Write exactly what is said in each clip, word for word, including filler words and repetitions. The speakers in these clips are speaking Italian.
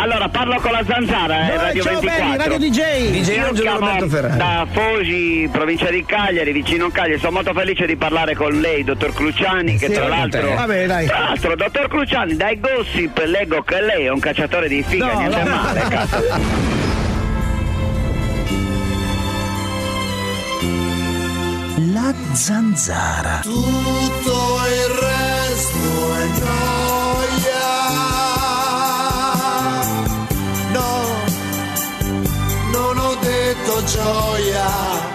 allora parlo con la Zanzara, eh, Radio ciao ventiquattro. belli, Radio D J. D J Io Angelo chiamo Roberto Ferrari. da Fosi, provincia di Cagliari, vicino a Cagliari. Sono molto felice di parlare con lei, dottor Cruciani, che Sì, tra con l'altro te. Vabbè, dai. Tra l'altro, dottor Cruciani, dai gossip leggo che lei è un cacciatore di figa, No, niente no. male, cazzo. La Zanzara. Tutto il resto è gioia. No, non ho detto gioia.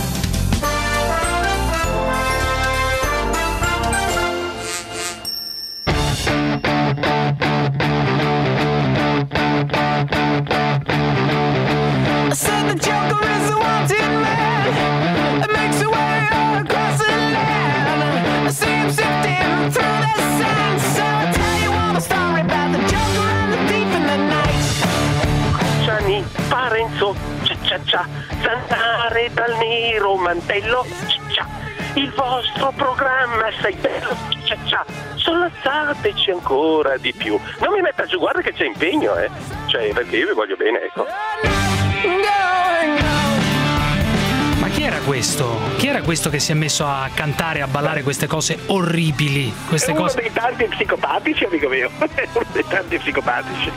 I said the Joker is a wanted man that makes a way across the land. I see him sifting through the sand. So I'll tell you all the story about the Joker and the thief in the night. Cruciani, Parenzo, cia cia cia, Zanzare dal nero mantello, cia cia. Il vostro programma sei bello, cia cia. Solazzateci ancora di più. Non mi metta giù, guarda che c'è impegno, eh. Cioè, perché io vi voglio bene, ecco. Ma chi era questo? Chi era questo che si è messo a cantare, a ballare queste cose orribili? Queste È uno cose. dei tanti psicopatici, amico mio. È uno dei tanti psicopatici.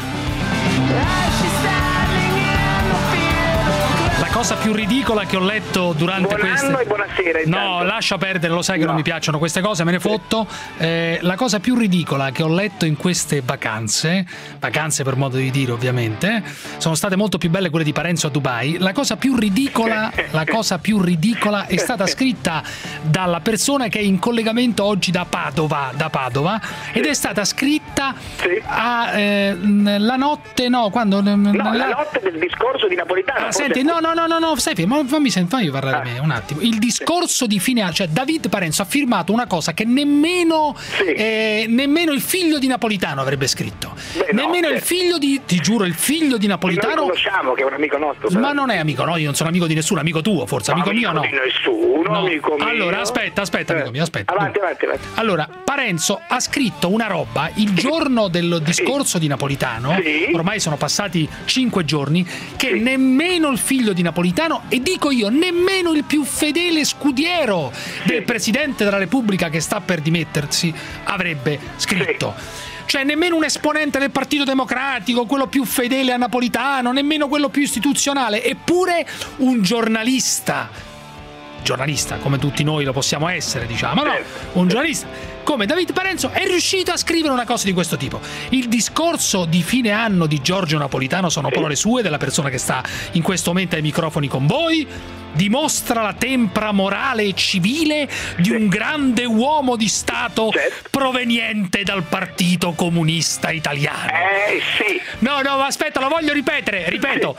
La cosa più ridicola che ho letto durante Buon queste. anno e buonasera, intanto. No, lascia perdere, lo sai che No. non mi piacciono queste cose, me ne fotto. Eh, la cosa più ridicola che ho letto in queste vacanze, vacanze per modo di dire ovviamente, sono state molto più belle quelle di Parenzo a Dubai. La cosa più ridicola, la cosa più ridicola è stata scritta dalla persona che è in collegamento oggi da Padova, da Padova ed è stata scritta Sì. a eh, la notte, no, quando No, la notte del discorso di Napolitano. Ah, forse- senti, no, no, no, no, no, stai fermo, fammi, fammi parlare a me un attimo. Il discorso di fine anno, cioè David Parenzo ha firmato una cosa che nemmeno, Sì. eh, nemmeno il figlio di Napolitano avrebbe scritto. Beh, no, nemmeno il certo. figlio di, ti giuro, il figlio di Che noi Napolitano. conosciamo, che è un amico nostro. Ma però. non è amico, no, io non sono amico di nessuno, amico tuo, forse, amico, mio no. di nessuno, No. amico mio. Allora, aspetta, aspetta, amico mio, aspetta. Avanti, Dunque, avanti, avanti. Allora, Parenzo ha scritto una roba il giorno del discorso di Napolitano, Sì. ormai sono passati cinque giorni, che Sì. nemmeno il figlio di Napolitano, e dico io, nemmeno il più fedele scudiero del Presidente della Repubblica che sta per dimettersi avrebbe scritto. Cioè nemmeno un esponente del Partito Democratico, quello più fedele a Napolitano, nemmeno quello più istituzionale, eppure un giornalista giornalista, come tutti noi lo possiamo essere, diciamo, no? Un giornalista come David Parenzo è riuscito a scrivere una cosa di questo tipo. Il discorso di fine anno di Giorgio Napolitano, sono parole sue, della persona che sta in questo momento ai microfoni con voi, dimostra la tempra morale e civile di un grande uomo di Stato Certo. proveniente dal Partito Comunista Italiano. Eh sì. No, no, ma aspetta, lo voglio ripetere, ripeto,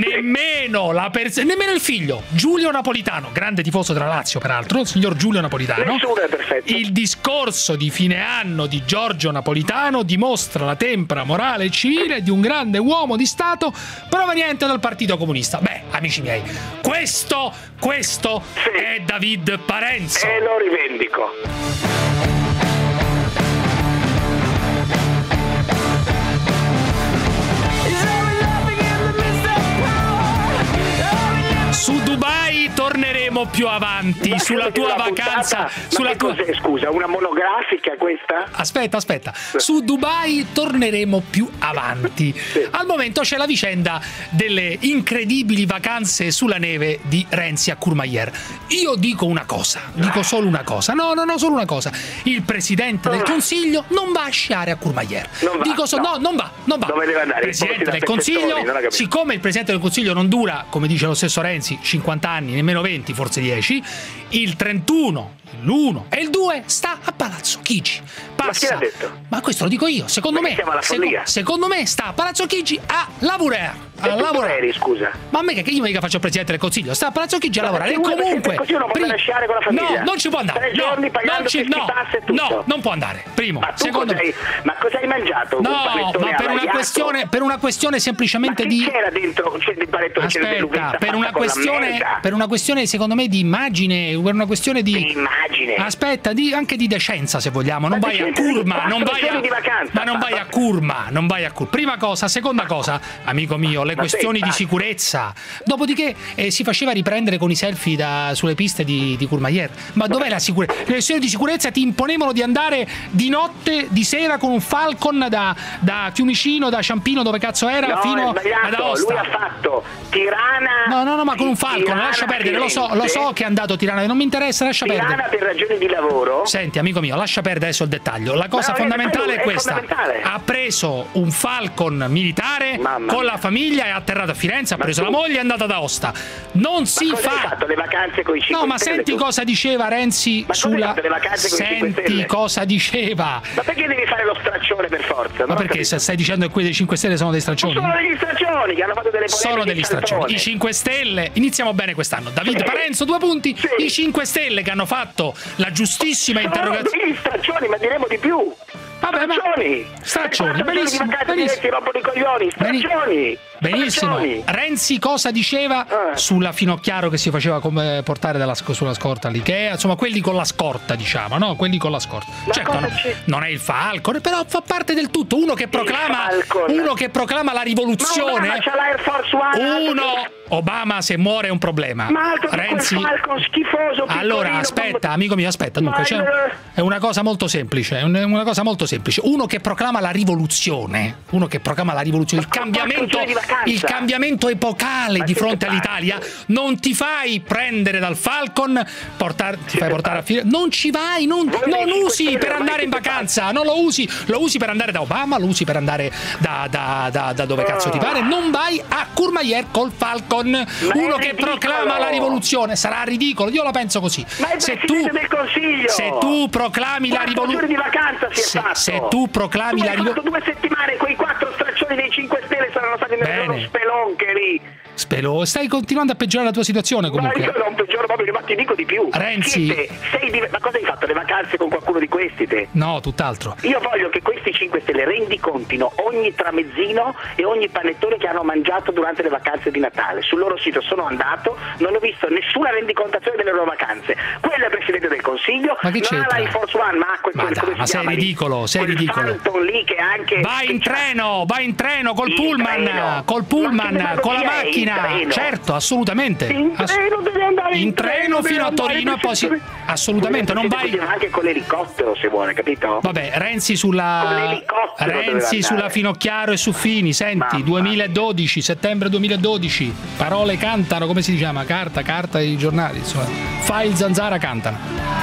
nemmeno la pers- nemmeno il figlio, Giulio Napolitano, grande tifoso della Lazio peraltro, il signor Giulio Napolitano. Nessuno è perfetto. Il discorso di fine anno di Giorgio Napolitano dimostra la tempra morale e civile di un grande uomo di Stato proveniente dal Partito Comunista. Beh, amici miei, questo, questo Sì. è David Parenzo. E lo rivendico. Su Dubai torneremo più avanti, Ma sulla credo tua che una vacanza, puntata- sulla ma che tua... cos'è, scusa, una monografica questa? Aspetta, aspetta. Su Dubai torneremo più avanti. Al momento c'è la vicenda delle incredibili vacanze sulla neve di Renzi a Courmayeur. Io dico una cosa, dico solo una cosa. No, no, no, solo una cosa. Il Presidente del Consiglio non va a sciare a Courmayeur. Non va, Dico so- no. no, non va, non va. Dove deve andare? Presidente I posti del da Consiglio, pezzettoni, non ho capito. siccome il Presidente del Consiglio non dura, come dice lo stesso Renzi, cinquanta anni, nemmeno venti, forse dieci, il trentuno, l'uno e il due sta a Palazzo Chigi. Passa. Ma chi l'ha detto? Ma questo lo dico io, secondo Ma me. che siamo alla seco- follia? secondo me sta a Palazzo Chigi a lavorare. A E tu lavorare. eri, scusa? Ma a me che, che io mica faccio il Presidente del Consiglio, sta a Palazzo Chigi a Ma lavorare. E se uno è comunque. Presidente del Consiglio non può andare a sciare con la famiglia? No, non ci può andare. Tre no, giorni pagando non ci, questi no, pass e tutto. no, non può andare. Primo. Ma tu Secondo cos'hai, ma cosa hai mangiato? Un No, panettone ma per una, avariato? questione, per una questione Ma semplicemente chi di. c'era dentro? C'è il panettone c'era Aspetta, dell'uvenza per fatta una, con la questione, merda? per una questione secondo me di immagine, per una questione di. Di immagine? un'immagine. Aspetta, di, anche di decenza se vogliamo, non Ma vai a decenza di Curma, quattro non vai a, giorni di vacanza. ma non vai a Curma, non vai a Curma. Prima cosa, seconda cosa, amico mio, le Ma questioni sì, di infatti. sicurezza. Dopodiché eh, si faceva riprendere con i selfie da, sulle piste di, di Courmayeur. Ma dov'è la sicurezza? Le questioni di sicurezza ti imponevano di andare di notte, di sera con un Falcon da, da Fiumicino, da Ciampino, dove cazzo era, No, fino è sbagliato. ad Aosta. Lui ha fatto Tirana. No, no, no, ma con un Falcon, Tirana, lascia perdere, lo so, lo so Firenze. che è andato a Tirana, non mi interessa, lascia Tirana perdere. per ragioni di lavoro. Senti, amico mio, lascia perdere adesso il dettaglio. La cosa No, fondamentale è è questa: fondamentale. ha preso un Falcon militare Mamma con mia. la famiglia, è atterrato a Firenze, ha Ma preso tu- la moglie e è andato ad Aosta. Non si Ma cosa fa. hai fatto le vacanze con i cinque No, ma Stelle, senti tu? cosa diceva Renzi Ma cosa hai sulla. fatto le vacanze con i cinque Senti Stelle? cosa diceva. Ma perché devi fare lo straccione per forza? Ma Non ho perché capito. se stai dicendo che quelli dei cinque Stelle sono dei straccioni? Sono degli straccioni che hanno fatto delle polemiche Sono degli in straccioni. cantone. I cinque Stelle, iniziamo bene quest'anno. David Sì. Parenzo, due punti. Sì. I cinque Stelle che hanno fatto la giustissima Sono interrogazione. degli straccioni, ma diremo di più. Vabbè, ma- Straccioni. Straccioni, Per quattro giorni benissimo, di vacanze benissimo. si rompono i coglioni. Beni- Straccioni. Benissimo. Straccioni. Renzi cosa diceva Eh. sulla Finocchiaro che si faceva come portare dalla, sc- sulla scorta lì? Che è, insomma, quelli con la scorta, diciamo, no? Quelli con la scorta. Ma Certo, cosa no- c'è? non è il Falcon, però fa parte del tutto. Uno che proclama, Falcon. uno che proclama la Ma rivoluzione. Obama c'ha l'Air Force One. Uno, Obama se muore è un problema. Ma altro che Renzi. quel Falcon schifoso. Allora, piccolino, aspetta, con- amico mio, aspetta. Dunque, Ma c'è- il- è una cosa molto semplice. È un- è una cosa molto semplice. Uno che proclama la rivoluzione, uno che proclama la rivoluzione, il Ma con quattro cambiamento, giorni di vacanza. il cambiamento epocale Ma di siete fronte pazzi. all'Italia, non ti fai prendere dal Falcon, portar- ti fai Siete portare a pazzi. Firenze, non ci vai, non, Voi non dei cinque usi Stelle per ormai andare in siete vacanza, non lo usi, lo usi per andare da Obama, lo usi per andare da, da- da- da dove cazzo ti pare, non vai a Courmayeur col Falcon, uno è che ridicolo. proclama la rivoluzione, sarà ridicolo, io la penso così. Ma è il Se Presidente tu, del Consiglio. se tu proclami la Quattro rivoluzione, giorni di vacanza si è se, fatto. se tu proclami Tu la hai fatto rivoluzione, due settimane, quei quattro straccioni dei cinque Stelle saranno stati nelle Bene. loro spelonche lì. spero, stai continuando a peggiorare la tua situazione Ma comunque. io non peggioro proprio, ma ti dico di più. Renzi. Siete, sei di- ma cosa hai fatto? Le vacanze con qualcuno di questi te? No, tutt'altro. Io voglio che questi cinque Stelle rendicontino ogni tramezzino e ogni panettone che hanno mangiato durante le vacanze di Natale. Sul loro sito sono andato, non ho visto nessuna rendicontazione delle loro vacanze. Quello è il Presidente del Consiglio, Ma che non ha c'entra? l'Air Force One, ma ha quel, Ma quel- dai, come ma si sei chiama lì? ridicolo, sei Quel ridicolo. Phantom lì che è anche Vai in speciale. treno, vai in treno col In pullman, treno. col Ma pullman, che con la demagogia è, in macchina. treno? Certo, assolutamente. In Ass- treno devi andare in, in treno fino a devi andare Torino e poi si- per- assolutamente, non vai. Poteva anche con l'elicottero se vuole, capito? Vabbè, Renzi Con sulla l'elicottero doveva Renzi andare. sulla Finocchiaro e su Fini, senti, Mamma duemiladodici, settembre duemiladodici. Parole cantano, come si chiama? Carta, carta i giornali, insomma. File Zanzara cantano.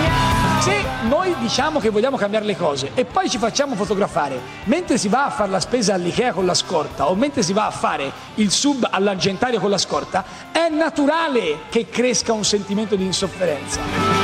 Se noi diciamo che vogliamo cambiare le cose e poi ci facciamo fotografare mentre si va a fare la spesa all'Ikea con la scorta o mentre si va a fare il sub all'Argentario con la scorta, è naturale che cresca un sentimento di insofferenza.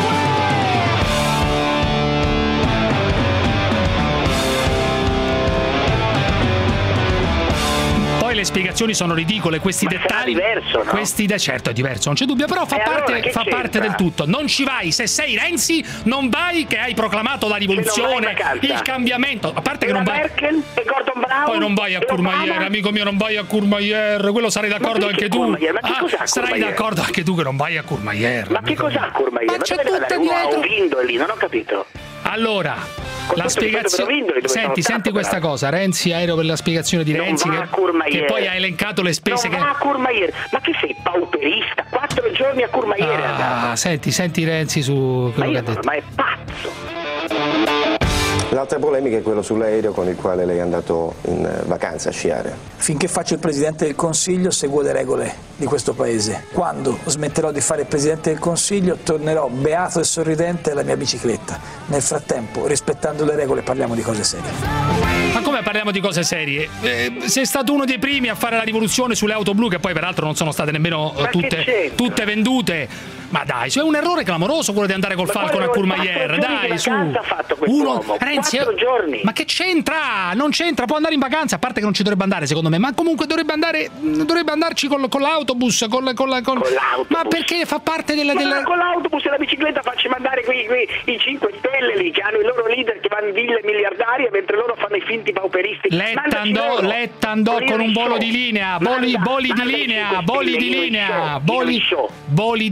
Poi le spiegazioni sono ridicole, questi Ma sarà dettagli. diverso, no? Questi de- certo è diverso, non c'è dubbio, però fa, E allora parte, che fa c'entra? parte del tutto. Non ci vai, se sei Renzi, non vai che hai proclamato la vai in rivoluzione, vacanza. il cambiamento. A parte che E non la vai. Merkel e Gordon Brown. Poi non vai a e Courmayeur, Obama. amico mio, non vai a Courmayeur, quello sarai d'accordo perché anche tu. Courmayeur? Ma che Ah, cos'ha sarai Courmayeur? d'accordo anche tu che non vai a Courmayeur. Ma che amico cos'ha mio. Courmayeur? Ma Ma c'è dove deve tutta andare? Uno a dietro. Ovindo lì, non ho capito. Allora, Con la tutto il rispetto per spiegazione. Ovindoli, dove Senti, sono senti stato, questa peraltro. cosa. Renzi, aereo per la spiegazione di Non Renzi, va che, a Courmayeur. che poi ha elencato le spese non che. va a Courmayeur. Ma che sei pauperista? Quattro giorni a Courmayeur è andato. Ah, senti, senti Renzi su Ma quello che io ha detto. ma è pazzo. L'altra polemica è quello sull'aereo con il quale lei è andato in eh, vacanza a sciare. Finché faccio il Presidente del Consiglio seguo le regole di questo Paese. Quando smetterò di fare il Presidente del Consiglio tornerò beato e sorridente alla mia bicicletta. Nel frattempo, rispettando le regole, parliamo di cose serie. Ma come parliamo di cose serie? Eh, sei stato uno dei primi a fare la rivoluzione sulle auto blu, che poi peraltro non sono state nemmeno eh, Ma che tutte, c'entra? tutte vendute. Ma dai, è un errore clamoroso quello di andare col Ma Falcon a quale Courmayeur. quattro giorni Dai, di su. vacanza ha fatto quest'uomo? Renzi, Quattro eh, giorni. Ma che c'entra? Non c'entra, può andare in vacanza, a parte che non ci dovrebbe andare secondo me, ma comunque dovrebbe andare dovrebbe andarci col- con l'autobus, con, la- con la- con- Con l'autobus. Ma perché fa parte della, Ma della... con l'autobus e la bicicletta facci mandare quei, quei, i cinque Stelle lì che hanno i loro leader che vanno in ville miliardarie mentre loro fanno i finti pauperisti. Letta Mandaci andò, loro. Letta andò Con il con un volo show. di linea, voli, Manda- voli di manda i linea, cinque voli Stelle di in un linea, show, in voli, un show. voli di linea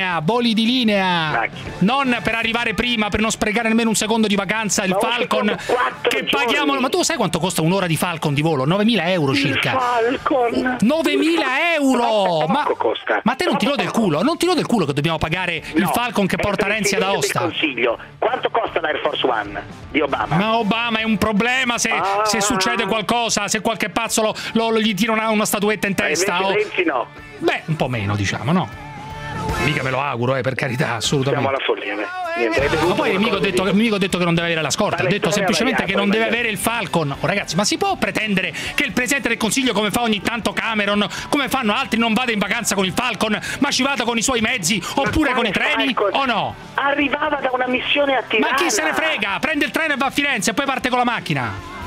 linea, voli di linea. Macchina. Non per arrivare prima, per non sprecare nemmeno un secondo di vacanza, il Ma un Falcon secondo, quattro che giorni. paghiamo. Ma tu sai quanto costa un'ora di Falcon di volo? novemila euro circa. Falcon. novemila euro! Ma, Troppo costa. ma te non ti Troppo rode il poco. culo? Non ti rode il culo che dobbiamo pagare il No, Falcon che è porta per il Renzi ad Presidente del Aosta? Consiglio. Quanto costa l'Air Force One di Obama? Ma Obama è un problema se, Ah. se succede qualcosa, se qualche pazzo lo, lo- lo gli tira una, una statuetta in E testa. invece o- Renzi no. Beh, un po' meno, diciamo, no? Mica me lo auguro, eh, per carità, assolutamente. Siamo alla follia. eh. Niente, hai bevuto Ma poi mica ho qualcosa detto, di- che- mica ho detto che non deve avere la scorta, ho Panettone detto semplicemente che non deve avariato, avere il Falcon. Oh, ragazzi, ma si può pretendere che il Presidente del Consiglio, come fa ogni tanto Cameron, come fanno altri, non vada in vacanza con il Falcon, ma ci vada con i suoi mezzi oppure Ma con i quale treni? Falcon? O no? Arrivava da una missione a Tirana. Ma chi se ne frega? Prende il treno e va a Firenze e poi parte con la macchina.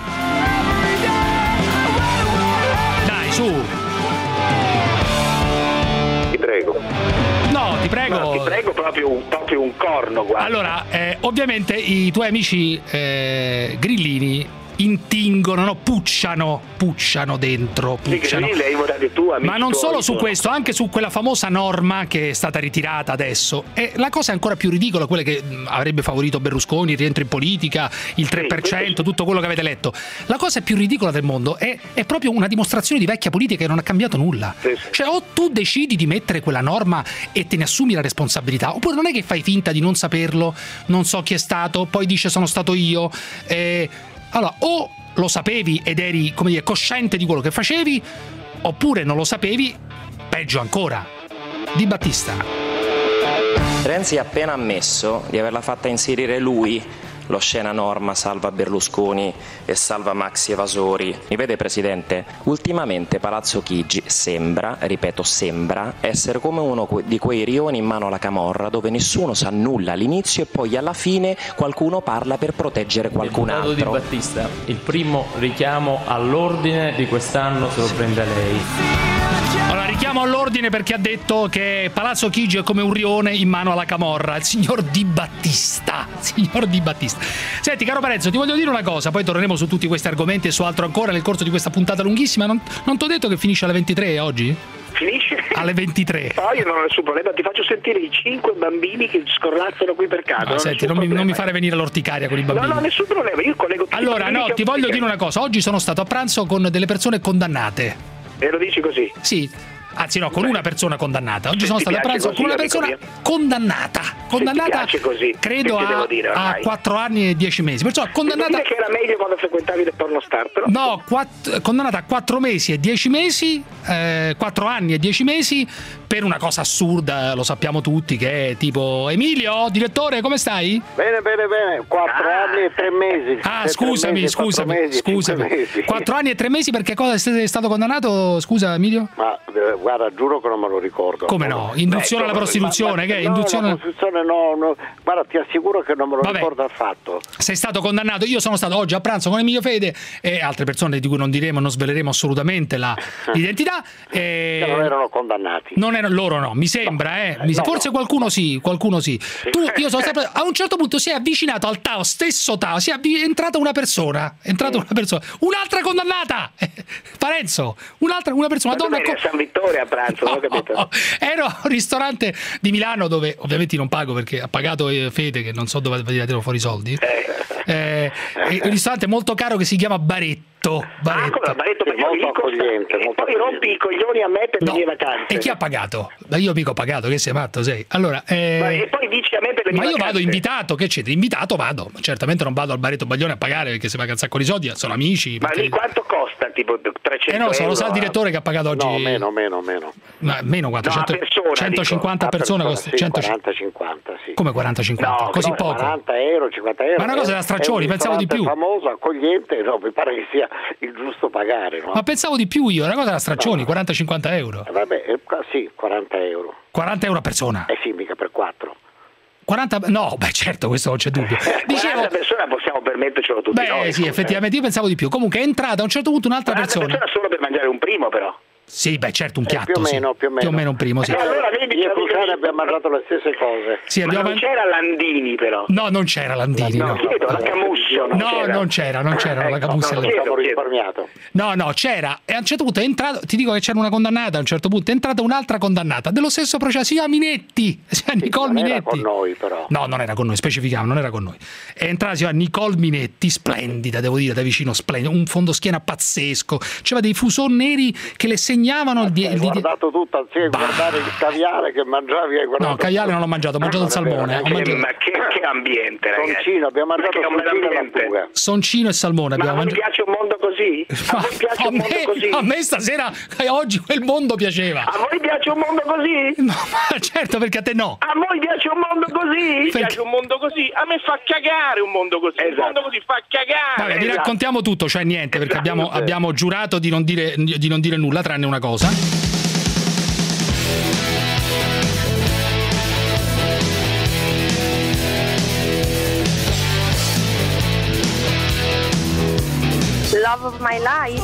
Dai, su. Ti prego. No, ti prego. No, ti prego proprio un, proprio un corno, guarda. Allora, eh, ovviamente i tuoi amici eh, grillini intingono, no? pucciano, pucciano dentro, Sì, che pucciano. lì li hai votati tu, amici Ma non tuoi, solo su sono. questo, anche su quella famosa norma che è stata ritirata adesso. E la cosa è ancora più ridicola, quella che mh, avrebbe favorito Berlusconi, il rientro in politica, il tre per cento, questo sì. tutto quello che avete letto. La cosa più ridicola del mondo è, è proprio una dimostrazione di vecchia politica che non ha cambiato nulla. Sì, sì. Cioè, o tu decidi di mettere quella norma e te ne assumi la responsabilità, oppure non è che fai finta di non saperlo, non so chi è stato, poi dice sono stato io. Eh, allora, o lo sapevi ed eri, come dire, cosciente di quello che facevi, oppure non lo sapevi, peggio ancora. Di Battista. Renzi ha appena ammesso di averla fatta inserire lui lo scena norma salva Berlusconi e salva maxi evasori. Mi vede, Presidente? Ultimamente Palazzo Chigi sembra, ripeto sembra, essere come uno di quei rioni in mano alla camorra dove nessuno sa nulla all'inizio e poi alla fine qualcuno parla per proteggere qualcun Deputato Di altro. Battista, il primo richiamo all'ordine di quest'anno se lo prende lei. Allora, richiamo all'ordine perché ha detto che Palazzo Chigi è come un rione in mano alla camorra. Il signor Di Battista. Signor Di Battista. Senti, caro Parenzo, ti voglio dire una cosa, poi torneremo su tutti questi argomenti e su altro ancora nel corso di questa puntata lunghissima. Non, non ti ho detto che finisce alle ventitré oggi? Finisce? Alle ventitré. No, io non ho nessun problema, ti faccio sentire i cinque bambini che scorrazzano qui per casa. No, non ho senti, nessun non mi, non mi problema. fare venire l'orticaria con i bambini. No, no, nessun problema, io collego tutti i Allora, bambini no, che ti ho- voglio che- dire una cosa. Oggi sono stato a pranzo con delle persone condannate. E lo dici così? Sì. Anzi no, con una persona condannata. Oggi Se sono ti stato a piace pranzo così, con una amico persona mio. condannata. Condannata, piace così, credo che ti a, devo dire a ormai? quattro anni e dieci mesi. Perciò Devo condannata. dire che era meglio quando frequentavi le pornostar, però. No, quatt- condannata a quattro mesi e dieci mesi, eh, quattro anni e dieci mesi per una cosa assurda, lo sappiamo tutti, che è tipo Emilio, direttore, come stai? Bene, bene, bene, quattro Ah. anni e tre mesi. Ah, Tre scusami, mesi, quattro scusami, mesi, scusami. cinque mesi. Quattro anni e tre mesi perché cosa sei stato condannato? Scusa, Emilio? Ma eh, guarda, giuro che non me lo ricordo. Come no? Induzione Beh, alla prostituzione, Ma- che è? no, Induzione. la Costituzione no, no. Guarda, ti assicuro che non me lo Vabbè. ricordo affatto. Sei stato condannato. Io sono stato oggi a pranzo con Emilio Fede e altre persone di cui non diremo, non sveleremo assolutamente la, l'identità. E... Che non erano condannati. Non erano loro, no, mi sembra, eh. Mi- no, forse no. qualcuno sì, qualcuno sì. Tu, io sono stato, a un certo punto si è avvicinato al tao, stesso tao, si è avvi- è entrata una persona, è entrata una persona, un'altra condannata. Parenzo, un'altra una persona, Ma una donna dov'eri a San Vittore a pranzo, non ho capito. No, ero a un ristorante di Milano dove ovviamente non pago perché ha pagato eh, Fede, che non so dove tirare fuori i soldi. Eh, è un ristorante molto caro che si chiama Baretto. Ah, come, Baretto, Sì, perché molto mi costa- accogliente, e molto poi rompi i coglioni a me per No. le mie vacanze. E chi ha pagato? Ma io mica ho pagato, che sei matto, sei. Allora, eh, Ma- e poi dici a me per le mie ma io vacanze. vado invitato, che c'è? Invitato vado, certamente non vado al Baretto Baglione a pagare perché si paga un sacco di soldi, sono amici. Ma perché- lì quanto costa? Tipo trecento Eh no, so, lo sa il euro? direttore che ha pagato oggi. No, meno, meno, meno. Ma meno quanto? No, a cento persona, centocinquanta A persone persona, costa sì, cento quaranta cinquanta, sì. Come quaranta cinquanta? No, Così no, poco. quaranta euro, cinquanta euro. Ma una cosa È- da straccioni, è un pensavo di ristorante più. famoso, accogliente, no, mi pare che sia il giusto pagare, no? Ma pensavo di più io, una cosa da straccioni, No. quaranta cinquanta euro. Eh, Vabbè, eh, qua- sì, quaranta euro. quaranta euro a persona. Eh sì, mica per quattro. quaranta no, beh certo, questo non c'è dubbio. Dicevo, quaranta persone possiamo permettercelo tutti beh noi. sì, scusa. effettivamente io pensavo di più. Comunque è entrata a un certo punto un'altra quaranta persona. persone solo per mangiare un primo, però. Sì, beh, certo, un Eh, piatto, più o sì. meno, più o meno. Più o meno un primo, sì. E allora vedi, io e Cruciani abbiamo mangiato le stesse cose. Sì, Ma abbiamo non c'era Landini però. No, non c'era Landini, no. Chiedo, la Camuscio non No, c'era. non c'era, non c'era la Camuscia. No, abbiamo risparmiato. No, no, c'era. E a un certo punto è entrato, ti dico che c'era una condannata, a un certo punto è entrata un'altra condannata dello stesso processo, si chiama Minetti, si chiama Nicole non era Minetti. con noi però. No, non era con noi, specifichiamo, non era con noi. È entrata, si chiama Nicole Minetti, splendida, devo dire, da vicino splendida, un fondoschiena pazzesco. C'era dei fuson neri che le segnavano il di- Hai il di- guardato tutto assieme, guardare il caviale che mangiavi. Hai guardato No, caviale non l'ho mangiato, ho mangiato il salmone. Ho mangiato... Ma che, che ambiente, ragazzi. Soncino, abbiamo mangiato Ma che soncino alla ambiente. fuga. Soncino e salmone Ma a abbiamo voi mangiato. piace un mondo così? A voi piace A un mondo me, così? a me stasera, eh, oggi quel mondo piaceva. A voi piace un mondo così? No, ma certo, perché a te no. A voi piace un mondo così? Mi piace un mondo così, a me fa cagare un mondo così, un mondo così fa cagare. Vabbè, vi Esatto. raccontiamo tutto, cioè niente, perché Esatto. abbiamo, abbiamo giurato di non, dire, di non dire nulla, tranne una cosa. Love of my life.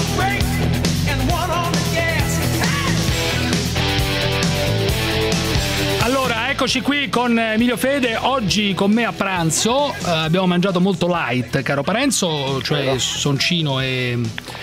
Allora, eccoci qui con Emilio Fede. Oggi con me a pranzo eh, abbiamo mangiato molto light, caro Parenzo, cioè soncino e,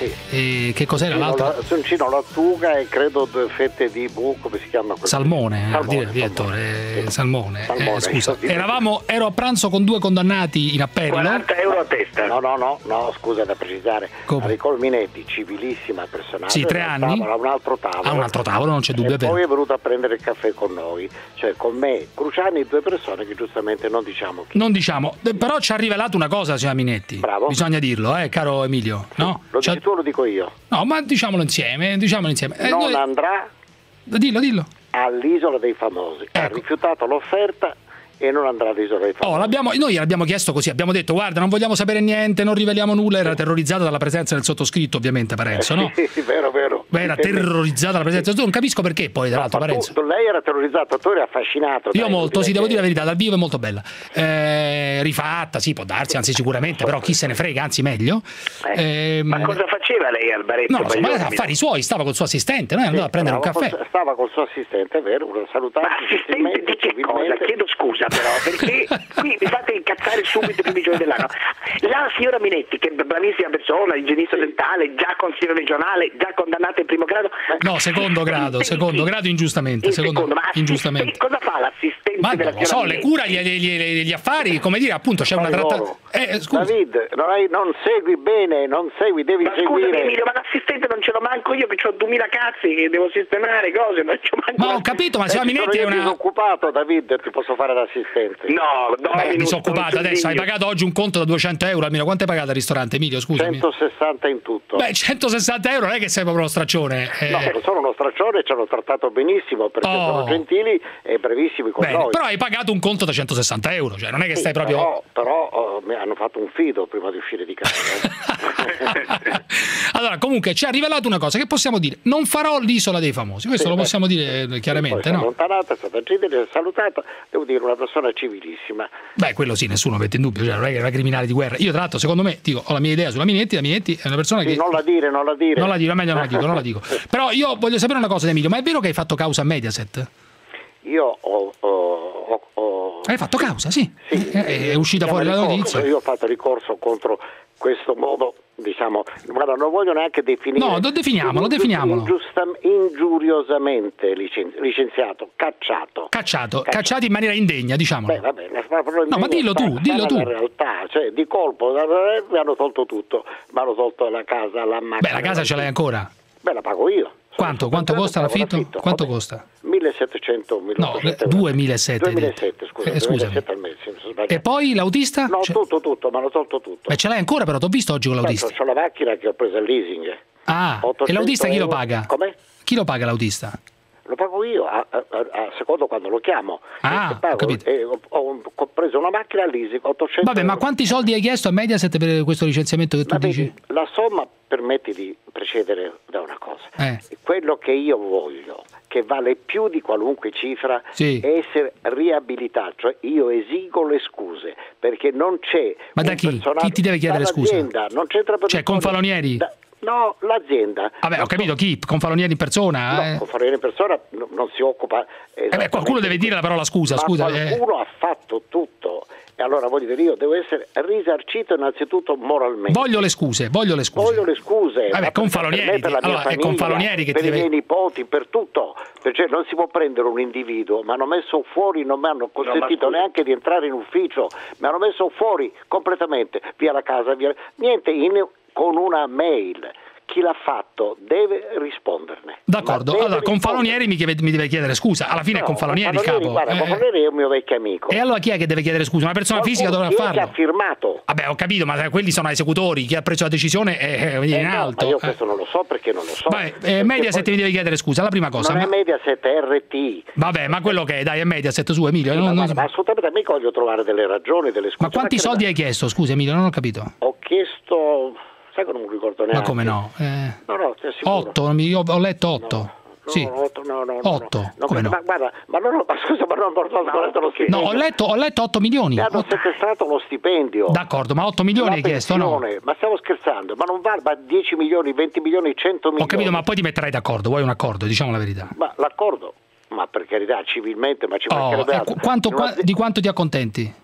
e che cos'era l'altro? Soncino, lattuga e credo due fette di buco, come si chiama quello? Salmone, Salmone, dire- direttore, eh, salmone. Salmone, Eh, scusa, io dico- eravamo, ero a pranzo con due condannati in appello. quaranta euro a testa. No, no, no, no, scusa da precisare. Come? Nicole Minetti, civilissima personaggio. Sì, tre a un anni. tavolo, a un altro tavolo. A un altro tavolo, non c'è dubbio, E è vero. poi è venuta a prendere il caffè con noi, cioè con me, Cruciani, due persone che giustamente non diciamo chi. Non diciamo, eh, però ci ha rivelato una cosa, signora Minetti. Bravo. Bisogna dirlo, eh, caro Emilio. No? Lo Ci ha- dici tu o lo dico io? No, ma diciamolo insieme, diciamolo insieme. Eh, non noi- andrà Dillo, dillo. all'Isola dei Famosi. Ha Ecco. rifiutato l'offerta e non andrà all'Isola dei Famosi. Oh, l'abbiamo, noi gliel'abbiamo chiesto così, abbiamo detto guarda non vogliamo sapere niente, non riveliamo nulla, era terrorizzata dalla presenza del sottoscritto ovviamente Parenzo, no? Sì, vero, vero. Beh, era terrorizzata dalla presenza, tu non capisco perché poi tra l'altro Ma tu- Parenzo. tu- lei era terrorizzato, tu eri affascinato. Io dai, molto, sì, direi devo che- dire la verità, dal vivo è molto bella. Eh, rifatta, sì, può darsi, anzi sicuramente, però chi se ne frega, anzi meglio. Ehm, Ma cosa faceva lei al baretto? No, insomma, Baglioni? affari suoi, stava col suo assistente, no? È andato a prendere un Stava caffè. col- stava col suo assistente, è vero, lo salutava. Ma assistente di che cosa? Chiedo scusa però, perché qui mi fate incazzare subito il primo giorno dell'anno. La signora Minetti, che è bravissima persona, igienista dentale, già consigliere regionale, già condannata in primo grado. No, secondo grado, secondo grado ingiustamente, In secondo, secondo, ma ingiustamente. assistente- cosa fa l'assistente Ma della non lo signora so, le Minetti? cura gli, gli- gli- gli affari, come dire, appunto c'è una Fai tratta. loro. Eh, scusa. David, non, hai- non segui bene, non segui, devi Ma scusami seguire. Emilio, ma l'assistente non ce l'ho manco io che ho duemila cazzi che devo sistemare cose, non c'ho manco. Ma ho capito, ma Eh, signora ci sono Minetti è io una. disoccupato, David, ti posso fare l'assistente. No, no, Beh, minuti, disoccupata un adesso, hai segno. pagato oggi un conto da duecento euro almeno. Quanto hai pagato al ristorante, Emilio? Scusami. centosessanta in tutto. Beh, centosessanta euro non è che sei proprio uno straccione. eh. No, sono uno straccione, ci hanno trattato benissimo perché Oh. sono gentili e brevissimi con Bene, noi. però hai pagato un conto da centosessanta euro, cioè non è che Sì, stai proprio. Però, però, oh, mi hanno fatto un fido prima di uscire di casa. eh. Allora, comunque ci ha rivelato una cosa che possiamo dire: non farò l'isola dei famosi. Questo Sì, lo beh. possiamo dire eh, Poi chiaramente, si è no? allontanata, è stata genile, è salutata, devo dire una persona civilissima. Beh, quello sì, nessuno mette in dubbio, cioè non è che è una criminale di guerra. Io, tra l'altro, secondo me, dico, ho la mia idea sulla Minetti, la Minetti è una persona Sì, che. non la dire, non la dire. Non la dico, meglio non la dico, non la dico. Però io voglio sapere una cosa, Emilio, ma è vero che hai fatto causa a Mediaset? Io ho... ho, ho, ho- Hai fatto causa, sì. Sì, Eh, è uscita si fuori la chiama notizia. ricorso. Io ho fatto ricorso contro questo modo, diciamo, guarda, non voglio neanche definire. No, lo definiamolo, definiamolo. ingiusta- ingiuriosamente licen- licenziato, cacciato. Cacciato, cacciati in maniera indegna, diciamolo. Beh, vabbè, la, la, la, No, ma dillo tu, sta- dillo sta tu. nella realtà, cioè di colpo eh, mi hanno tolto tutto, mi hanno tolto la casa, la macchina. Beh, la casa ce l'hai ancora. Beh, la pago io. Quanto? Quanto costa l'affitto? Quanto costa? millesettecento, No, milleottocento. duemilasette. duemilasette, scusa, Eh, scusami. duemilasette al mese, mi sono sbagliato. E poi l'autista? No, Cioè- tutto, tutto, mi hanno tolto tutto. Beh, ce l'hai ancora, però ti ho visto oggi con l'autista. C'ho la macchina che ho preso al leasing. Ah, e ottocento l'autista chi lo euro. paga? Com'è? Chi lo paga l'autista? Lo pago io a, a, a- a secondo quando lo chiamo. Ah, E pago, ho capito. e ho, ho- ho preso una macchina al leasing, ottocento Vabbè, ma euro. quanti soldi hai chiesto a Mediaset per questo licenziamento che tu Ma dici? vedi, la somma permette di precedere da una cosa. Eh. Quello che io voglio, che vale più di qualunque cifra, Sì. è essere riabilitato. Cioè io esigo le scuse, perché non c'è Ma da un chi? personaggio- Chi ti deve chiedere scusa? dall'azienda, non c'entra per Cioè, Confalonieri? Da- No, l'azienda. Vabbè, ho capito chi, Confalonieri in persona? No, eh. Confalonieri in persona no, non si occupa. Eh beh, qualcuno deve dire la parola scusa, ma scusa. Qualcuno eh. ha fatto tutto. E allora voglio dire, io devo essere risarcito innanzitutto moralmente. Voglio le scuse, voglio le scuse. Voglio le scuse. Vabbè, Confalonieri, per la mia allora, famiglia, è Confalonieri che per ti i deve... miei nipoti, per tutto. Perché non si può prendere un individuo, mi hanno messo fuori, non mi hanno consentito no, neanche di entrare in ufficio, mi hanno messo fuori completamente, via la casa, via... niente, in... con una mail. Chi l'ha fatto deve risponderne. D'accordo, deve allora Confalonieri mi, mi deve chiedere scusa, alla fine no, è Confalonieri il capo. Guarda, eh. Confalonieri è un mio vecchio amico. E allora chi è che deve chiedere scusa? Una persona Qualcuno fisica dovrà farlo. Chi ha firmato? Vabbè, ho capito, ma quelli sono esecutori, chi ha preso la decisione è, è in eh no, alto. Ma io questo non lo so perché non lo so. Vabbè, eh, Mediaset poi... mi deve chiedere scusa, la prima cosa. Non ma... è Mediaset, è R T. Vabbè, ma quello che è, dai, è Mediaset su Emilio. Sì, non, ma, non... ma assolutamente mica voglio trovare delle ragioni, delle scuse. Ma quanti ma soldi ne... hai chiesto? Scusa Emilio, non ho capito. Ho chiesto... Sai che non mi ricordo neanche. Ma come no? Eh... No, no, sei sicuro? otto, io ho letto otto. No. No, sì. otto, no, no, otto. No, no. Come no? Ma guarda, ma, non, ma scusa, ma non ho letto lo stipendio. No, ho letto, ho letto otto milioni. Mi hanno sequestrato lo stipendio. D'accordo, ma otto milioni hai chiesto, no? Ma stiamo scherzando, ma non va, ma dieci milioni, venti milioni, cento milioni. Ho capito, ma poi ti metterai d'accordo, vuoi un accordo, diciamo la verità. Ma l'accordo, ma per carità, civilmente, ma ci oh, mancherebbe altro. Quanto, qua, di quanto ti accontenti?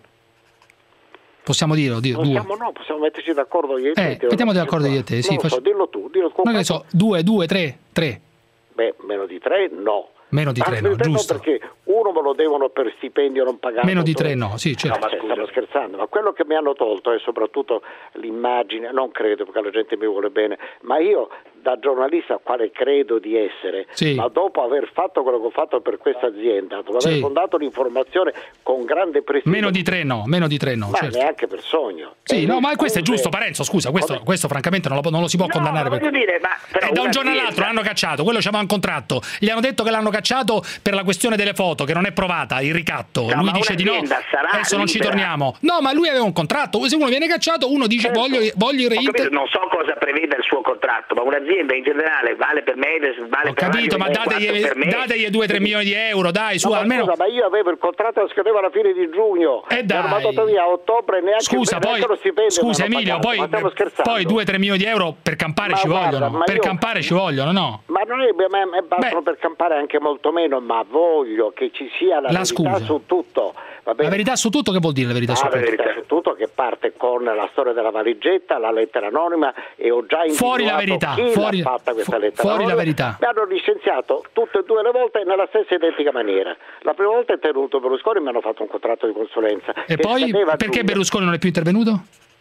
Possiamo dirlo, dire, possiamo, no, possiamo metterci d'accordo io e te. Eh, mettiamo d'accordo io e te, sì. Non so, dillo tu, dillo tu. Non che so, due, due, tre, tre. Beh, meno di tre no. Meno di tre, no, giusto. Perché uno me lo devono per stipendio non pagato. Meno di tre, no, sì, certo. No, ma stanno scherzando, ma quello che mi hanno tolto è soprattutto l'immagine, non credo perché la gente mi vuole bene, ma io da giornalista quale credo di essere, sì. ma dopo aver fatto quello che ho fatto per questa azienda, dopo aver sì. fondato l'informazione con grande prestigio. Meno di tre no, meno di tre no, ma certo. neanche per sogno. Sì, e no, ma scuse... questo è giusto, Parenzo, scusa, questo, questo francamente non lo, non lo si può no, condannare. Voglio perché... dire, ma è da un giorno all'altro l'hanno cacciato, quello c'aveva un contratto, gli hanno detto che l'hanno cacciato per la questione delle foto, che non è provata, il ricatto, no, lui dice di no, adesso non ci torniamo. No, ma lui aveva un contratto, se uno viene cacciato uno dice certo. voglio, voglio reinter... Non so cosa prevede il suo contratto, ma un'azienda in generale vale per Mediaset, vale Ho per capito, ma dategli, dategli due tre milioni di euro, dai, su, no, almeno. Scusa, ma io avevo il contratto che scadeva alla fine di giugno. E eh dai. Mi hanno mandato via a ottobre neanche scusa, poi, lo stipendio. Scusa Emilio, pagato, poi, poi due tre milioni di euro per campare ma ci guarda, vogliono. Per io, campare ci vogliono, no? Ma non è, ma bastano per campare anche molto meno, ma voglio che ci sia la, la verità scusa. su tutto. Va bene? La verità su tutto che vuol dire la verità ah, su la tutto? verità su tutto che parte con la storia della valigetta, la lettera anonima e ho già individuato fuori la verità, chi fuori, l'ha fatta questa fu- lettera fuori anonima. la verità. Mi hanno licenziato tutte e due le volte nella stessa identica maniera. La prima volta è tenuto Berlusconi, mi hanno fatto un contratto di consulenza. E poi perché giugno. Berlusconi non è più intervenuto?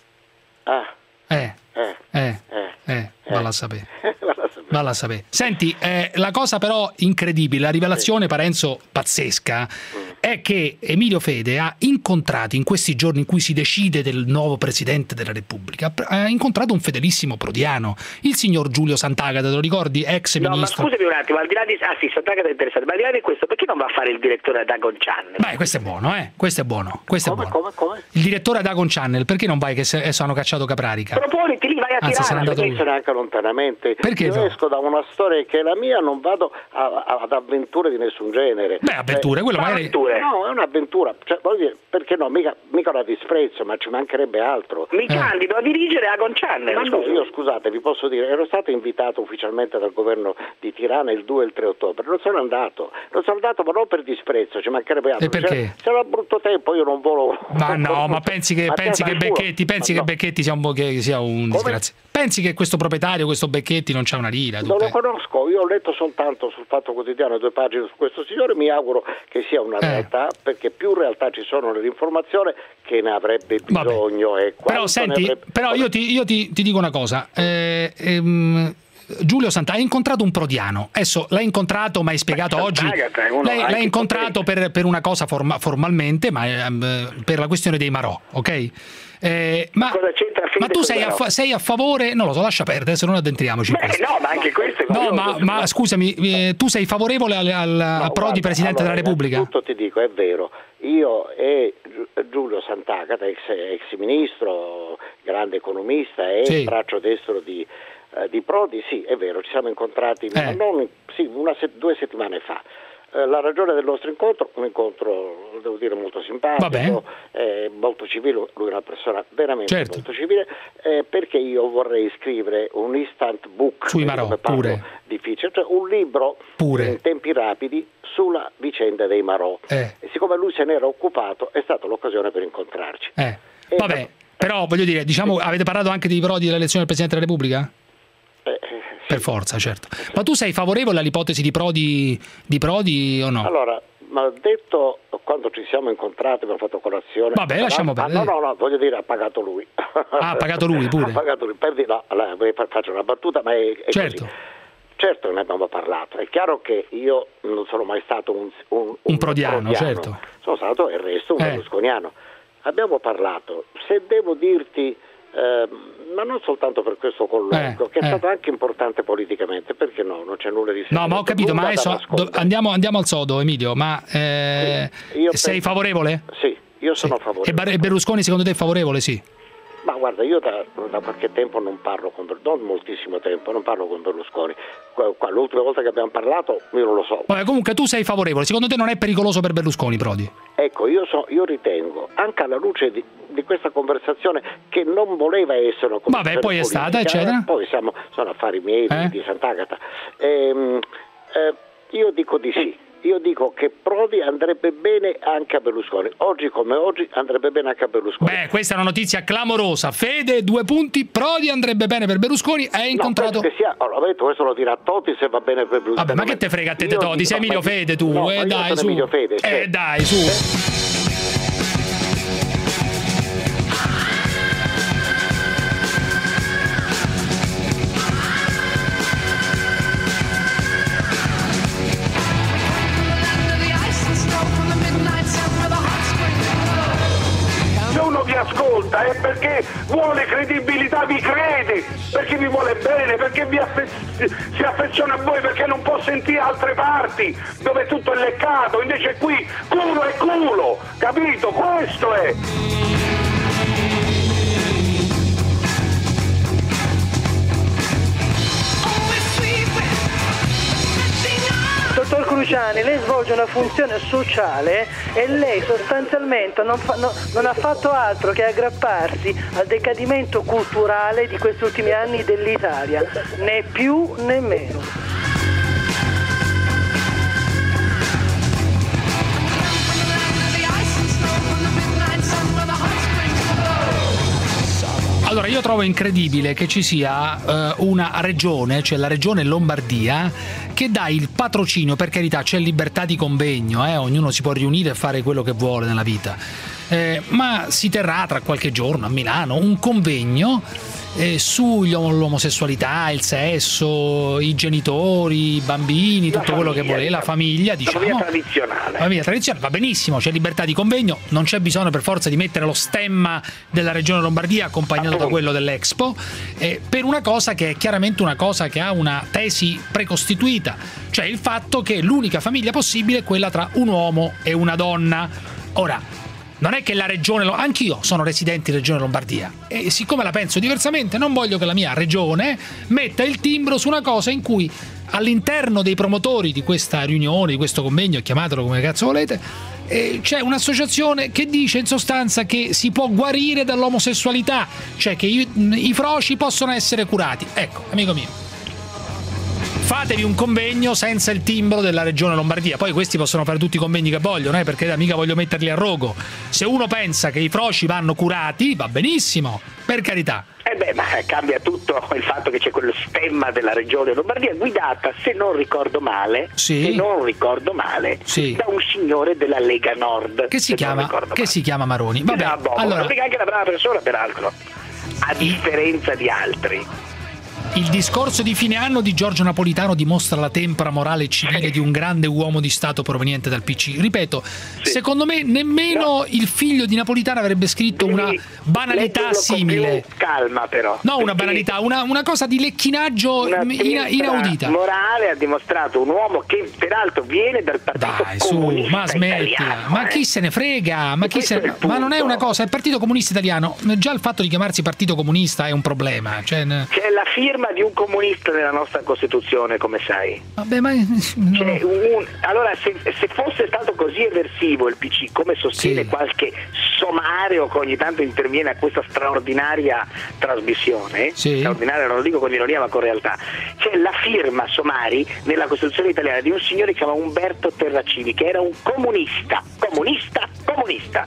Ah. Eh. Eh. Eh. Eh. eh. Valla a sapere. Valla a sapere. Senti, eh, la cosa però incredibile, la rivelazione Parenzo pazzesca, è che Emilio Fede ha incontrato in questi giorni in cui si decide del nuovo Presidente della Repubblica, ha incontrato un fedelissimo prodiano, il signor Giulio Sant'Agata, te lo ricordi? Ex no, ministro. Ma scusami un attimo, al di là di... Ah sì, Sant'Agata è interessante, ma al di là di questo, perché non va a fare il direttore ad Agon Channel? Beh, questo è buono, eh? Questo è buono. Questo come, è buono. come, come? Il direttore ad Agon Channel, perché non vai che se, adesso hanno cacciato Caprarica? Proponiti lì, vai a Anzi, tirare. Non penso neanche lontanamente. Perché io no? esco da una storia che è la mia, non vado a, a, ad avventure di nessun genere. Beh, avventure, eh, quello magari... Avventure. No, è un'avventura, cioè, voglio dire, perché no, mica, mica la disprezzo, ma ci mancherebbe altro. Mi eh. candido a dirigere Agon Channel. Ma no, io scusate, vi posso dire, ero stato invitato ufficialmente dal governo di Tirana il due e il tre ottobre, non sono andato, non sono andato ma non per disprezzo, ci mancherebbe altro. E perché? Se era brutto tempo io non volo. Ma no, ma pensi che, ma pensi che Becchetti, pensi ma che no. Becchetti sia un, che sia un disgrazia? Pensi che questo proprietario, questo Becchetti non c'ha una lira? Non Tutte... lo conosco, io ho letto soltanto sul Fatto Quotidiano due pagine su questo signore, mi auguro che sia una eh. realtà, perché più realtà ci sono nell'informazione che ne avrebbe bisogno. E però senti, avrebbe... però io ti, io ti, ti dico una cosa, eh, ehm, Giulio Sant'Agata ha incontrato un prodiano, adesso l'ha incontrato, ma hai spiegato Beh, oggi, uno, l'hai, l'hai incontrato per, per una cosa forma, formalmente, ma ehm, per la questione dei Marò, ok? Eh, ma, cosa c'entra ma tu sei a, fa- sei a favore, non lo so, lascia perdere, se non addentriamoci. Beh, no, ma anche questo è no, ma, ma scusami, eh, tu sei favorevole al, al, no, a Prodi guarda, Presidente allora, della Repubblica? Tutto ti dico, è vero. Io e Giulio Sant'Agata, ex, ex ministro, grande economista e sì. braccio destro di, uh, di Prodi, sì, è vero, ci siamo incontrati eh. non, sì, una, due settimane fa. eh, la ragione del nostro incontro, un incontro, devo dire, molto simpatico, eh, molto civile, lui è una persona veramente certo. molto civile, eh, perché io vorrei scrivere un instant book, sui Marò, pure. Difficile, cioè un libro pure. in tempi rapidi sulla vicenda dei Marò. Eh. E siccome lui se n'era occupato, è stata l'occasione per incontrarci. Eh. Vabbè, però voglio dire, diciamo, avete parlato anche di Prodi dell'elezione del Presidente della Repubblica? Eh, per forza, certo. Ma tu sei favorevole all'ipotesi di Prodi, di Prodi o no? Allora, ma detto quando ci siamo incontrati, abbiamo fatto colazione. Vabbè, lasciamo ah, perdere. No, no, no, voglio dire, ha pagato lui. Ah, ha pagato lui pure. Ha pagato lui. Perdi, no, allora, faccio una battuta, ma è, è certo. Così. Certo, ne abbiamo parlato. È chiaro che io non sono mai stato un, un, un, un prodiano, prodiano, certo. Sono stato il resto un eh. berlusconiano. Abbiamo parlato. Se devo dirti, eh, ma non soltanto per questo colloquio, eh, che è eh. stato anche importante politicamente, perché no, non c'è nulla di segreto. No, ma ho capito, ma adesso do, andiamo, andiamo al sodo, Emilio, ma eh, sì, io sei penso, favorevole? Sì, io sono sì. favorevole. E, Bar- e Berlusconi secondo te è favorevole, sì? Ma guarda, io da, da qualche tempo non parlo con Berlusconi, non moltissimo tempo, non parlo con Berlusconi. Qua, qua, l'ultima volta che abbiamo parlato, io non lo so. Vabbè, comunque tu sei favorevole, secondo te non è pericoloso per Berlusconi, Prodi? Ecco, io, so, io ritengo, anche alla luce di, di questa conversazione, che non voleva essere una conversazione Vabbè, poi è politica, stata, eccetera. Poi siamo, sono affari miei, eh? di Sant'Agata. Ehm, eh, io dico di sì. Io dico che Prodi andrebbe bene anche a Berlusconi. Oggi come oggi andrebbe bene anche a Berlusconi. Beh, questa è una notizia clamorosa. Fede, due punti. Prodi andrebbe bene per Berlusconi. Hai incontrato... No, sia, allora, detto, questo lo dirà Totti se va bene per Berlusconi. Vabbè, ma che te frega a te, te Totti? Sei Emilio Fede tu. No, eh, dai, su. Emilio Fede, eh, cioè. dai, su. Eh. Vi ascolta è perché vuole credibilità, vi crede, perché vi vuole bene, perché vi affe- si affeziona a voi, perché non può sentire altre parti dove tutto è leccato, invece qui culo è culo, capito? Questo è. Dottor Cruciani, lei svolge una funzione sociale e lei sostanzialmente non, fa, no, non ha fatto altro che aggrapparsi al decadimento culturale di questi ultimi anni dell'Italia, né più né meno. Allora, io trovo incredibile che ci sia uh, una regione, cioè la regione Lombardia, che dà il patrocinio, per carità c'è libertà di convegno, eh, ognuno si può riunire e fare quello che vuole nella vita, eh, ma si terrà tra qualche giorno a Milano un convegno eh, sull'omosessualità, il sesso, i genitori, i bambini, la tutto quello che vuole, la famiglia, diciamo. La famiglia tradizionale. La famiglia tradizionale, va benissimo, c'è libertà di convegno, non c'è bisogno per forza di mettere lo stemma della regione Lombardia accompagnato Appunto. da quello dell'Expo, eh, per una cosa che è chiaramente una cosa che ha una tesi precostituita, cioè il fatto che l'unica famiglia possibile è quella tra un uomo e una donna. Ora, non è che la regione, anch'io sono residente in regione Lombardia e siccome la penso diversamente non voglio che la mia regione metta il timbro su una cosa in cui all'interno dei promotori di questa riunione, di questo convegno, chiamatelo come cazzo volete, eh, c'è un'associazione che dice in sostanza che si può guarire dall'omosessualità, cioè che i, i froci possono essere curati. Ecco, amico mio, fatevi un convegno senza il timbro della regione Lombardia. Poi questi possono fare tutti i convegni che vogliono, eh, perché mica voglio metterli a rogo. Se uno pensa che i froci vanno curati, va benissimo, per carità. Eh beh, ma cambia tutto il fatto che c'è quello stemma della regione Lombardia guidata, se non ricordo male, sì. se non ricordo male, sì. da un signore della Lega Nord. Che si chiama che si chiama Maroni. Vabbè, ah, boh, allora, mica anche una brava persona, peraltro, a differenza di altri. Il discorso di fine anno di Giorgio Napolitano dimostra la tempra morale e civile di un grande uomo di Stato proveniente dal P C. Ripeto, sì. secondo me nemmeno no. il figlio di Napolitano avrebbe scritto Devi una banalità simile. Calma però. No, una banalità, una, una cosa di lecchinaggio ina, inaudita. Morale ha dimostrato un uomo che peraltro viene dal Partito Dai, Comunista su, ma smettila. Italiano. Ma eh. chi se ne frega? Ma, chi se ne... ma non è una cosa, il Partito Comunista Italiano, già il fatto di chiamarsi Partito Comunista è un problema. Cioè... C'è la Fiat firma di un comunista nella nostra Costituzione, come sai. Vabbè, ma no. Cioè, un, allora se, se fosse stato così eversivo il P C, come sostiene Sì. qualche sommario che ogni tanto interviene a questa straordinaria trasmissione, Sì. straordinaria non lo dico con ironia ma con realtà, c'è la firma Somari nella Costituzione italiana di un signore che si chiama Umberto Terracini, che era un comunista, comunista, comunista.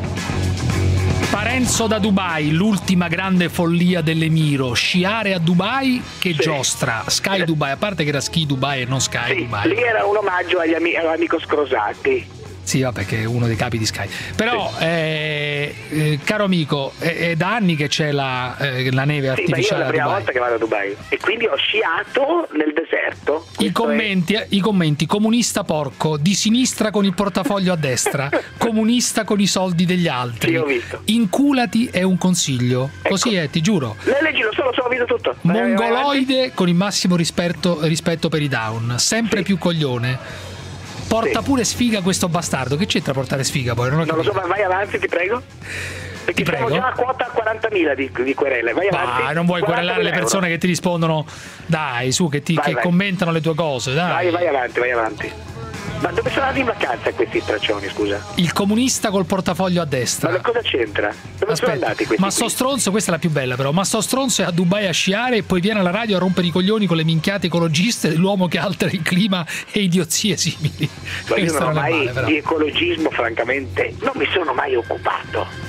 Parenzo da Dubai, l'ultima grande follia dell'Emiro, sciare a Dubai che Sì. giostra, Sky Dubai, a parte che era Ski Dubai e non Sky Sì, Dubai. lì era un omaggio agli ami- all'amico Scrosati. Sì, vabbè, che è uno dei capi di Sky. Però, Sì. eh, eh, caro amico, è, è da anni che c'è la, eh, la neve Sì, ma io è artificiale la a prima Dubai. volta che vado a Dubai e quindi ho sciato nel deserto. I Questo commenti, eh, I commenti, comunista porco, di sinistra con il portafoglio a destra, comunista con i soldi degli altri. Sì, ho visto. Inculati è un consiglio. Così è, ti giuro. è... Le leggi lo so, lo so, ho visto tutto. Vai, vai, vai avanti. Mongoloide con il massimo rispetto, rispetto per i down, sempre Sì. più coglione. Porta Sì. pure sfiga questo bastardo. Che c'entra portare sfiga poi? Non, ho Non lo so, capito. ma vai avanti, ti prego. Perché Ti siamo prego? già a quota quarantamila di, di querele. Vai avanti. Ah, non vuoi querelare le quarantamila persone euro. che ti rispondono, dai, su, che, ti, Vai, che vai. commentano le tue cose, dai. Vai, vai avanti, vai avanti. Ma dove sono andati in vacanza questi straccioni, scusa? Il comunista col portafoglio a Ma destra. cosa c'entra? Dove sono andati questi? ma sto qui? stronzo, questa è la più bella però, ma sto stronzo è a Dubai a sciare e poi viene alla radio a rompere i coglioni con le minchiate ecologiste dell'uomo che altera il clima e idiozie simili. Ma io Questo non ho non è mai male, però. di ecologismo, francamente, non mi sono mai occupato.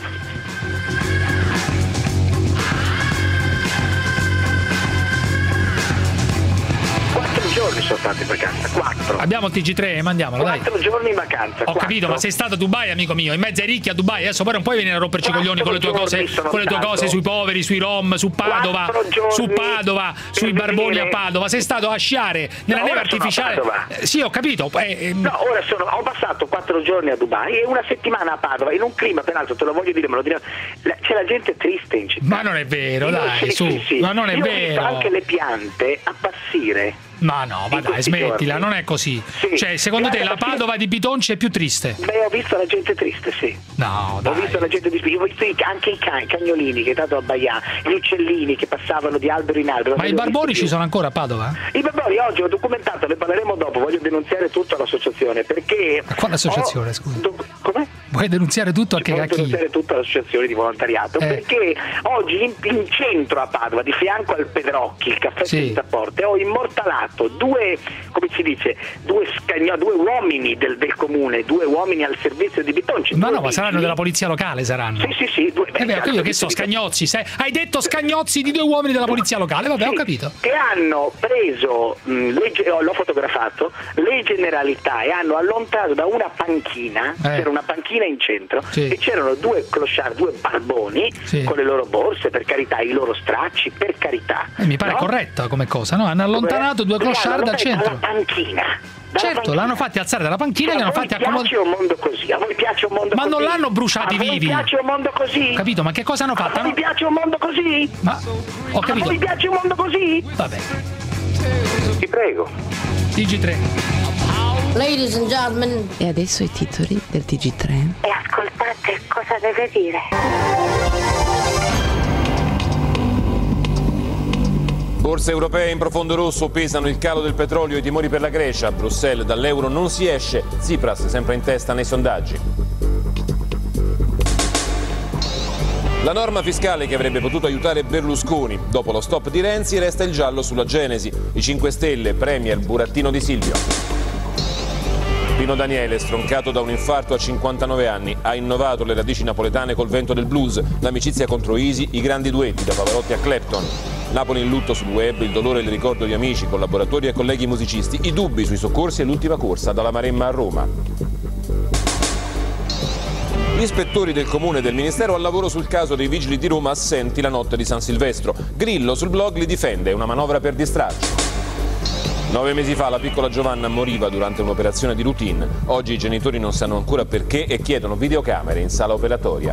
Quattro giorni sono stato in vacanza, quattro. Abbiamo il T G tre, mandiamolo, dai. Quattro giorni in vacanza. Ho quattro. capito, ma sei stato a Dubai, amico mio, in mezzo ai ricchi a Dubai, adesso poi non puoi venire a romperci i Quattro coglioni con le tue giorni cose, sono con le tue stato. cose sui poveri, sui rom, su Padova, Quattro giorni su Padova, sui per barboni venire- a Padova, sei stato a sciare nella No, neve ora sono a artificiale. Padova. Eh, sì, ho capito. eh, eh, No, ora sono, ho passato quattro giorni a Dubai e una settimana a Padova, in un clima, peraltro te lo voglio dire, me lo dirò, la- c'è la gente triste in città. Ma non è vero, Io- dai, sì, su, sì, sì. ma non è Io ho visto vero. anche le piante appassire. Ma no, ma in dai, questi smettila, giorni. non è così. Sì. Cioè, secondo te Guarda, la perché- Padova di Bitonci è più triste? Beh, ho visto la gente triste, sì. No, Ho dai. visto la gente triste, ho visto i- anche i cani, i cagnolini che tanto abbaiano, gli uccellini che passavano di albero in albero. Ma non i li ho barboni visti ci più. sono ancora a Padova? I barboni oggi ho documentato, ne parleremo dopo, voglio denunziare tutto all'associazione perché... A quale associazione, ho- scusa? do- Com'è? Vuoi denunziare tutto anche Voglio a chi? denunziare tutta l'associazione di volontariato Eh. perché oggi in, in centro a Padova, di fianco al Pedrocchi, il caffè Sì. senza porte, ho immortalato due, come si dice, due, scagno- due uomini del, del comune, due uomini al servizio di Bitonci. Ma due no, ma saranno vigili. della polizia locale, saranno. Sì, sì, sì. Due, Eh beh, ho capito che so, scagnozzi. sai- Hai detto scagnozzi di due uomini della polizia locale, vabbè, ho Sì, capito. che hanno preso, mh, le ge- oh, l'ho fotografato, le generalità e hanno allontanato da una panchina, c'era una panchina in centro, Sì. e c'erano due clochard, due barboni, Sì. con le loro borse, per carità, i loro stracci, per carità. Eh, mi pare no? corretta come cosa, no? Hanno allontanato due Li hanno clochard dal allontanati centro. dalla panchina. dalla Certo, panchina. l'hanno fatti alzare dalla panchina e li hanno A voi fatti accomodare. piace un mondo così? A voi piace un mondo Ma così? non l'hanno bruciati A voi vivi. piace un mondo così? Capito? Ma che cosa hanno fatto? A voi Hanno- piace un mondo così? Ma ho A capito. voi piace un mondo così? Vabbè. Ti prego. T G tre. Ladies and gentlemen. E adesso i titoli del T G tre. E ascoltate cosa deve dire. Borse europee in profondo rosso pesano il calo del petrolio e i timori per la Grecia. Bruxelles dall'euro non si esce. Tsipras sempre in testa nei sondaggi. La norma fiscale che avrebbe potuto aiutare Berlusconi. Dopo lo stop di Renzi resta il giallo sulla Genesi. I cinque Stelle, Premier, burattino di Silvio. Pino Daniele, stroncato da un infarto a cinquantanove anni, ha innovato le radici napoletane col vento del blues, l'amicizia contro Easy, i grandi duetti da Pavarotti a Clapton. Napoli in lutto sul web, il dolore e il ricordo di amici, collaboratori e colleghi musicisti, i dubbi sui soccorsi e l'ultima corsa dalla Maremma a Roma. Gli ispettori del comune e del ministero al lavoro sul caso dei vigili di Roma assenti la notte di San Silvestro. Grillo sul blog li difende, è una manovra per distrarci. Nove mesi fa la piccola Giovanna moriva durante un'operazione di routine. Oggi i genitori non sanno ancora perché e chiedono videocamere in sala operatoria.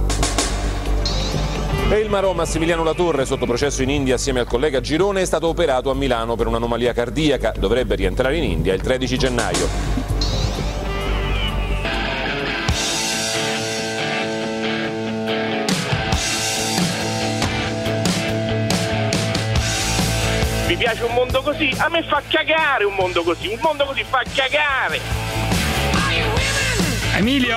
E il Marò Massimiliano Latorre, sotto processo in India assieme al collega Girone, è stato operato a Milano per un'anomalia cardiaca. Dovrebbe rientrare in India il tredici gennaio. Vi piace un mondo così? A me fa cagare un mondo così, un mondo così fa cagare. Emilio?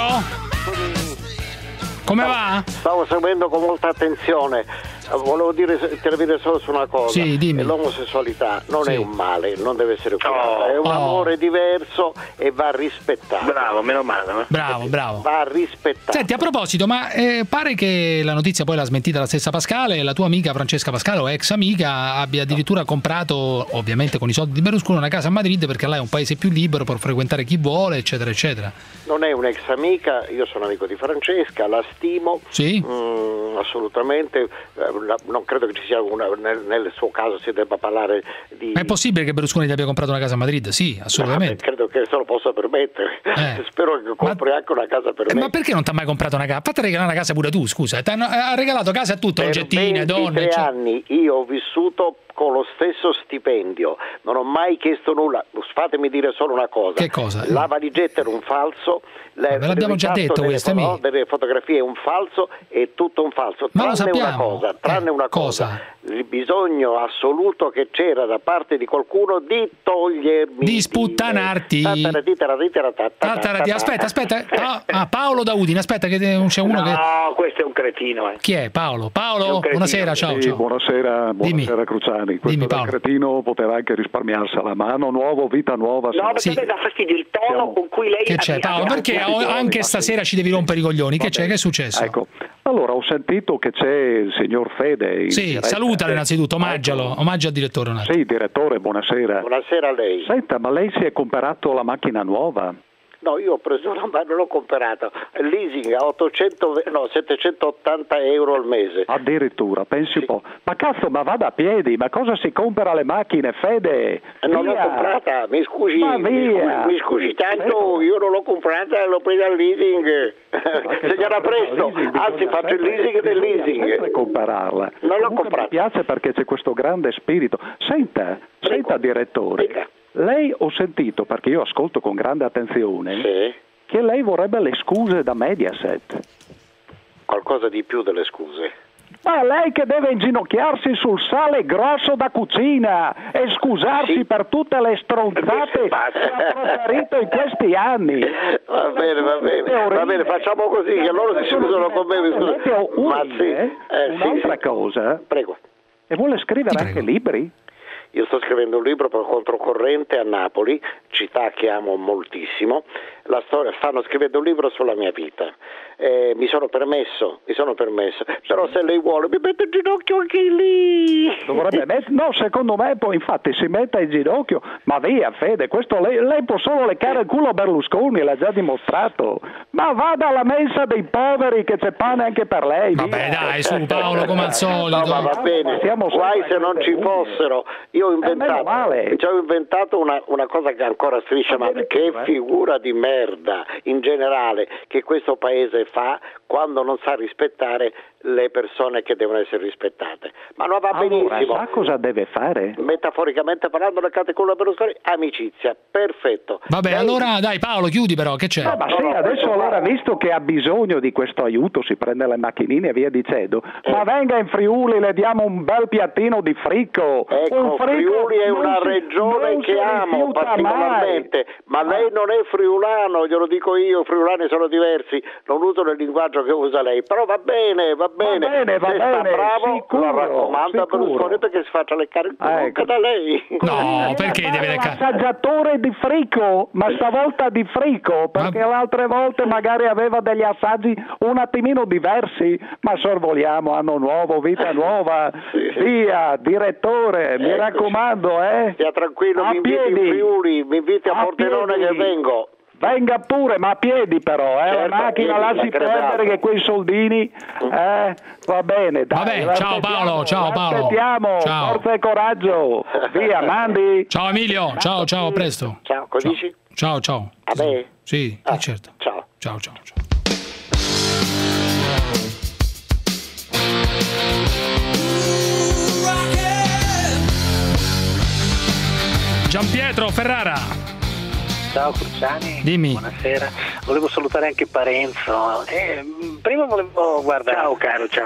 Come va? Stavo seguendo con molta attenzione. Volevo dire, intervenire solo su una cosa. Sì, dimmi. L'omosessualità non Sì. è un male, non deve essere curata, Oh. è un Oh. amore diverso e va rispettato. Bravo, meno male. eh. Bravo, bravo. Va rispettato. Senti, a proposito, ma eh, pare che la notizia poi l'ha smentita la stessa Pascale, la tua amica Francesca Pascale, o ex amica, abbia addirittura comprato, ovviamente con i soldi di Berlusconi, una casa a Madrid perché là è un paese più libero per frequentare chi vuole, eccetera, eccetera. Non è un'ex amica, io sono amico di Francesca, la stimo. Sì? Mm, assolutamente, eh, la- non credo che ci sia una, nel, nel suo caso si debba parlare di... Ma è possibile che Berlusconi ti abbia comprato una casa a Madrid? Sì, assolutamente. Ah, credo che se lo possa permettere. Eh. Spero che compri anche una casa per Eh, me. ma perché non ti ha mai comprato una casa? Fate regalare una casa pure tu, scusa. T'hanno- ha regalato casa a tutto, Per oggettine, donne. ventitré eccetera. anni io ho vissuto con lo stesso stipendio, non ho mai chiesto nulla. Fatemi dire solo una cosa. Che cosa? La valigetta era un falso. Ve l'abbiamo già detto delle, questo, no, mi- delle fotografie è un falso, è tutto un falso. Ma lo Tranne una sappiamo. cosa, tranne Eh, una cosa. cosa? Il bisogno assoluto che c'era da parte di qualcuno di togliermi Di sputtanarti. Tattarati. Aspetta, aspetta. Pa- ah, Paolo da Udine, aspetta che c'è uno che... No, questo è un cretino. Eh. Chi è? Paolo? È Paolo, un cretino. buonasera, ciao. Sì, ciao. buonasera, buonasera Cruciani. Questo Dimmi, da Paolo. cretino poteva anche risparmiarsela, ma anno nuovo, vita nuova. No, perché siamo- a me dà fastidio il tono con cui lei... Che c'è, Paolo? Perché o- anche stasera ci devi rompere i coglioni? Che c'è? Che è successo? Ecco, allora ho sentito che c'è il signor Fede. in Sì, diretta. salutalo Eh, innanzitutto, omaggialo, omaggio al direttore un attimo. Sì, direttore, buonasera. Buonasera a lei. Senta, ma lei si è comprato la macchina nuova? No, io ho preso una, ma non l'ho comprata. Il leasing a ottocento, no, settecentottanta euro al mese. Addirittura, pensi un po'. Ma cazzo, ma vada a piedi, ma cosa si compra le macchine, Fede? Non l'ho Via! comprata, mi scusi, Ma mi via! scusi, mi scusi tanto, io non l'ho comprata, l'ho presa al leasing. Signora Presto, anzi faccio il leasing del leasing. Sempre compararla. Non l'ho Comunque comprata. Mi piace perché c'è questo grande spirito. Senta, senta direttore, lei ho sentito, perché io ascolto con grande attenzione, che lei vorrebbe le scuse da Mediaset. Qualcosa di più delle scuse. Ma lei che deve inginocchiarsi sul sale grosso da cucina e scusarsi per tutte le stronzate che ha proferito in questi anni. Va bene, va bene, va bene, facciamo così, che loro si scusano con me. mi scuso. Ma sì, eh, sì, Un'altra sì. cosa, Prego. e vuole scrivere anche libri? Io sto scrivendo un libro per Controcorrente a Napoli, città che amo moltissimo. La storia, stanno scrivendo un libro sulla mia vita. Eh, mi sono permesso, mi sono permesso. Però se lei vuole mi mette in ginocchio anche lì. Dovrebbe met- no, secondo me poi infatti si metta in ginocchio, ma via Fede, questo lei, lei può solo leccare il culo a Berlusconi, l'ha già dimostrato. Ma vada alla mensa dei poveri che c'è pane anche per lei. Vabbè dai, su Paolo, come al solito. No, ma va bene, guai se non ci fossero. Io ho inventato, ci ho inventato una, una cosa che ancora striscia, ma che figura di merda in generale che questo paese fa quando non sa rispettare le persone che devono essere rispettate. Ma non va Allora, benissimo. sa cosa deve fare? Metaforicamente parlando, le carte con la Berlusconi, amicizia, perfetto. Vabbè, Lei- allora dai Paolo, chiudi però, che c'è? No, ma sì, adesso allora, visto che ha bisogno di questo aiuto, si prende le macchinine e via dicendo, ma venga in Friuli, le diamo un bel piattino di fricco. Ecco, un fricco Friuli è non una si- regione non che si amo rifiuta particolarmente, ma lei non è friulano, glielo dico io, i friulani sono diversi, non usano il linguaggio che usa lei, però va bene, va bene, bene, va se sta bene, bravo, sicuro, lo raccomando a sicuro. Berlusconi perché si faccia leccare il culo anche da lei. No, perché deve leccare? Assaggiatore di frico, ma stavolta di frico, perché le altre volte magari aveva degli assaggi un attimino diversi, ma sorvoliamo anno nuovo, vita nuova, via, direttore, mi Eccoci. raccomando, eh. Stia tranquillo, A mi inviti in piedi. Friuli, mi inviti a, A Pordenone piedi. che vengo. Venga pure, ma a piedi però, eh. Certo, la macchina a piedi, lasci mancherebbe perdere altro. che quei soldini, eh, va bene, dai. Vabbè, ciao l'aspettiamo, Paolo, ciao Paolo. Aspettiamo, Ciao. forza e coraggio, via, mandi. Ciao Emilio, ciao, ciao, a presto. Ciao, cosa dici? Ciao, ciao. A me? Sì, Ah, eh, certo. Ciao. Ciao, ciao, ciao. Giampietro Ferrara. Ciao Cruciani, Dimmi. buonasera. Volevo salutare anche Parenzo. Eh, prima volevo guardare. Ciao caro, ciao.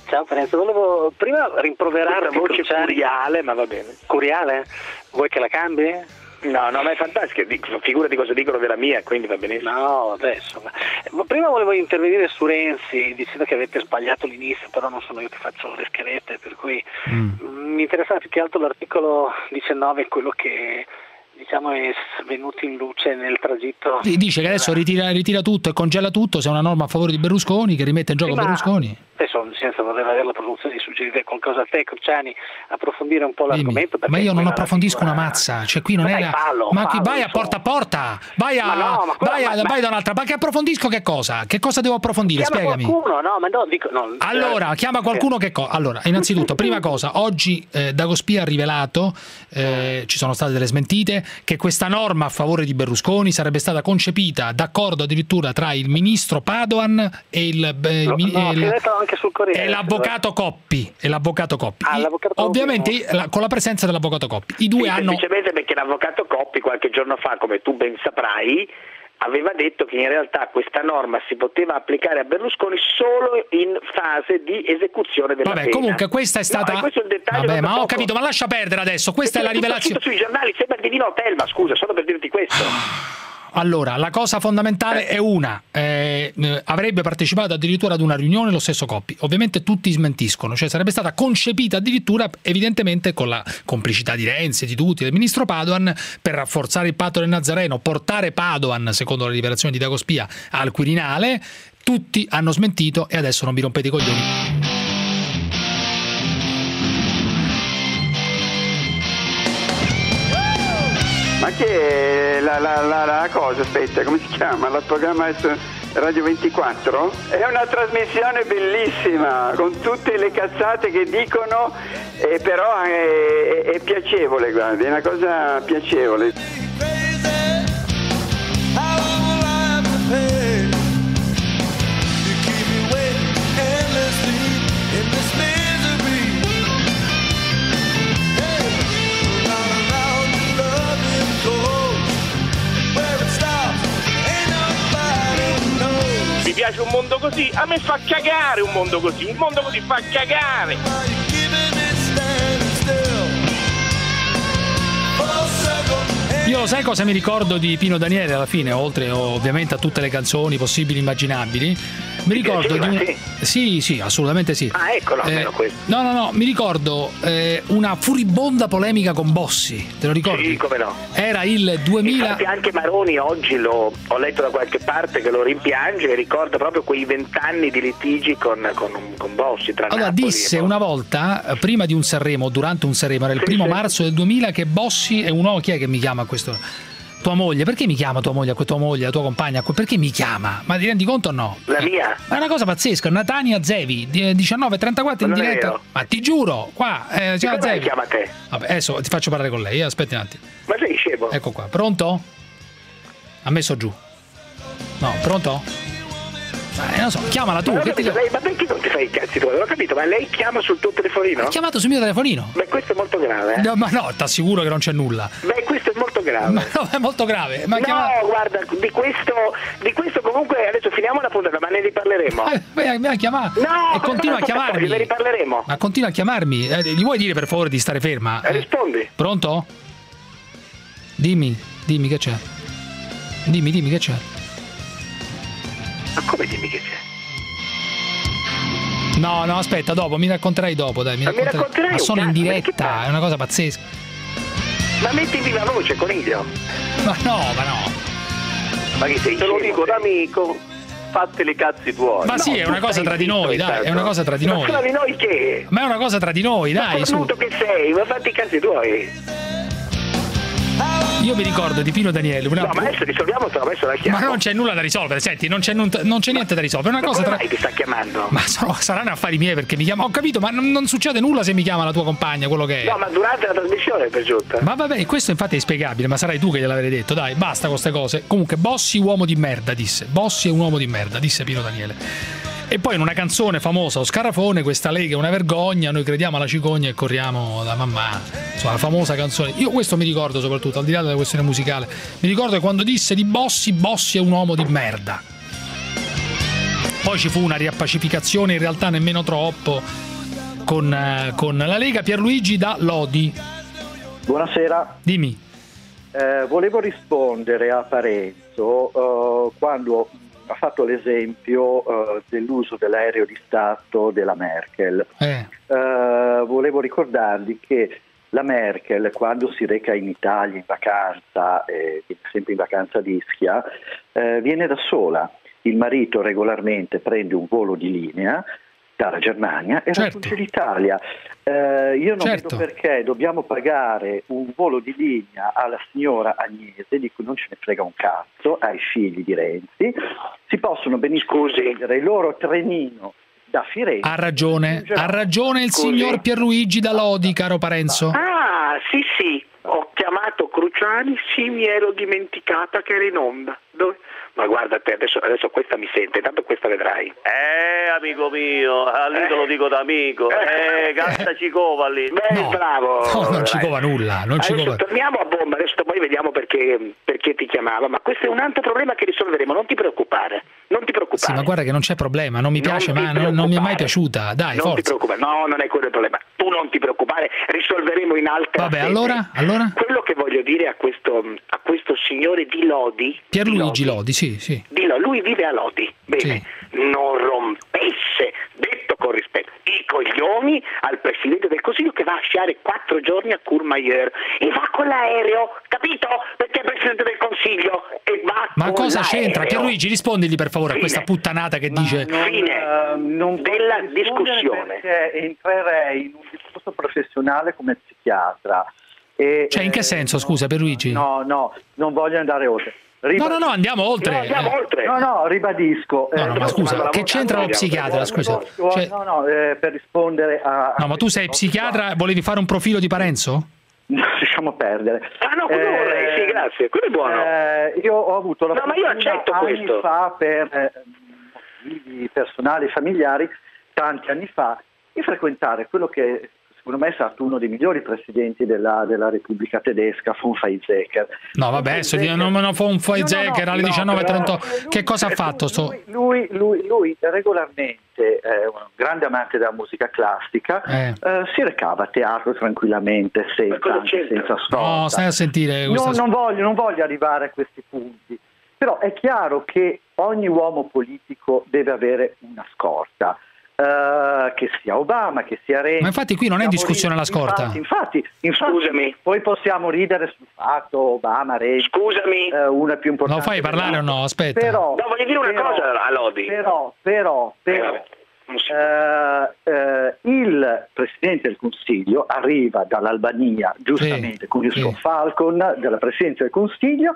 Ciao Parenzo, volevo prima rimproverarti Questa voce Cruciani. curiale, ma va bene. Curiale? Vuoi che la cambi? No, no, ma è fantastica, figurati cosa dicono della mia, quindi va benissimo. No, adesso. Ma prima volevo intervenire su Renzi dicendo che avete sbagliato l'inizio, però non sono io che faccio le scalette, per cui mm. mi interessava più che altro l'articolo diciannove, quello che diciamo è venuto in luce nel tragitto. Dice che adesso ritira, ritira tutto e congela tutto, se è una norma a favore di Berlusconi, che rimette in gioco Sì, ma Berlusconi. Adesso, senza voler avere la presunzione di suggerire qualcosa a te, Cruciani, approfondire un po' l'argomento. Ma io non quella approfondisco figura- una mazza, cioè qui non Ma è dai, la... fallo, ma qui fallo, vai a insomma. porta a porta, vai a Ma no, ma quella- vai, a, ma- vai da un'altra, ma che approfondisco che cosa? Che cosa devo approfondire? Chiama Spiegami. qualcuno, no, ma no, dico, no, Allora, eh, chiama qualcuno che cosa? Allora, innanzitutto, prima cosa, oggi eh, Dagospia ha rivelato, eh, ci sono state delle smentite, che questa norma a favore di Berlusconi sarebbe stata concepita d'accordo addirittura tra il ministro Padoan e il, eh, il, no, mi- no, il- si è detto anche sul Corriere. e l'avvocato Coppi. E l'avvocato Coppi. Ah, I- l'avvocato Coppi, ovviamente no. la- con la presenza dell'avvocato Coppi. I due Sì, hanno. semplicemente perché l'avvocato Coppi qualche giorno fa, come tu ben saprai, aveva detto che in realtà questa norma si poteva applicare a Berlusconi solo in fase di esecuzione della Vabbè, pena. comunque questa è stata. No, e questo è un dettaglio Vabbè, proprio ma ho poco. capito, ma lascia perdere adesso. Questa è la Perché tutto rivelazione. scritto sui giornali, sembra il divino Telma, scusa, solo per dirti questo. Allora, la cosa fondamentale è una, eh, eh, avrebbe partecipato addirittura ad una riunione lo stesso Coppi, ovviamente tutti smentiscono, cioè sarebbe stata concepita addirittura evidentemente con la complicità di Renzi, di tutti, del ministro Padoan, per rafforzare il patto del Nazareno, portare Padoan, secondo la rivelazione di Dagospia, al Quirinale. Tutti hanno smentito e adesso non mi rompete i coglioni. Ma che è la, la, la, la cosa, aspetta, come si chiama? Il programma su Radio ventiquattro? È una trasmissione bellissima, con tutte le cazzate che dicono, eh, però è, è, è piacevole, guardi, è una cosa piacevole. Mi piace un mondo così, a me fa cagare un mondo così, un mondo così fa cagare. Io sai cosa mi ricordo di Pino Daniele alla fine, oltre ovviamente a tutte le canzoni possibili e immaginabili? Mi ricordo di un... Sì, sì, assolutamente sì. Ah, eccolo, almeno Eh, questo. no, no, no, mi ricordo eh, una furibonda polemica con Bossi, te lo ricordi? Sì, come no. Era il duemila. Infatti anche Maroni oggi lo, ho letto da qualche parte che lo rimpiange e ricorda proprio quei vent'anni di litigi con, con, con Bossi tra Allora Napoli disse e una volta, eh, prima di un Sanremo, durante un Sanremo, era il Sì, primo sì. marzo del duemila, che Bossi è un uomo. Chi è che mi chiama a questo? Tua moglie, perché mi chiama tua moglie, a tua moglie, la tua compagna? Perché mi chiama? Ma ti rendi conto o no? La mia? Ma è una cosa pazzesca, Natania Zevi, di- diciannove e trentaquattro in Ma non è diretta. vero. Ma ti giuro, qua, eh, Di c'è la come Zevi. chiama te? Vabbè, adesso ti faccio parlare con lei, eh, aspetti un attimo. Ma sei scemo? Ecco qua, pronto? Ha messo giù. No, pronto? Eh, non so, chiamala tu. Ma, che non ti- capito, lei, ma perché non ti fai i cazzi tuoi? Non ho capito, ma lei chiama sul tuo telefonino? Ha chiamato sul mio telefonino. Beh, questo è molto grave. Eh? No, ma no, ti assicuro che non c'è nulla. Beh, questo è molto grave. Ma no, è molto grave. Ma no, chiama- guarda, di questo, di questo comunque adesso finiamo la puntata, ma ne riparleremo. Eh, mi ha chiamato. No, e continua a chiamarmi. Ne riparleremo. Ma continua a chiamarmi. Eh, gli vuoi dire per favore di stare ferma? Eh, rispondi. Pronto? Dimmi, dimmi che c'è. Dimmi, dimmi che c'è. Ma come dimmi che c'è? No, no, aspetta, dopo, mi racconterai dopo, dai. Mi Ma mi racconterai- racconterai Ma un sono in cazzo, diretta, è una cosa pazzesca. Ma metti viva voce, coniglio. Ma no, ma no. Ma che sei Te lo scemo, dico sei? d'amico, fatti i cazzi tuoi. Ma sì, è una cosa tra di noi, dai, è una cosa tra di Ma noi. tra di noi che? Ma è una cosa tra di noi, dai, su. Cornuto che sei, ma fatti i cazzi tuoi. Io mi ricordo di Pino Daniele una... No, ma adesso risolviamo, se no adesso la chiamo. Ma non c'è nulla da risolvere, senti, non c'è, non, non c'è niente da risolvere, è una Ma cosa come tra... mai ti sta chiamando? Ma sono- saranno affari miei perché mi chiama. Ho capito, ma non, non succede nulla se mi chiama la tua compagna, quello che è. No, ma durante la trasmissione per giunta. Ma vabbè, questo infatti è inspiegabile, ma sarai tu che gliel'avrei detto, dai, basta con queste cose. Comunque, Bossi uomo di merda, disse. Bossi è un uomo di merda, disse Pino Daniele. E poi in una canzone famosa, O Scarafone, questa Lega è una vergogna, noi crediamo alla cicogna e corriamo da mamma. Insomma, la famosa canzone. Io questo mi ricordo soprattutto, al di là della questione musicale. Mi ricordo che quando disse di Bossi, Bossi è un uomo di merda. poi ci fu una riappacificazione, in realtà nemmeno troppo, con, eh, con la Lega. Pierluigi da Lodi. Buonasera. Dimmi. Eh, volevo rispondere a Parenzo eh, quando ha fatto l'esempio eh, dell'uso dell'aereo di Stato della Merkel. Eh. Eh, volevo ricordargli che la Merkel, quando si reca in Italia in vacanza, eh, sempre in vacanza di Ischia, eh, viene da sola. Il marito regolarmente prende un volo di linea dalla Germania e certo. raggiunge l'Italia. Eh, io non certo. vedo perché dobbiamo pagare un volo di linea alla signora Agnese, di cui non ce ne frega un cazzo, ai figli di Renzi. Si possono benissimo prendere il loro trenino da Firenze. Ha ragione, ha ragione il Scusi. signor Pierluigi da Lodi, caro Parenzo. Ah, sì, sì, ho chiamato Cruciani, sì, mi ero dimenticata che era in onda. Dove? Ma guarda te, adesso, adesso questa mi sente, tanto questa vedrai. Eh, amico mio, a lì te lo dico da amico. Eh, gastaci cova lì. Beh, No. bravo. No, non ci cova nulla, non ci Adesso cova. torniamo a bomba, adesso poi vediamo perché, perché ti chiamava, ma questo è un altro problema che risolveremo, non ti preoccupare, non ti preoccupare. Sì, ma guarda che non c'è problema, non mi Non piace, ti ma non, non mi è mai preoccupare. piaciuta. Dai, non ti forza. preoccupare, no, non è quello il problema. Tu non ti preoccupare, risolveremo in altre Vabbè, sede. allora, allora? Quello che voglio dire a questo, a questo signore di Lodi, Pierluigi Lodi, sì, sì. di Lodi, lui vive a Lodi, bene, non rompesse, detto con rispetto, i coglioni al Presidente del Consiglio che va a sciare quattro giorni a Courmayeur e va con l'aereo, capito? Perché è Presidente del Consiglio e va Ma con cosa l'aereo. c'entra? Pierluigi, rispondigli per favore a Fine. questa puttanata che dice... Fine non della posso rispondere discussione. Perché entrerei in un discorso professionale come psichiatra. E, Cioè, in che eh, senso, scusa, Pierluigi? No, no, non voglio andare oltre. No, no, no, andiamo oltre. No, andiamo oltre. No, no, ribadisco. No, no, eh, ma scusa, che c'entra lo psichiatra, scusa? Cioè- No, no, eh, per rispondere a... No, ma tu sei psichiatra, volevi fare un profilo di Parenzo? Lasciamo perdere. Ah no, quello vorrei, sì, grazie, quello è buono. Eh, io ho avuto la No, ma io fortuna accetto anni questo. fa per eh, motivi personali e familiari, tanti anni fa, di frequentare quello che secondo me è stato uno dei migliori presidenti della, della Repubblica Tedesca, von Weizsäcker. No, vabbè, adesso non me ne fa un Weizsäcker alle no, diciannove e trentotto. però Che cosa ha fatto sto? Lui, lui, lui regolarmente, è un grande amante della musica classica, Eh. eh, si recava a teatro tranquillamente, senza, anche senza scorta. No, stai a sentire questa... Non, non, voglio, non voglio arrivare a questi punti, però è chiaro che ogni uomo politico deve avere una scorta. Uh, che sia Obama, che sia Renzi. Ma infatti qui non è in discussione la scorta. Infatti, infatti, infatti Scusami. Poi possiamo ridere sul fatto Obama, Renzi. Scusami. Uh, una più importante. Lo fai parlare o no? Aspetta. Però, No, voglio dire una però, cosa a Lodi. Però, però, però Eh, vabbè. uh, uh, il Presidente del Consiglio arriva dall'Albania, giustamente, Sì, con il sì. suo Falcon, dalla Presidenza del Consiglio,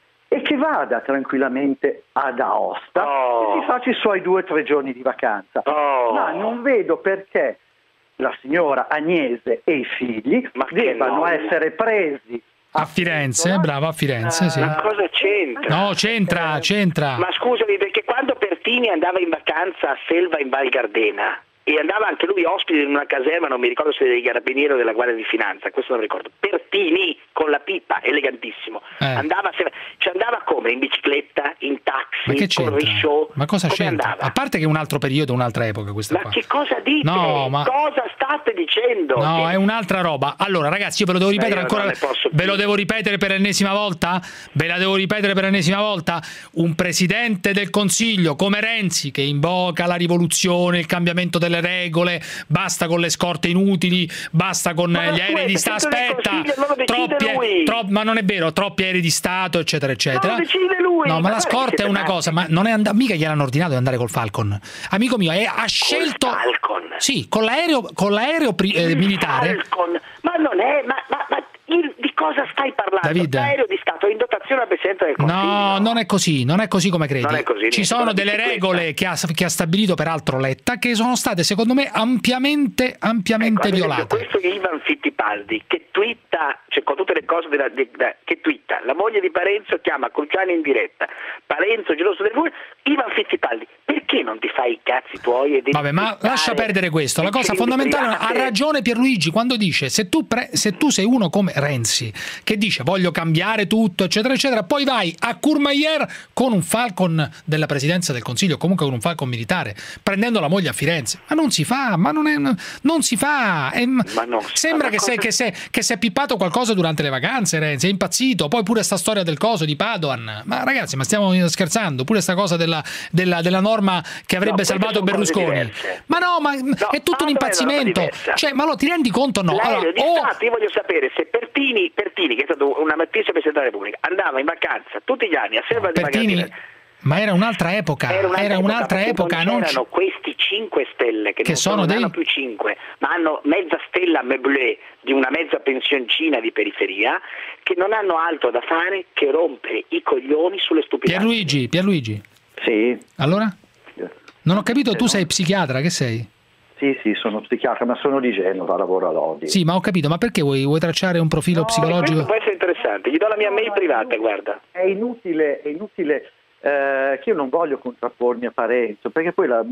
e che vada tranquillamente ad Aosta Oh. e si faccia i suoi due o tre giorni di vacanza. Oh. Ma non vedo perché la signora Agnese e i figli Ma che debbano noia. essere presi A Firenze, brava, a Firenze, sì. Ma cosa c'entra? No, c'entra, c'entra. Ma scusami, perché quando Pertini andava in vacanza a Selva in Val Gardena e andava anche lui ospite in una caserma, non mi ricordo se dei carabinieri o della Guardia di Finanza, questo non ricordo. Pertini con la pipa, elegantissimo. Eh. Andava, se- cioè andava come? In bicicletta, in Ma taxi, che con c'entra? risciò? Ma cosa Come c'entra? andava? A parte che è un altro periodo, un'altra epoca questa Ma qua. che cosa dite? No, ma- Cosa state dicendo? No, Che- è un'altra roba. Allora, ragazzi, io ve lo devo ripetere io ancora. non ne posso Ve più. lo devo ripetere per l'ennesima volta? Ve la devo ripetere per l'ennesima volta? Un presidente del Consiglio come Renzi, che invoca la rivoluzione, il cambiamento delle regole, basta con le scorte inutili, basta con Ma gli scusa, aerei di il Stato. Presidente del Aspetta, Consiglio non lo decide troppi, lui. tro- ma non è vero, troppi aerei di Stato, eccetera, eccetera. Non lo decide lui. No, ma Ma la guarda che scorta è siete una matti. cosa, ma non è and- mica gliel'hanno ordinato di andare col Falcon. Amico mio, è- ha scelto. Falcon. Sì, con l'aereo, con l'aereo pri- eh, Il militare. Falcon. Ma non è, ma, ma, ma il- di cosa stai parlando? David. L'aereo di Stato è in dotazione al Presidente del Consiglio. No, non è così, non è così come credi. Non è così, Ci niente, sono con la delle bicicletta. regole che ha, che ha stabilito peraltro Letta che sono state secondo me ampiamente, ampiamente Ecco, ad esempio, violate. questo è Ivan Fittipaldi che twitta, cioè con tutte le cose della, de- da- che twitta, la moglie di Parenzo chiama Cruciani in diretta, Parenzo geloso del voi, Ivan Fittipaldi, perché perché non ti fai i cazzi tuoi? E devi Vabbè, ma lascia perdere questo. La cosa fondamentale, ha ragione Pierluigi quando dice se tu, pre, se tu sei uno come Renzi che dice voglio cambiare tutto eccetera eccetera, poi vai a Courmayeur con un Falcon della Presidenza del Consiglio, comunque con un Falcon militare, prendendo la moglie a Firenze, ma non si fa, ma non, è, non si fa è, ma no, sembra che, sei, che, sei, che si è pippato qualcosa durante le vacanze Renzi, è impazzito, poi pure sta storia del coso di Padoan, ma ragazzi, ma stiamo scherzando, pure sta cosa della, della, della norma che avrebbe no, salvato Berlusconi, ma no, ma no, è tutto un impazzimento, cioè, ma lo ti rendi conto? No, allora, di oh, Stato, io voglio sapere se Pertini, Pertini che è stato una mattina Presidente della Repubblica, andava in vacanza tutti gli anni a Selva di Magazzini. Ma era un'altra epoca, era un'altra, era un'altra epoca, non non c'erano c... questi cinque stelle che, che non sono, sono dei... hanno più cinque, ma hanno mezza stella meublé di una mezza pensioncina di periferia che non hanno altro da fare che rompere i coglioni sulle stupidità. Pierluigi, Pierluigi. Sì. Allora? Non ho capito, tu sei psichiatra, che sei? Sì, sì, sono psichiatra, ma sono di Genova, lavoro all'Odi. Sì, ma ho capito, ma perché vuoi, vuoi tracciare un profilo no, psicologico? Può essere interessante, gli do la mia no, mail privata, guarda. È inutile, è inutile eh, che io non voglio contrappormi a Parenzo, perché poi la,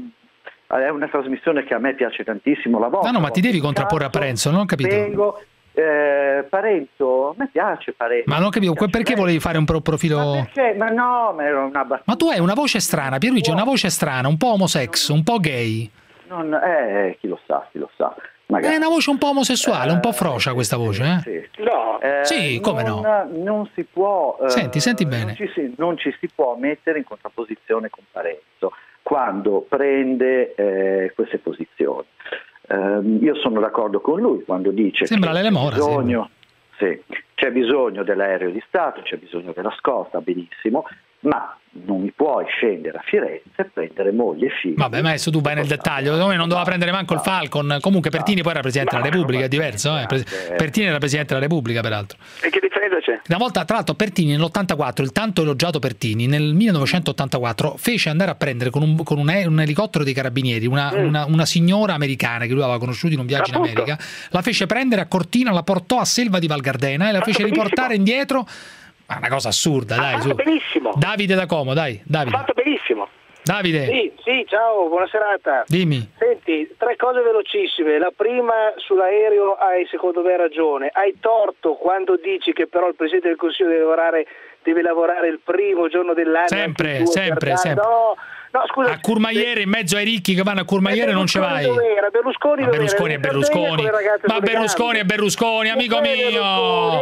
è una trasmissione che a me piace tantissimo, la vostra. No, no, ma ti devi contrapporre a Parenzo, non ho capito. Vengo, eh, Parenzo, a me piace Parenzo. Ma non ho capito, perché volevi fare un pro profilo... Ma perché? Ma no, ma era una battuta. Ma tu hai una voce strana, Pierluigi, una voce strana, un po' homosex, un po' gay. Non, eh, chi lo sa, chi lo sa. Magari. È una voce un po' omosessuale, un po' frocia questa voce, eh? Sì. No. Eh, sì, come non, no? Non si può... Eh, senti, senti bene. Non ci, si, non ci si può mettere in contrapposizione con Parenzo quando prende eh, queste posizioni. Eh, io sono d'accordo con lui quando dice sembra che Lele Mora, c'è bisogno, sì, c'è bisogno dell'aereo di Stato, c'è bisogno della scorta, benissimo, ma non mi puoi scendere a Firenze e prendere moglie e figli. Vabbè, ma adesso tu vai nel dettaglio, noi non doveva prendere manco il Falcon. Comunque Pertini poi era Presidente della Repubblica, è diverso, eh? Pertini era Presidente della Repubblica, peraltro. E che differenza c'è? Una volta, tra l'altro, Pertini nell'ottantaquattro, il tanto elogiato Pertini, nel millenovecentottantaquattro fece andare a prendere con un, con un, un elicottero dei carabinieri una, mm. una, una signora americana che lui aveva conosciuto in un viaggio in America, la fece prendere a Cortina, la portò a Selva di Val Gardena e la fece riportare indietro. Ma una cosa assurda, ha dai, fatto su. benissimo. Davide da Como, dai, Davide. Ha fatto benissimo. Davide. Sì, sì, ciao, buona serata. Dimmi. Senti, tre cose velocissime. La prima, sull'aereo hai secondo me ragione. Hai torto quando dici che però il Presidente del Consiglio deve lavorare, deve lavorare il primo giorno dell'anno. Sempre, sempre, sempre. No, no, scusa. A Courmayeur, in mezzo ai ricchi che vanno a Courmayeur non ce vai. Dov'era? Berlusconi ma Berlusconi è Berlusconi. Ma Berlusconi è Berlusconi, amico mio.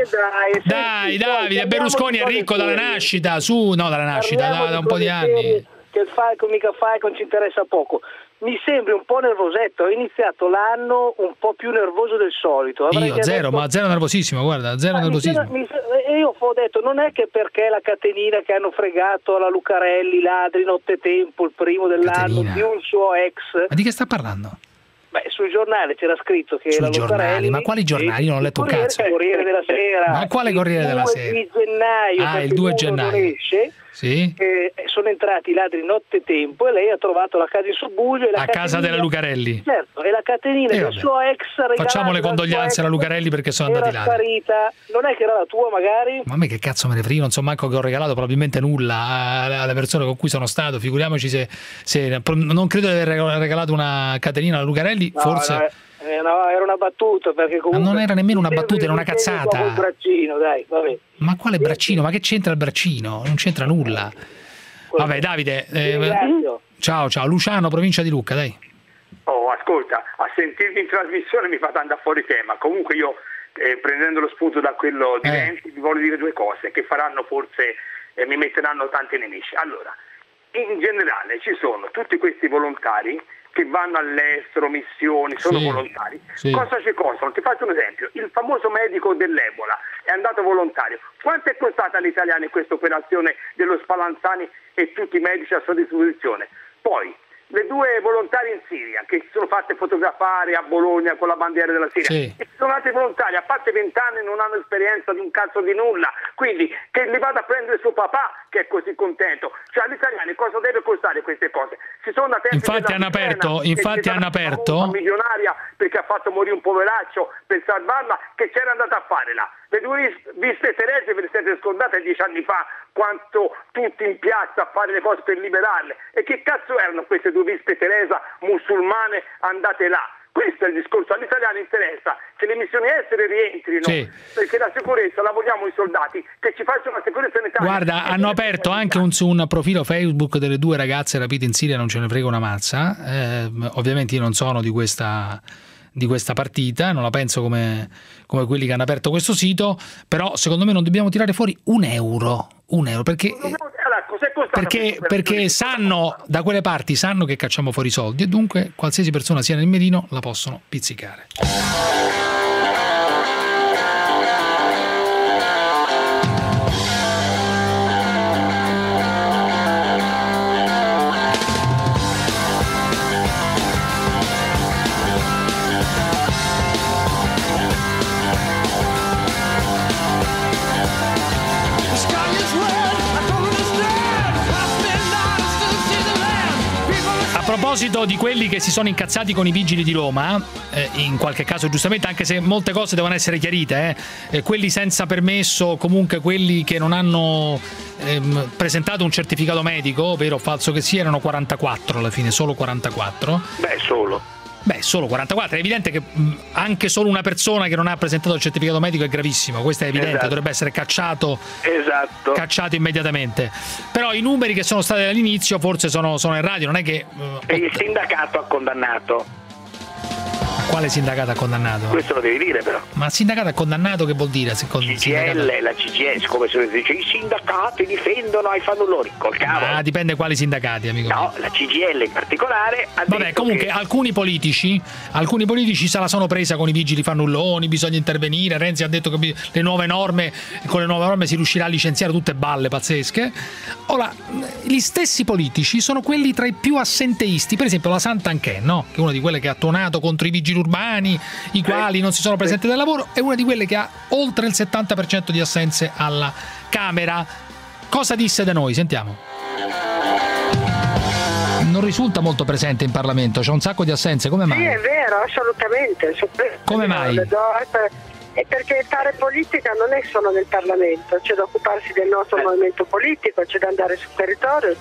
Dai, Davide, Berlusconi è ricco dalla nascita, su, no, dalla nascita, da, da un po' di anni. Che il Falcon, mica Falcon, ci interessa poco. Mi sembri un po' nervosetto, ho iniziato l'anno un po' più nervoso del solito. Avrei Io zero, detto... ma zero nervosissimo, guarda, zero ma nervosismo. Mi, mi, io ho detto, non è che perché la catenina che hanno fregato alla Lucarelli, ladri, nottetempo, il primo dell'anno, Catenina. di un suo ex... Ma di che sta parlando? Beh, sul giornale c'era scritto che Sui la giornali, Lucarelli... ma quali giornali? Io non ho letto un cazzo. Il Corriere della Sera. Ma quale Corriere della Sera? Il due di gennaio. Ah, il due gennaio. Esce, sì. eh, sono entrati i ladri nottetempo e lei ha trovato la casa in subbuglio. E la a casa della Lucarelli. Certo, e la catenina eh, del vabbè. suo ex Facciamo le condoglianze alla Lucarelli perché sono andati là. Sparita. Non è che era la tua magari? Ma a me che cazzo me ne frega, non so manco che ho regalato probabilmente nulla alle persone con cui sono stato, figuriamoci se, se non credo di aver regalato una catenina alla Lucarelli, no, forse... No, Eh, no, era una battuta perché comunque ma non era nemmeno una battuta, era una cazzata. Un braccino, dai, vabbè. Ma quale braccino? Ma che c'entra il braccino? Non c'entra nulla. Vabbè, Davide. Eh, ciao, ciao. Luciano, provincia di Lucca, dai. Oh, ascolta, a sentirvi in trasmissione mi fate andare fuori tema. Comunque io, eh, prendendo lo spunto da quello di Renzi, eh. vi voglio dire due cose che faranno forse, eh, mi metteranno tanti nemici. Allora, in generale ci sono tutti questi volontari che vanno all'estero, missioni, sono sì, volontari. Sì. Cosa ci costano? Ti faccio un esempio. Il famoso medico dell'Ebola è andato volontario. Quanto è costata agli italiani questa operazione dello Spallanzani e tutti i medici a sua disposizione? Poi, le due volontarie in Siria che si sono fatte fotografare a Bologna con la bandiera della Siria, sì. e sono altri volontari, a parte vent'anni non hanno esperienza di un cazzo di nulla, quindi che li vada a prendere suo papà che è così contento. Cioè agli italiani cosa deve costare queste cose? Si sono da tempi infatti hanno aperto, infatti hanno aperto una milionaria perché ha fatto morire un poveraccio per salvarla, che c'era andata a fare là? Le due viste Terese ve le siete scordate dieci anni fa, quanto tutti in piazza a fare le cose per liberarle? E che cazzo erano queste due viste Teresa musulmane andate là? Questo è il discorso, all'italiano interessa che le missioni estere rientrino, sì, perché la sicurezza la vogliamo i soldati, che ci facciano la sicurezza in Italia. Guarda, hanno aperto anche un, un profilo Facebook delle due ragazze rapite in Siria, non ce ne frega una mazza, eh, ovviamente io non sono di questa... di questa partita, non la penso come, come quelli che hanno aperto questo sito, però secondo me non dobbiamo tirare fuori un euro, un euro perché, perché, perché sanno, da quelle parti sanno che cacciamo fuori i soldi e dunque qualsiasi persona sia nel mirino la possono pizzicare. A proposito di quelli che si sono incazzati con i vigili di Roma, eh, in qualche caso giustamente, anche se molte cose devono essere chiarite, eh, eh, quelli senza permesso, comunque quelli che non hanno ehm, presentato un certificato medico, vero o falso che sia, erano quarantaquattro alla fine, solo quarantaquattro. Beh, solo. Beh, solo quarantaquattro, è evidente che mh, anche solo una persona che non ha presentato il certificato medico è gravissimo, questo è evidente, esatto, dovrebbe essere cacciato, esatto, cacciato immediatamente. Però i numeri che sono stati all'inizio forse sono, sono errati, non è che... Uh, e il sindacato ha condannato. Quale sindacato ha condannato? Questo lo devi dire però. Ma il sindacato ha condannato che vuol dire? C G I L, la C G I L, come si dice, i sindacati difendono ai fannulloni, col cavolo. Ah, dipende quali sindacati, amico. No, mio. La C G I L in particolare ha Vabbè, detto comunque che... alcuni politici, alcuni politici se la sono presa con i vigili fannulloni, bisogna intervenire, Renzi ha detto che le nuove norme, con le nuove norme si riuscirà a licenziare tutte balle pazzesche. Ora, gli stessi politici sono quelli tra i più assenteisti, per esempio la Santanchè, no? Che è una di quelle che ha tuonato contro i vigili urbani, i quali non si sono presenti del lavoro, è una di quelle che ha oltre il settanta per cento di assenze alla Camera. Cosa disse da noi? Sentiamo. Non risulta molto presente in Parlamento, c'è un sacco di assenze, come mai? Sì, è vero, assolutamente. Come mai? È perché fare politica non è solo nel Parlamento, c'è da occuparsi del nostro eh. movimento politico, c'è da andare sul territorio.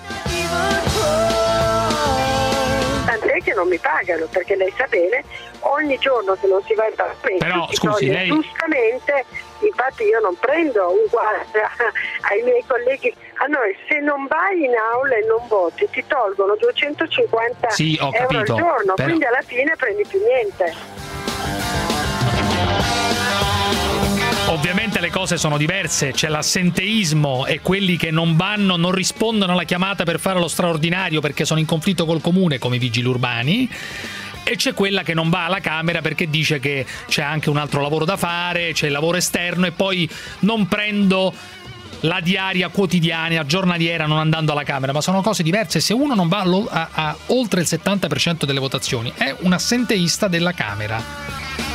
Tant'è che non mi pagano, perché lei sa bene, ogni giorno che non si va in Parlamento, però si scusi, lei... giustamente, infatti io non prendo un guardia ai miei colleghi, a noi se non vai in aula e non voti ti tolgono duecentocinquanta sì, ho euro capito, al giorno, però... quindi alla fine prendi più niente. Ovviamente le cose sono diverse, c'è l'assenteismo e quelli che non vanno, non rispondono alla chiamata per fare lo straordinario perché sono in conflitto col comune, come i vigili urbani, e c'è quella che non va alla Camera perché dice che c'è anche un altro lavoro da fare, c'è il lavoro esterno e poi non prendo la diaria quotidiana, giornaliera, non andando alla Camera, ma sono cose diverse. Se uno non va a, a, a oltre il settanta per cento delle votazioni è un assenteista della Camera.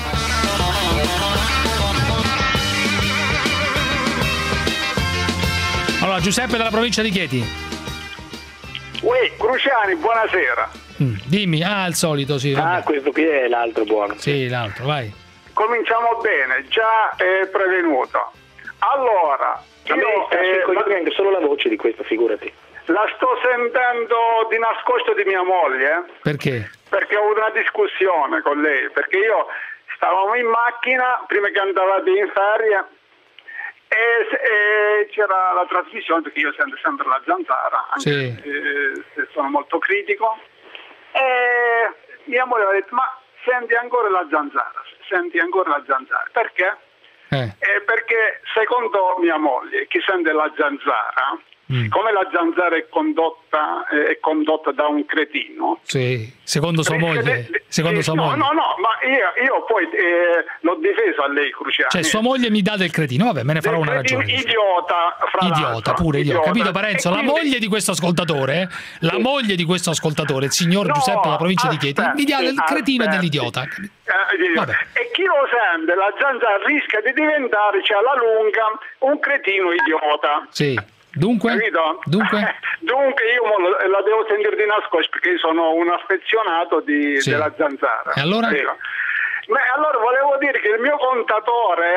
Allora, Giuseppe dalla provincia di Chieti. Uè, Cruciani, buonasera. Mm, dimmi, ah, il solito, sì. Ah, questo qui è l'altro buono. Sì, l'altro, vai. Cominciamo bene, già è prevenuto. Allora, a me io sta eh, la... anche solo la voce di questo, figurati. La sto sentendo di nascosto di mia moglie. Perché? Perché ho avuto una discussione con lei, perché io stavamo in macchina prima che andavate in ferie. E, e c'era la trasmissione, perché io sento sempre la Zanzara, anche sì. se, se sono molto critico, e mia moglie mi ha detto: ma senti ancora la Zanzara, senti ancora la Zanzara, perché? Eh. Eh, perché secondo mia moglie chi sente la Zanzara, mm. come la Zanzara è condotta, eh, è condotta da un cretino, sì. Secondo sua moglie, de, secondo eh, sua no, moglie. no, no, ma io, io poi eh, l'ho difeso a lei, Cruciani. Cioè sua moglie mi dà del cretino, vabbè, me ne farò una ragione. Idiota, fra idiota, l'altro. pure idiota. Idiota. Capito Parenzo? Quindi... La moglie di questo ascoltatore, la sì. moglie di questo ascoltatore, il signor no, Giuseppe della provincia aspetta, di Chieti, mi dà del cretino aspetta. e dell'idiota. Eh, e chi lo sente, la Zanzara rischia di diventare, cioè alla lunga, un cretino idiota. Sì. Dunque? Dunque? Dunque io la devo sentire di nascosto perché sono un affezionato di, sì. della Zanzara. E allora? Vero. Ma allora volevo dire che il mio contatore di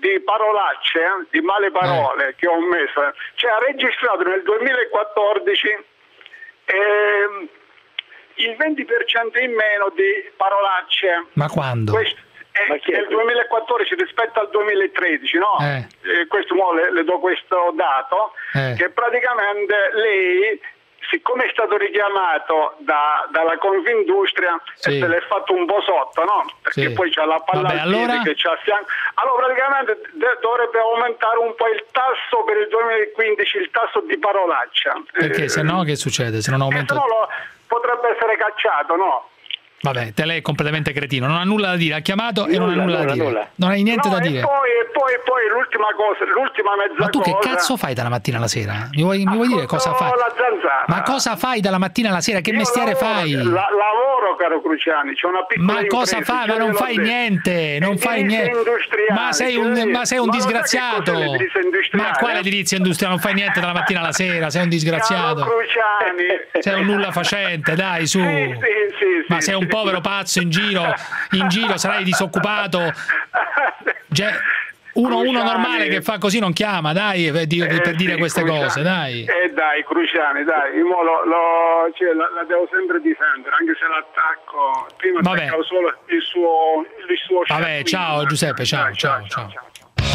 di parolacce, eh, di male parole eh. che ho messo, cioè ha registrato nel duemilaquattordici ehm, il venti per cento in meno di parolacce. Ma quando? Questo è nel duemilaquattordici rispetto al duemilatredici, no? Eh. Eh, questo, mo le, le do questo dato, eh. che praticamente lei, siccome è stato richiamato da, dalla Confindustria, sì. se l'è fatto un po' sotto, no? Perché sì. poi c'ha la palla Vabbè, al piede allora... che c'ha a fianco. Allora praticamente de- dovrebbe aumentare un po' il tasso per il duemilaquindici, il tasso di parolaccia. Perché eh, se no che succede? Se non aumenta... Eh, se no lo, potrebbe essere cacciato, no? Vabbè, te lei è completamente cretino, non ha nulla da dire, ha chiamato e nulla, non ha nulla, nulla da dire. Nulla. Non hai niente no, da e dire. Poi, e poi, poi l'ultima cosa, l'ultima mezza cosa. Ma tu cosa, che cazzo fai dalla mattina alla sera? Mi vuoi, mi vuoi dire cosa fai? La zanzara. Ma cosa fai dalla mattina alla sera? Che Io mestiere lavoro, fai? La, lavoro, caro Cruciani, c'è una piccola Ma cosa impresa, fai? Ma non fai niente, non fai niente. Ma sei un, ma sei un ma disgraziato. Ma quale edilizia industriale? Non fai niente dalla mattina alla sera, sei un disgraziato. Cruciani. Sei un nulla facente, dai, su. Sì, sì, sì, ma sì, sei un sì. povero pazzo in giro, in giro sarai disoccupato. Ge- Uno, uno normale che fa così non chiama, dai, per, dire, eh, per dire sì, queste Cruciani. cose, dai. Eh dai, Cruciani, dai, io lo, lo, cioè, la, la devo sempre difendere, anche se l'attacco, prima Vabbè. attaccavo solo il suo, il suo Vabbè, ciao Giuseppe, ciao, dai, ciao, ciao. ciao. ciao.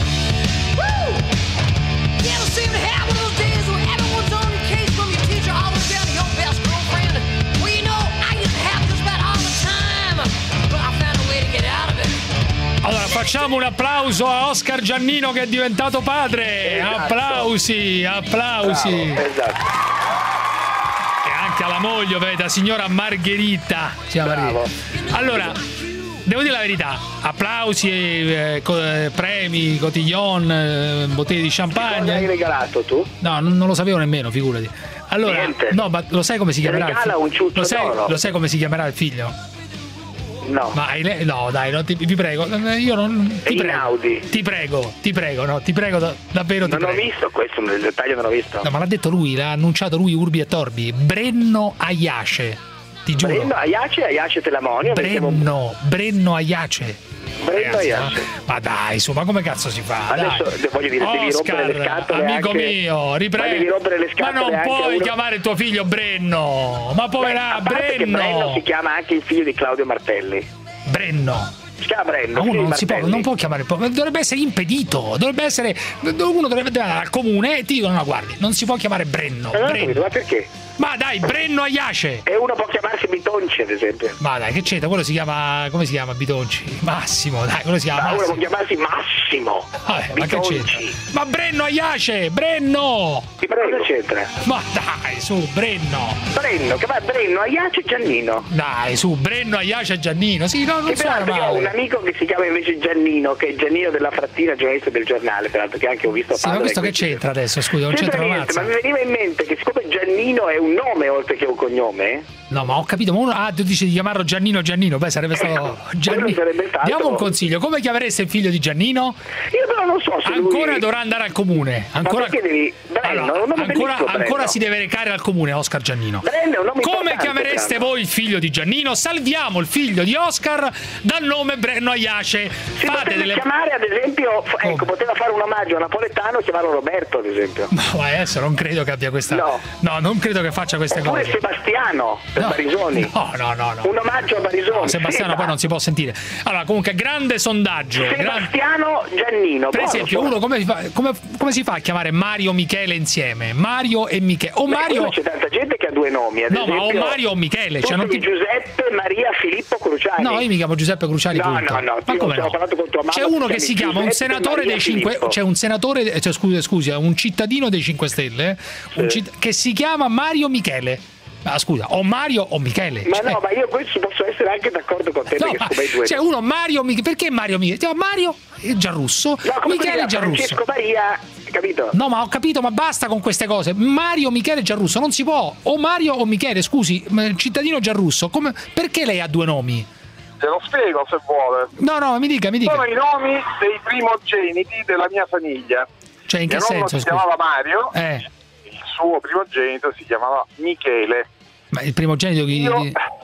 Allora facciamo un applauso a Oscar Giannino che è diventato padre. Esatto. Applausi, applausi. Bravo, esatto. E anche alla moglie, vedete, la signora Margherita. Bravo. Allora, devo dire la verità, applausi, eh, co- eh, premi, cotillon, eh, bottiglie di champagne. Cosa hai regalato tu? No, non, non lo sapevo nemmeno, figurati. Allora, Niente. no, ma lo sai come si chiamerà? Il regala un ciuccio lo, sai, d'oro. lo sai come si chiamerà il figlio? No. Ma hai le- no, dai, no, ti, vi prego, io non ti prego. Audi. Ti prego, ti prego, no, ti prego da- davvero ti Non prego. ho visto questo, nel dettaglio non ho visto. No, ma l'ha detto lui, l'ha annunciato lui Urbi e Torbi, Brenno Aiace. Ti giuro. Brenno Aiace, Aiace Telamonio. Brenno, Brenno Aiace. Brenno Ragazzi, Aiace. ma, ma dai, su, ma come cazzo si fa? Adesso Dai. voglio dire, devi Oscar, rompere le scatole amico anche, mio, ma devi riprego. rompere le Ma scatole non anche puoi a uno... chiamare tuo figlio Brenno. Ma povera A parte che Brenno. Brenno si chiama anche il figlio di Claudio Martelli. Brenno. Si chiama Brenno. Ma figlio uno di non si può, Martelli. non può chiamare, dovrebbe essere impedito, dovrebbe essere, uno dovrebbe andare al comune e ti dicono no guardi, non si può chiamare Brenno. Eh, non ho Brenno. capito, ma perché? Ma dai, Brenno Aiace. E uno può chiamarsi Bitonci, ad esempio. Ma dai, che c'entra? Quello si chiama, come si chiama Bitonci? Massimo, dai, quello si chiama Ma uno Massimo. può chiamarsi Massimo. Vabbè, ma che Bitonci. c'entra? Ma Brenno Aiace, Brenno. Sì, ma cosa c'entra? Ma dai, su, Brenno. Brenno, che va Brenno, Aiace e Giannino. Dai, su, Brenno Aiace e Giannino. Sì, no, non Che suona peraltro io ho un male. amico che si chiama invece Giannino, che è Giannino della Frattina, giornalista del giornale, peraltro, che anche ho visto Sì, ma padre, questo che quindi- c'entra adesso? Scusa, non c'entra una niente, ma mazza. mi veniva in mente che siccome Giannino è un nome oltre che un cognome, No, ma ho capito, ma uno, ah, tu dici di chiamarlo Giannino Giannino, beh sarebbe stato Giannino. sarebbe stato- Diamo un consiglio, come chiamereste il figlio di Giannino? io però non so se Ancora lui... dovrà andare al comune. Ancora, Ma perché devi... Brenno, Allora, è un nome ancora, bellissimo, ancora Brenno. si deve recare al comune Oscar Giannino. Brenno è un nome Come importante, chiamereste Brenno. voi il figlio di Giannino? Salviamo il figlio di Oscar dal nome Brenno Aiace. Si Fate potrebbe delle... chiamare ad esempio, f- ecco, poteva fare un omaggio a napoletano e chiamarlo Roberto ad esempio. Ma adesso non credo che abbia questa. No. No, non credo che faccia queste Oppure cose. Sebastiano per No. Barisoni. No, no, no, no. Un omaggio a Barisoni. No, Sebastiano Sì, poi non si può sentire. Allora, comunque, grande sondaggio. gran- Sebastiano Giannino. Per buono, esempio, buono. uno come, si fa- come, come si fa a chiamare Mario Michele insieme? Mario e Michele. O Beh, Mario. c'è tanta gente che ha due nomi. Ad No, ma o esempio, Mario o Michele. tu Cioè, non sei ti- Giuseppe Maria Filippo Cruciani. No, io mi chiamo Giuseppe Cruciani. No, punto. no, no, Ma io come ho no? parlato con tua mamma, C'è uno ti che si chiami chiama un Giuseppe senatore Maria dei cinque. Filippo. C'è un senatore, cioè, scusa, scusa, un cittadino dei cinque Stelle un citt- che si chiama Mario Michele. Ah, scusa, o Mario o Michele. Ma Cioè- no, ma io questo posso essere anche d'accordo con te No, perché ma siccome i due c'è uno Mario Michele. Perché Mario Michele? Si chiama Mario Giarrusso. No, come Michele si chiama? Giarrusso. Francesco Maria, capito? No, ma ho capito, ma basta con queste cose. Mario Michele Giarrusso, non si può. O Mario o Michele, scusi, m- cittadino Giarrusso, come, perché lei ha due nomi? Te lo spiego se vuole. No, no, mi dica, mi dica. Sono i nomi dei primogeniti della mia famiglia. Cioè, in che Mio nonno senso, si scusi? chiamava Mario, Eh, il suo primogenito si chiamava Michele. ma il primogenito chi... Io, chi-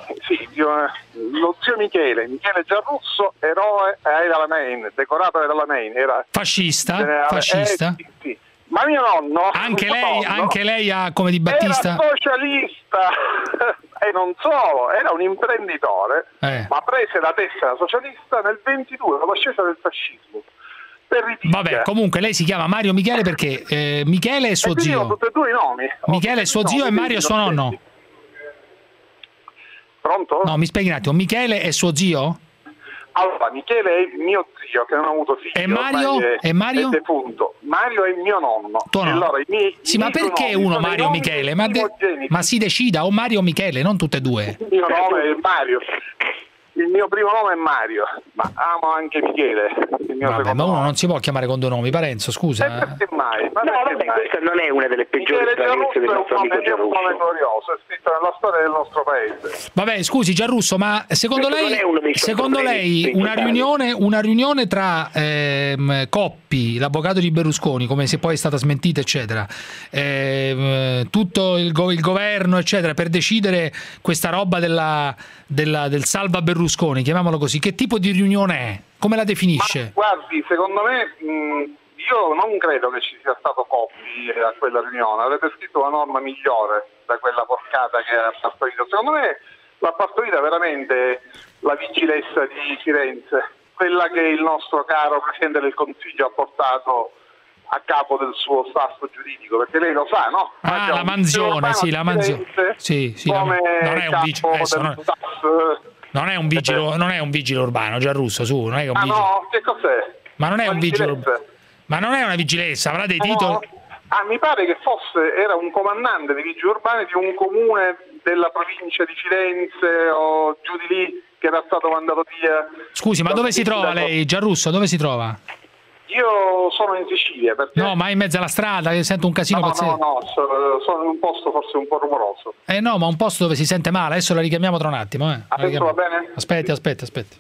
sì, io, lo zio Michele, Michele Giarrusso, eroe era la Main, decorato dalla Main, era fascista, generale, fascista. Eh, sì, sì. Ma mio nonno, anche mio lei, nonno, anche lei ha come Di Battista. Era socialista e non solo, era un imprenditore, eh. ma prese la tessera socialista nel ventidue, con l'ascesa del fascismo. Vabbè, comunque lei si chiama Mario Michele perché eh, Michele è suo e zio. Ho tutti e due i nomi. Michele è suo zio e Mario è suo nonno. Pronto? No, mi spieghi un attimo, Michele è suo zio? Allora, Michele è mio zio che non ha avuto figli. E Mario? È, e Mario? È defunto. Mario è mio nonno. Tuo nonno. Allora, i miei, sì, i ma miei perché nomi uno Mario o Michele? Ma, de- ma si decida, o Mario o Michele, non tutte e due. Il mio nome è Mario. Il mio primo nome è Mario, ma amo anche Michele. Il mio vabbè, ma uno nome. non si può chiamare con due nomi, Parenzo, scusa. E perché mai? Ma no, perché vabbè, mai? questa non è una delle peggiori esperienze del nostro amico Giarrusso. È un nome glorioso, è scritto nella storia del nostro paese. Vabbè, scusi Giarrusso, ma secondo Questo lei, non è uno dei secondo lei una principali. riunione, una riunione tra ehm, Coppi, l'avvocato di Berlusconi, come se poi è stata smentita, eccetera, ehm, tutto il, go- il governo, eccetera, per decidere questa roba della, della, del salva Berlusconi, chiamiamolo così, che tipo di riunione è? Come la definisce? Ma, guardi, secondo me mh, io non credo che ci sia stato Coppi a quella riunione, avrebbe scritto una norma migliore da quella porcata che ha partorito. Secondo me l'ha partorita veramente la vigilessa di Firenze, quella che il nostro caro Presidente del Consiglio ha portato a capo del suo staff giuridico, perché lei lo sa, no? Ah, Abbiamo la mansione, sì, la mansione. Sì, sì, la come man- non è un vigile, adesso, non, non è un vigile, non è un vigile urbano, Giarrusso, su, non è che un Ah vigile. no, che cos'è? Ma non è Una un vigile vigilenza? urbano. Ma non è una vigilenza, avrà dei No. titoli. Ah, mi pare che fosse, era un comandante dei vigili urbani di un comune della provincia di Firenze o giù di lì che era stato mandato via. Scusi, ma dove si trova lei, Giarrusso? Dove si trova? Io sono in Sicilia perché... No, ma in mezzo alla strada, io sento un casino no, pazzesco. no, no, so- sono in un posto forse un po' rumoroso. Eh no, ma un posto dove si sente male, adesso la richiamiamo tra un attimo. Eh. La Adesso richiamiamo. va bene? Aspetti, aspetti, aspetti.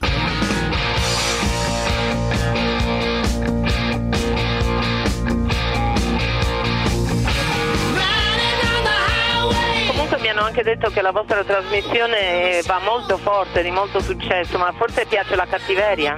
Comunque mi hanno anche detto che la vostra trasmissione va molto forte, di molto successo, ma forse piace la cattiveria.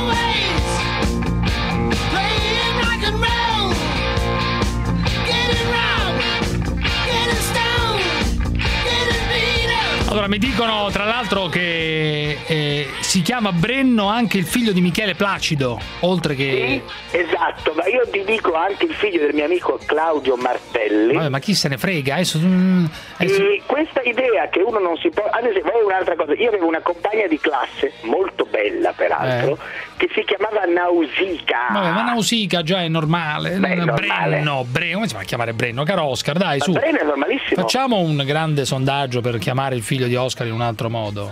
Allora, mi dicono tra l'altro che eh, si chiama Brenno anche il figlio di Michele Placido, oltre che... Sì, esatto, ma io ti dico anche il figlio del mio amico Claudio Martelli. Vabbè, ma chi se ne frega? Adesso, mm, adesso... E questa idea che uno non si può... Ad esempio, voi un'altra cosa, io avevo una compagna di classe, molto bella peraltro, Eh. che si chiamava Nausica. Vabbè, ma Nausica già è normale. Beh, è Non- normale. Brenno, Brenno, come si fa a chiamare Brenno? Caro Oscar, dai, Ma su. Brenno è normalissimo. Facciamo un grande sondaggio per chiamare il figlio di Oscar in un altro modo.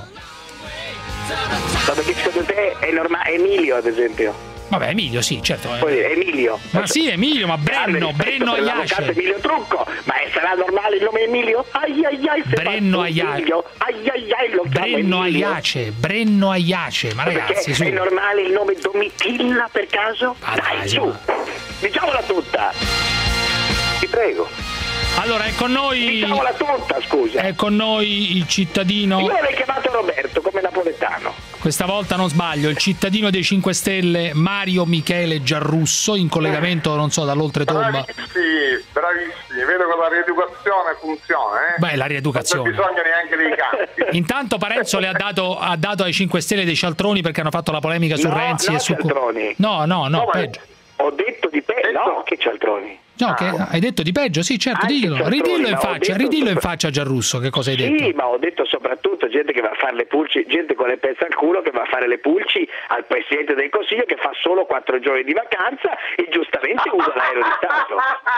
Ma perché secondo te è normale? Emilio, ad esempio. Vabbè, Emilio, sì, certo. eh. Puoi dire, Emilio. Ma sì, Emilio, ma Brenno, Grande rispetto Brenno per l'avvocato Aiace. Emilio Trucco, ma è- sarà normale il nome Emilio? Ai ai ai, se Brenno fa Aiace. Emilio, ai ai ai, lo chiamo Brenno Emilio. Aiace, Brenno Aiace, ma ragazzi, Perché su. è normale il nome Domitilla per caso? Ah, dai, dai, su, ma- diciamola tutta. Ti prego. Allora, è con noi. Diciamola tutta, scusa. È con noi il cittadino. Io l'avrei chiamato Roberto come napoletano. Questa volta non sbaglio, il cittadino dei cinque Stelle Mario Michele Giarrusso, in collegamento, non so, dall'oltretomba. Bravissimi, bravissimi, vedo che la rieducazione funziona, eh? Beh, la rieducazione. Non c'è bisogno neanche dei campi. Intanto Parenzo le ha dato, ha dato ai cinque Stelle dei cialtroni perché hanno fatto la polemica su No, Renzi no, e su... cialtroni. No, no, no, No, ma- peggio. Ho detto di pe... No, che cialtroni. No, che hai detto di peggio? Sì, certo, Anche diglielo. cialtroni, Ridillo in ma ho faccia, detto- ridillo in faccia a Giarrusso, che cosa hai detto? Sì, ma ho detto soprattutto gente che va a fare le pulci, gente con le pezze al culo che va a fare le pulci al Presidente del Consiglio che fa solo quattro giorni di vacanza e giustamente usa l'aereo di Stato.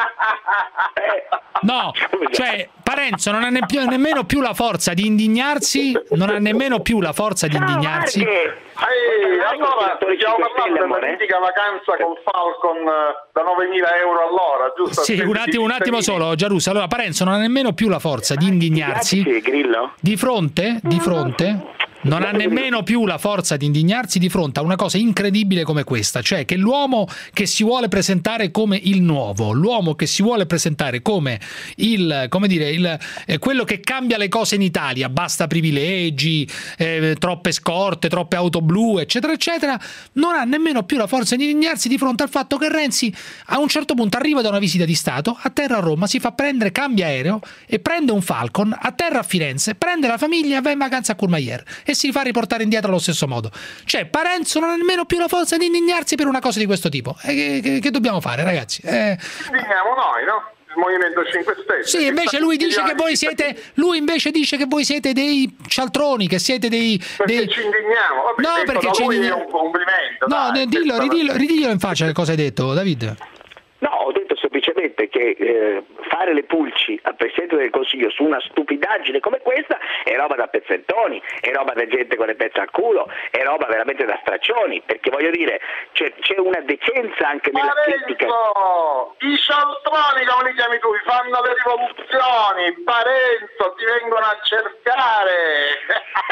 No, cioè Parenzo non ha ne- più- nemmeno più la forza di indignarsi, non ha nemmeno più la forza di indignarsi. Ehi, allora stiamo parlando della eh? mitica vacanza col Falcon eh, da novemila euro all'ora, giusto? Sì, un attimo, un attimo solo, Giarrusso. Allora, Parenzo non ha nemmeno più la forza di indignarsi Grillo? di fronte, di fronte non ha nemmeno più la forza di indignarsi di fronte a una cosa incredibile come questa, cioè che l'uomo che si vuole presentare come il nuovo, l'uomo che si vuole presentare come il, come dire, il, eh, quello che cambia le cose in Italia, basta privilegi, eh, troppe scorte, troppe auto blu, eccetera, eccetera, non ha nemmeno più la forza di indignarsi di fronte al fatto che Renzi a un certo punto arriva da una visita di Stato, atterra a Roma, si fa prendere, cambia aereo e prende un Falcon, atterra a Firenze, prende la famiglia e va in vacanza a Courmayeur e si fa riportare indietro allo stesso modo. Cioè Parenzo non ha nemmeno più la forza di indignarsi per una cosa di questo tipo. E che, che, che dobbiamo fare, ragazzi? Eh... Indigniamo noi, no? Il Movimento cinque Stelle. Sì, invece lui dice che voi siete lui invece dice che voi siete dei cialtroni, che siete dei, perché dei... ci indigniamo. Vabbè, no, perché ci indigniamo. È un complimento. No, dai, dillo, ridillo, ridiglielo in faccia che cosa hai detto, David. No, ho detto semplicemente che eh, fare le pulci al Presidente del Consiglio su una stupidaggine come questa è roba da pezzentoni, è roba da gente con le pezze al culo, è roba veramente da straccioni, perché voglio dire, c'è, c'è una decenza anche nella critica. I cialtroni, come li chiami tu, fanno le rivoluzioni, Parenzo, ti vengono a cercare.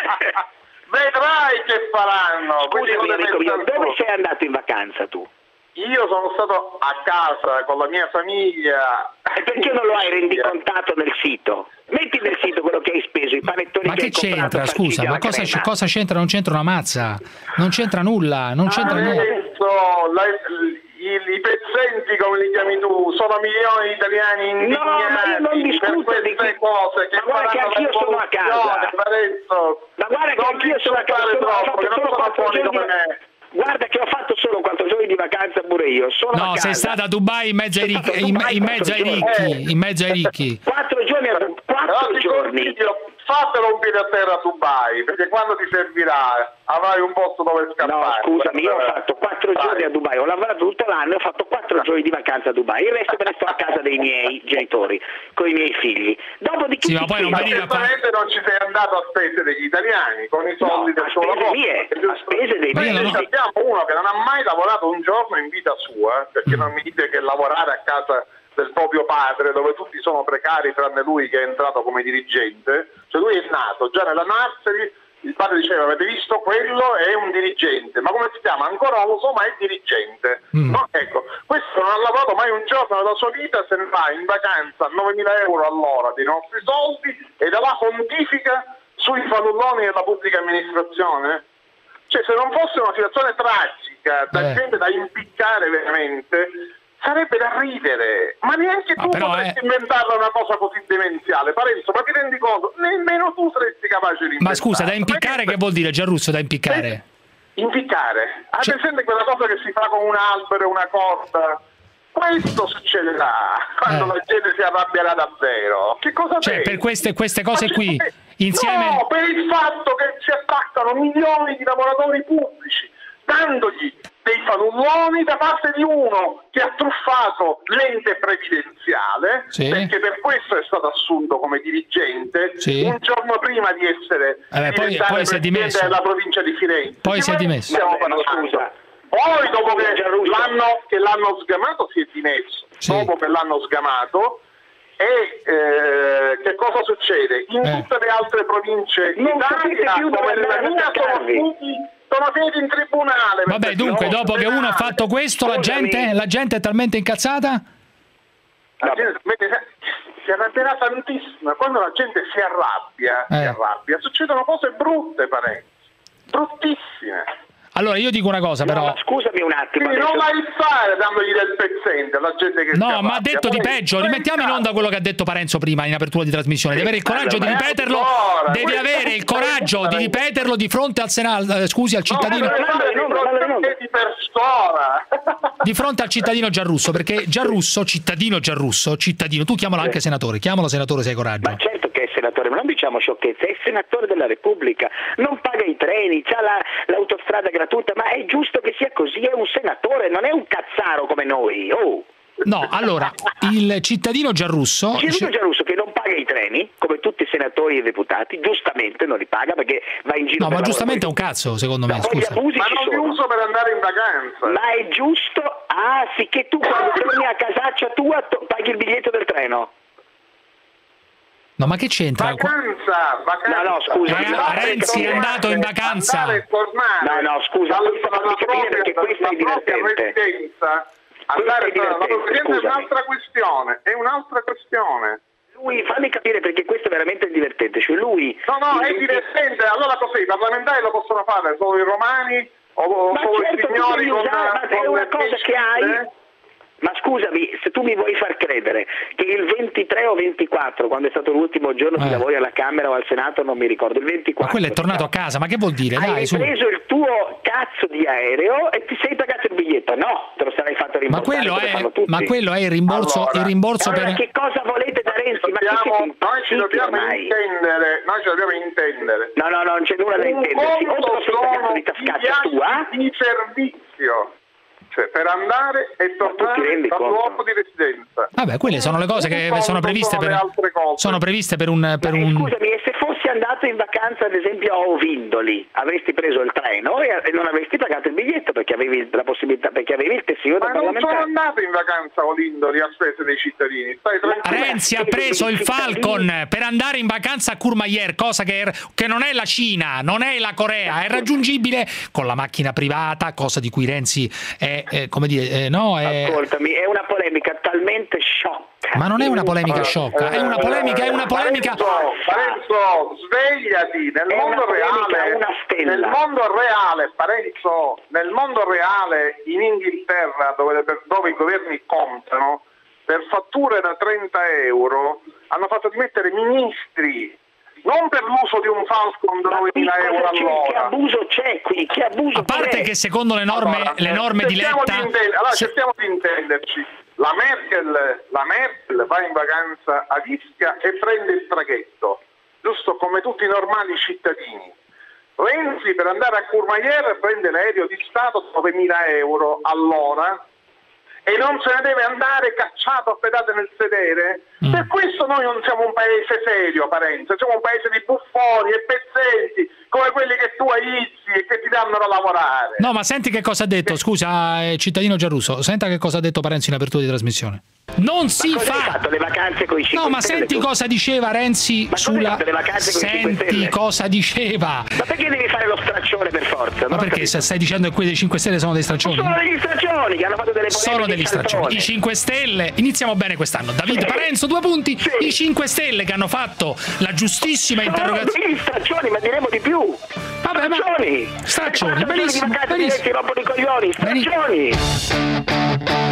Vedrai che faranno. Scusami amico mio, dove sei andato in vacanza tu? Io sono stato a casa con la mia famiglia. E perché non lo hai rendicontato nel sito? Metti nel sito quello che hai speso, i panettoni ma che, che hai c'entra, scusa, ma cosa, crema. cosa c'entra? Non c'entra una mazza, non c'entra nulla, non c'entra nulla. La, i, I pezzenti, come li chiami tu, sono milioni di italiani indignati. No, ma io non discuto per di queste cose che ma guarda che anch'io sono a casa. Adesso, ma guarda che anch'io sono a casa, sono, ho fatto solo quattro giorni di... Guarda che ho fatto solo quattro giorni di vacanza pure io. Sono no, a casa. sei stata a Dubai in mezzo ai ricchi, in, in mezzo ai ricchi, in mezzo ai ricchi. Quattro giorni a quattro giorni. Fatelo un piede a terra a Dubai, perché quando ti servirà avrai un posto dove scappare. No, scusami, io ho fatto quattro Vai. giorni a Dubai, ho lavorato tutto l'anno e ho fatto quattro giorni di vacanza a Dubai, il resto me ne sto a casa dei miei genitori, con i miei figli. Dopodiché sì, ma poi non veniva certamente non ci sei andato a spese degli italiani, con i soldi no, del suo lavoro. Mie, a spese dei miei. Noi sappiamo uno che non ha mai lavorato un giorno in vita sua, perché mm. non mi dite che lavorare a casa del proprio padre, dove tutti sono precari tranne lui che è entrato come dirigente, cioè lui è nato già nella nursery, il padre diceva avete visto quello è un dirigente, ma come si chiama? Ancora non lo so, ma è dirigente. Mm. No, ecco, questo non ha lavorato mai un giorno della sua vita, se ne va in vacanza a novemila euro all'ora dei nostri soldi e da là pontifica sui fannulloni della pubblica amministrazione. Cioè se non fosse una situazione tragica, da eh. gente da impiccare veramente, sarebbe da ridere, ma neanche tu ah, potresti è... inventarla una cosa così demenziale. Parenzo, ma ti rendi conto? Nemmeno tu saresti capace di inventarla. Ma scusa, da impiccare che vuol dire, Gianrusso, da impiccare? Eh, impiccare. Ad cioè... esempio quella cosa che si fa con un albero e una corda. Questo succederà quando eh. la gente si arrabbierà davvero. Che cosa cioè, pensi? per queste, queste cose qui, insieme... No, per il fatto che si attaccano milioni di lavoratori pubblici, dandogli dei fannulloni da parte di uno che ha truffato l'ente previdenziale, sì. perché per questo è stato assunto come dirigente sì. un giorno prima di essere eh beh, poi, poi presidente della provincia di Firenze. Poi si è dimesso. Stiamo parlando. Scusa. Poi dopo che l'hanno, che l'hanno sgamato si è dimesso. Sì. Dopo che l'hanno sgamato e eh, che cosa succede? In eh. tutte le altre province d'Italia come la mia sono tutti sono finiti in tribunale. Vabbè, dunque, dopo che uno ha fatto questo, la gente, la gente è talmente incazzata? La gente si arrabbierà tantissimo. Quando la gente si arrabbia, eh. si arrabbia, succedono cose brutte, parenti, bruttissime. Allora io dico una cosa, però. No, scusami un attimo. Quindi non aizzare dandogli del pezzente alla gente che no, ma ha detto di peggio. Rimettiamo in onda quello che ha detto Parenzo prima in apertura di trasmissione. Devi avere il coraggio di ripeterlo. Devi avere il coraggio di ripeterlo di fronte al Senato. Scusi, al cittadino. Di persona. Di fronte al cittadino Giarrusso, perché Giarrusso, cittadino Giarrusso, cittadino, tu chiamalo anche senatore, chiamalo senatore se hai coraggio. Ma certo che è senatore, ma non diciamo sciocchezze, è senatore della Repubblica, non paga i treni, c'ha la, l'autostrada gratuita, ma è giusto che sia così, è un senatore, non è un cazzaro come noi. Oh. No, allora, il cittadino Giarrusso... Il cittadino Giarrusso che non paga i treni, come tutti i senatori e i deputati, giustamente non li paga perché va in giro... No, ma giustamente è un cazzo, secondo me, no, scusa. Ma non li uso per andare in vacanza. Ma è giusto, ah sì, che tu quando torni a casaccia tua paghi il biglietto del treno. No, ma che c'entra? Vacanza, vacanza. No, no, scusa. Eh, Renzi è andato in vacanza. Andare e tornare. No, no, scusa, dalla, questo dalla fammi capire perché propria, questo è dalla propria divertente. residenza. Andare Questo è la divertente, residenza è scusami. un'altra questione, è un'altra questione. Lui, fammi capire perché questo è veramente divertente. Cioè lui. No, no, è il- divertente. Allora cos'è? I parlamentari lo possono fare solo i romani o Ma solo certo, i signori tu con, devi usare, ma con è una le cosa che hai. pescite? Ma scusami, se tu mi vuoi far credere che il ventitré o ventiquattro, quando è stato l'ultimo giorno di Eh. lavori alla Camera o al Senato, non mi ricordo, il ventiquattro. Ma quello è tornato a casa, ma che vuol dire? Hai Dai, su. preso il tuo cazzo di aereo e ti sei pagato il biglietto? No, te lo sarai fatto Ma rimborsare. quello come è, fanno tutti. ma quello è il rimborso, Allora, il rimborso Allora, per... che cosa volete da Renzi? Ma che Dobbiamo- siete noi ci impazziti dobbiamo ormai? intendere, noi ci dobbiamo intendere. No, no, no, non c'è nulla da Un intendersi. O te conto lo sei pagato sono di i tascaccia tua, viaggi di servizio, cioè per andare e tornare rendi dal conto? luogo di residenza. Vabbè, quelle sono le cose che Un sono conto previste sono per... le altre cose. Sono previste per un... Per Ma, eh, un... scusami, e se fossi andato in vacanza ad esempio a Ovindoli, avresti preso il treno e, e non avresti pagato il biglietto perché avevi la possibilità, perché avevi il tessino da Ma non sono parlamentare. andato in vacanza a Olindoli a spese dei cittadini. Stai tranquillo. Renzi ha preso il Falcon per andare in vacanza a Courmayeur, cosa che, è- che non è la Cina, non è la Corea, è raggiungibile con la macchina privata, cosa di cui Renzi è, è, come dire, eh, no, è... Ascoltami, è una polemica talmente sciocca. Ma non è una polemica sciocca, è una polemica, è una polemica... Parenzo, Parenzo, svegliati, nel È una mondo polemica, reale, una stella. nel mondo reale, Parenzo, nel mondo reale in Inghilterra dove, dove i governi contano, per fatture da trenta euro hanno fatto dimettere ministri, non per l'uso di un Falcon da novemila euro Cosa c'è? Che all'ora. abuso c'è qui? Che abuso A parte c'è? che secondo le norme, Allora, le norme di cerchiamo Letta... intend- allora se- cerchiamo di intenderci. La Merkel, la Merkel va in vacanza a Ischia e prende il traghetto, giusto come tutti i normali cittadini. Renzi per andare a Courmayeur prende l'aereo di Stato novemila euro all'ora e non se ne deve andare cacciato a pedate nel sedere. Mm. Per questo noi non siamo un paese serio, Parenzo, siamo un paese di buffoni e pezzenti come quelli che tu aizi e che ti danno da lavorare. No, ma senti che cosa ha detto, scusa, eh, cittadino Giarrusso, senta che cosa ha detto Parenzo in apertura di trasmissione. Non si Cosa hai fa... fatto le vacanze con i cinque No, ma Stelle senti tu? cosa diceva Renzi Ma cosa hai sulla... fatto le vacanze con i cinque Senti Stelle? cosa diceva. Ma perché devi fare lo straccione per forza? Ma Non ho perché capito. se stai dicendo che quelli dei cinque Stelle sono dei straccioni? Sono degli straccioni che hanno fatto delle polemiche Sono degli di straccioni. saltone. I cinque Stelle, iniziamo bene quest'anno. David Sì. Parenzo, due punti. Sì. I cinque Stelle che hanno fatto la giustissima Sono interrogazione. degli straccioni, ma diremo di più. Vabbè, ma- Straccioni. Straccioni, E quattro benissimo, giorni di vacanze benissimo. diretti rompono i coglioni. Straccioni.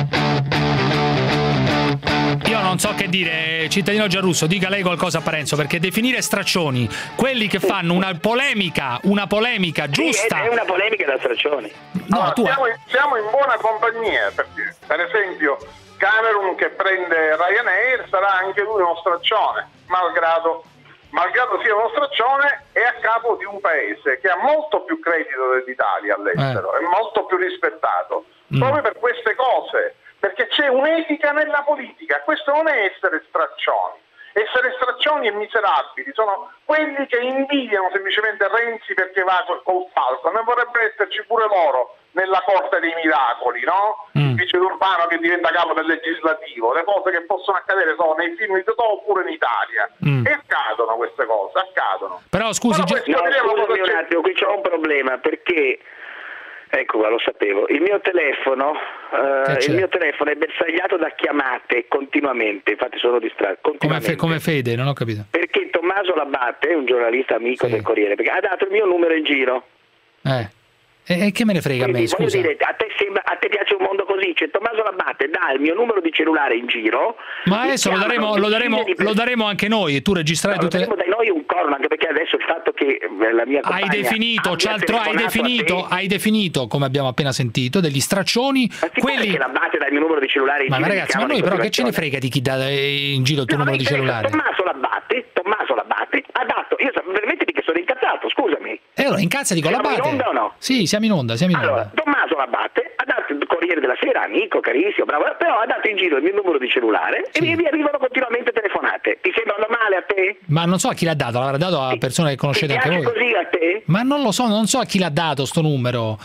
Io non so che dire, cittadino Giarrusso, dica lei qualcosa a Parenzo, perché definire straccioni quelli che fanno una polemica, una polemica giusta. Sì, è, è una polemica da straccioni. No, Allora, tu siamo, in, siamo in buona compagnia, perché per esempio Cameron che prende Ryanair sarà anche lui uno straccione, malgrado, malgrado sia uno straccione è a capo di un paese che ha molto più credito dell'Italia all'estero, Eh. è molto più rispettato, Mm. proprio per queste cose, perché c'è un'etica nella politica, questo non è essere straccioni. Essere straccioni e miserabili sono quelli che invidiano semplicemente Renzi perché va col, col Falcon, ne vorrebbe esserci pure loro nella corte dei miracoli, no? Mm. Il vice Urbano che diventa capo del legislativo, le cose che possono accadere sono nei film di Totò oppure in Italia. Mm. E accadono queste cose, accadono. Però scusi, Però Gi- questo No, diremo scusami cosa un c'è- attimo, qui c'è un problema perché ecco qua, lo sapevo. Il mio telefono, eh, Che c'è? il mio telefono è bersagliato da chiamate continuamente, infatti sono distratto come, continuamente. fe- come Fede, non ho capito. Perché Tommaso Labatte, un giornalista amico Sì. del Corriere, perché ha dato il mio numero in giro. Eh. E, e che me ne frega a me, Quindi voglio scusa? dire, a te, sembra, a te piace un mondo così, cioè Tommaso Labatte dà il mio numero di cellulare in giro. Ma mi adesso lo chiamano daremo, lo, daremo, decine di lo daremo anche noi e tu registrerai No, lo tutte le... daremo dai noi un corno, anche perché adesso il fatto che eh, la mia compagna Hai definito, abbia Cialtro, hai telefonato a definito, te, hai definito, come abbiamo appena sentito, degli straccioni, ma ti quelli... pare che Labatte dà il mio numero di cellulare in Ma, giro ma e mi ragazzi, ma chiamano noi in però che ce ne continuazione? frega di chi dà eh, in giro il tuo No, numero di mi interessa, cellulare? Tommaso Labatte, Tommaso Labatte ha dato, io so- veramente perché sono incazzato, scusami. E allora incazzati con la Siamo in Labatte. onda o no? Sì, siamo in onda, siamo in Allora, onda. Tommaso Labatte ha dato il Corriere della Sera, amico, carissimo, bravo, però ha dato in giro il mio numero di cellulare Sì. e mi arrivano continuamente telefonate. Ti sembra normale a te? Ma non so a chi l'ha dato, l'avrà dato a persone che conoscete Ti anche piace voi. così a te? Ma non lo so, non so a chi l'ha dato sto numero.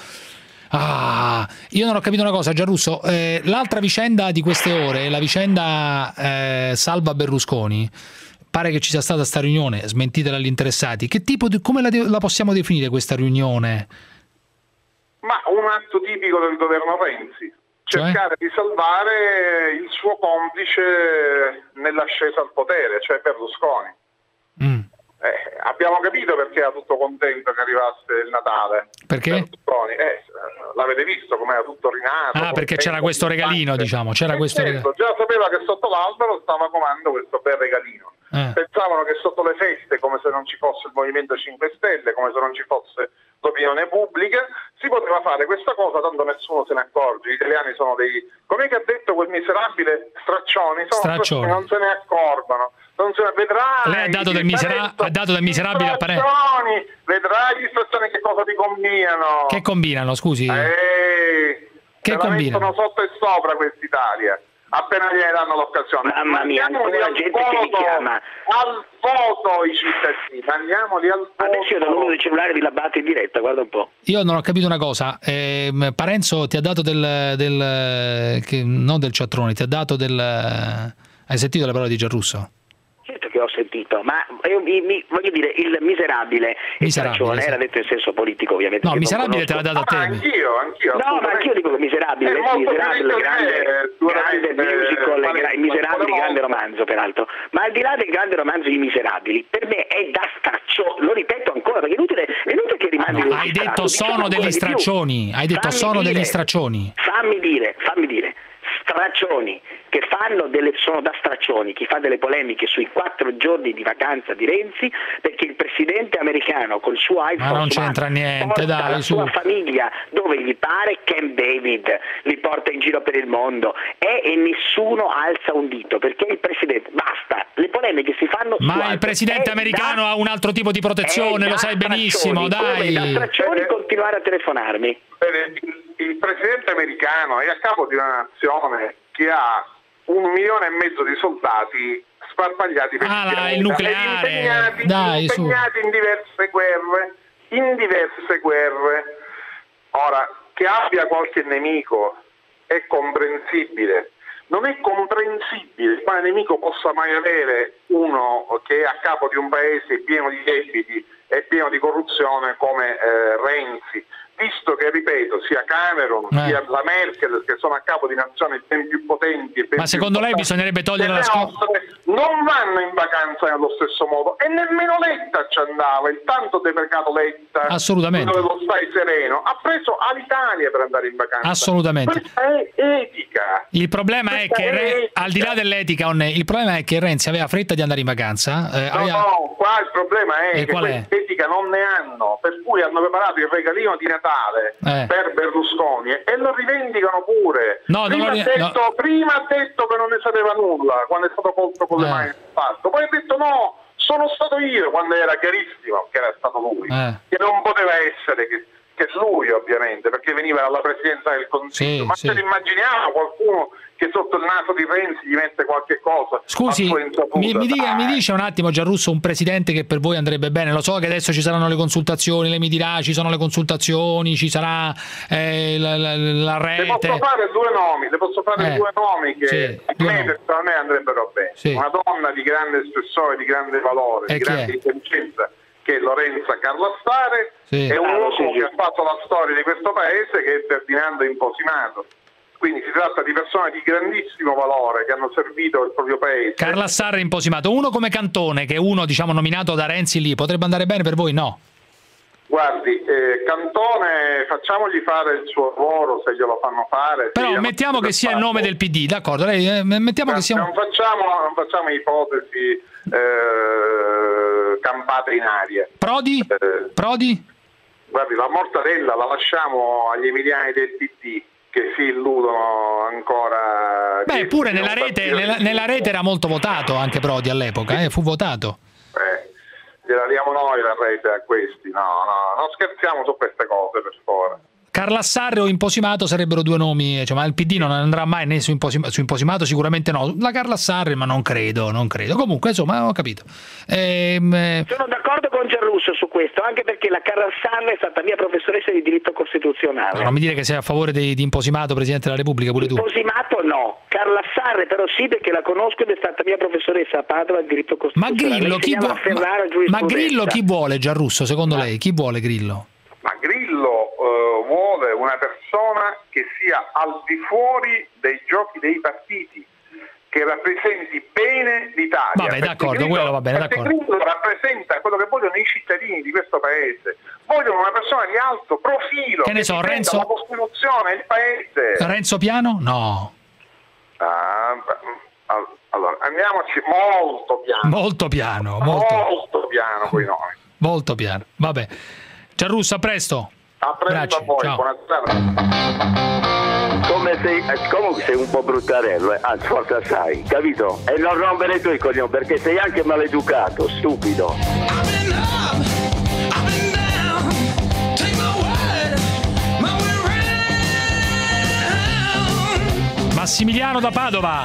Ah, io non ho capito una cosa, Giarrusso. Eh, l'altra vicenda di queste ore, la vicenda eh, Salva Berlusconi, pare che ci sia stata sta riunione, smentita dagli interessati. Che tipo di, come la, la possiamo definire questa riunione? Ma un atto tipico del governo Renzi, cercare cioè? di salvare il suo complice nell'ascesa al potere, cioè Berlusconi. Mm. Eh, abbiamo capito perché era tutto contento che arrivasse il Natale. Perché? Eh, l'avete visto come era tutto rinato. Ah, perché c'era questo regalino, diciamo. C'era questo certo, regalino. Già sapeva che sotto l'albero stava comando questo bel regalino. Eh. Pensavano che sotto le feste, come se non ci fosse il Movimento cinque Stelle, come se non ci fosse l'opinione pubblica, si poteva fare questa cosa, tanto nessuno se ne accorge. Gli italiani sono dei, come che ha detto quel miserabile, straccioni, sono straccioni, non se ne accorgono. Non se ne vedrai. Lei ha dato del, misera ha dato del miserabile apparente. Vedrai gli straccioni che cosa ti combinano. Che combinano, scusi? Eh, che combinano? Mettono sotto e sopra quest'Italia. Appena gli danno l'occasione. Mamma mia, ancora gente che mi chiama. Al voto i cittadini, andiamoli al voto. Adesso io do il numero del cellulare di Labate in diretta, guarda un po'. Io non ho capito una cosa. Eh, Parenzo ti ha dato del, del che, non del ciattrone, ti ha dato del. Hai sentito le parole di Giarrusso? Certo che ho sentito, ma io mi, mi, voglio dire, il miserabile, miserabile sì. Era detto in senso politico ovviamente. No, miserabile te l'ha dato a te. Ah, anch'io, anch'io. No, ma anch'io dico che miserabile, è miserabile, grande, grande musical, eh, gra, i miserabili, grande romanzo peraltro. Ma al di là del grande romanzo I Miserabili, per me è da straccio, lo ripeto ancora, perché è inutile, è inutile che rimandi. No, hai detto sono degli straccioni, hai detto sono degli straccioni. Fammi dire, fammi dire. Straccioni che fanno delle, sono da straccioni chi fa delle polemiche sui quattro giorni di vacanza di Renzi, perché il presidente americano col suo iPhone ma non c'entra niente, dai, la su. sua famiglia dove gli pare, Camp David li porta in giro per il mondo e, e nessuno alza un dito, perché il presidente, basta, le polemiche si fanno ma su il presidente americano da, ha un altro tipo di protezione, lo sai benissimo, dai. Da straccioni continuare a telefonarmi. Il presidente americano è a capo di una nazione che ha un milione e mezzo di soldati sparpagliati per ah, il pianeta, il nucleare, impegnati, dai, impegnati in diverse guerre, in diverse guerre. Ora, che abbia qualche nemico è comprensibile. Non è comprensibile quale nemico possa mai avere uno che è a capo di un paese pieno di debiti e pieno di corruzione come eh, Renzi, visto che, ripeto, sia Cameron eh. sia la Merkel, che sono a capo di nazioni ben più potenti e ben ma secondo lei bisognerebbe togliere la scuola? Non vanno in vacanza nello stesso modo, e nemmeno Letta ci andava, il tanto deprecato Letta, assolutamente, dove lo stai sereno, ha preso all'Italia per andare in vacanza. Assolutamente. Questa è etica. Il problema Questa è che è Re, al di là dell'etica, il problema è che Renzi aveva fretta di andare in vacanza. Eh, no, aveva... no, qua il problema è e che quest'etica non ne hanno, per cui hanno preparato il regalino di Natale eh. per Berlusconi e lo rivendicano pure. No, prima, non ha detto, no. prima ha detto che non ne sapeva nulla quando è stato colto con eh. le mani nel fatto, poi ha detto no, sono stato io, quando era chiarissimo che era stato lui, eh. che non poteva essere che, che lui ovviamente, perché veniva dalla presidenza del Consiglio, sì, ma sì. se immaginiamo qualcuno che sotto il naso di Renzi gli mette qualche cosa. Scusi, mi, mi, dica, mi dice un attimo Giarrusso un presidente che per voi andrebbe bene? Lo so che adesso ci saranno le consultazioni, lei mi dirà ci sono le consultazioni, ci sarà eh, la, la, la rete. Le posso fare due nomi, le posso fare eh, due nomi che sì, a me personalmente andrebbero bene. Sì. Una donna di grande spessore, di grande valore, e di grande è? intelligenza, che è Lorenza Carlassare, sì. è un ah, uomo sì, sì. che ha fatto la storia di questo paese, che è Ferdinando Imposimato. Quindi si tratta di persone di grandissimo valore che hanno servito il proprio paese. Carlassare Imposimato, uno come Cantone, che è uno diciamo nominato da Renzi lì, potrebbe andare bene per voi? No? Guardi, eh, Cantone, facciamogli fare il suo lavoro se glielo fanno fare. Però mettiamo che sia il nome del P D, d'accordo? Lei, eh, mettiamo non, che sia un... non, facciamo, non facciamo ipotesi eh, campate in aria. Prodi? Eh, Prodi? Guardi, la mortadella la lasciamo agli emiliani del P D, che si illudono ancora. Beh, pure nella rete, nella, nella rete era molto votato anche Prodi all'epoca, eh, fu votato. Eh, gliela diamo noi la rete a questi, no, no, non scherziamo su queste cose, per favore. Carla Sarre o Imposimato sarebbero due nomi, cioè, ma il P D non andrà mai né su Imposimato, su Imposimato sicuramente no, la Carla Sarre ma non credo, non credo. Comunque insomma ho capito. Ehm... Sono d'accordo con Gianrusso su questo, anche perché la Carla Sarre è stata mia professoressa di diritto costituzionale. No, non mi dire che sei a favore di, di Imposimato, Presidente della Repubblica, pure tu. Imposimato no, Carla Sarre però sì, perché la conosco ed è stata mia professoressa a Padova di diritto costituzionale. Ma Grillo, chi, vu- ma, ma Grillo chi vuole, Gianrusso, secondo lei? Chi vuole Grillo? Ma Grillo eh, vuole una persona che sia al di fuori dei giochi dei partiti, che rappresenti bene l'Italia. Vabbè, d'accordo, Grillo, quello va bene, perché d'accordo. Grillo rappresenta quello che vogliono i cittadini di questo paese. Vogliono una persona di alto profilo, che ne so, Renzo, la Costituzione, il paese. Renzo Piano? No. Ah, allora, andiamoci molto piano. Molto piano, molto, molto piano con i nomi. Molto piano, vabbè. Gianrusso, a presto. A presto a voi, ciao. Buonasera. Come sei, comunque sei un po' bruttarello, eh? Anzi, forse sai, capito? E non rompere i tuoi coglioni, perché sei anche maleducato, stupido. Massimiliano da Padova.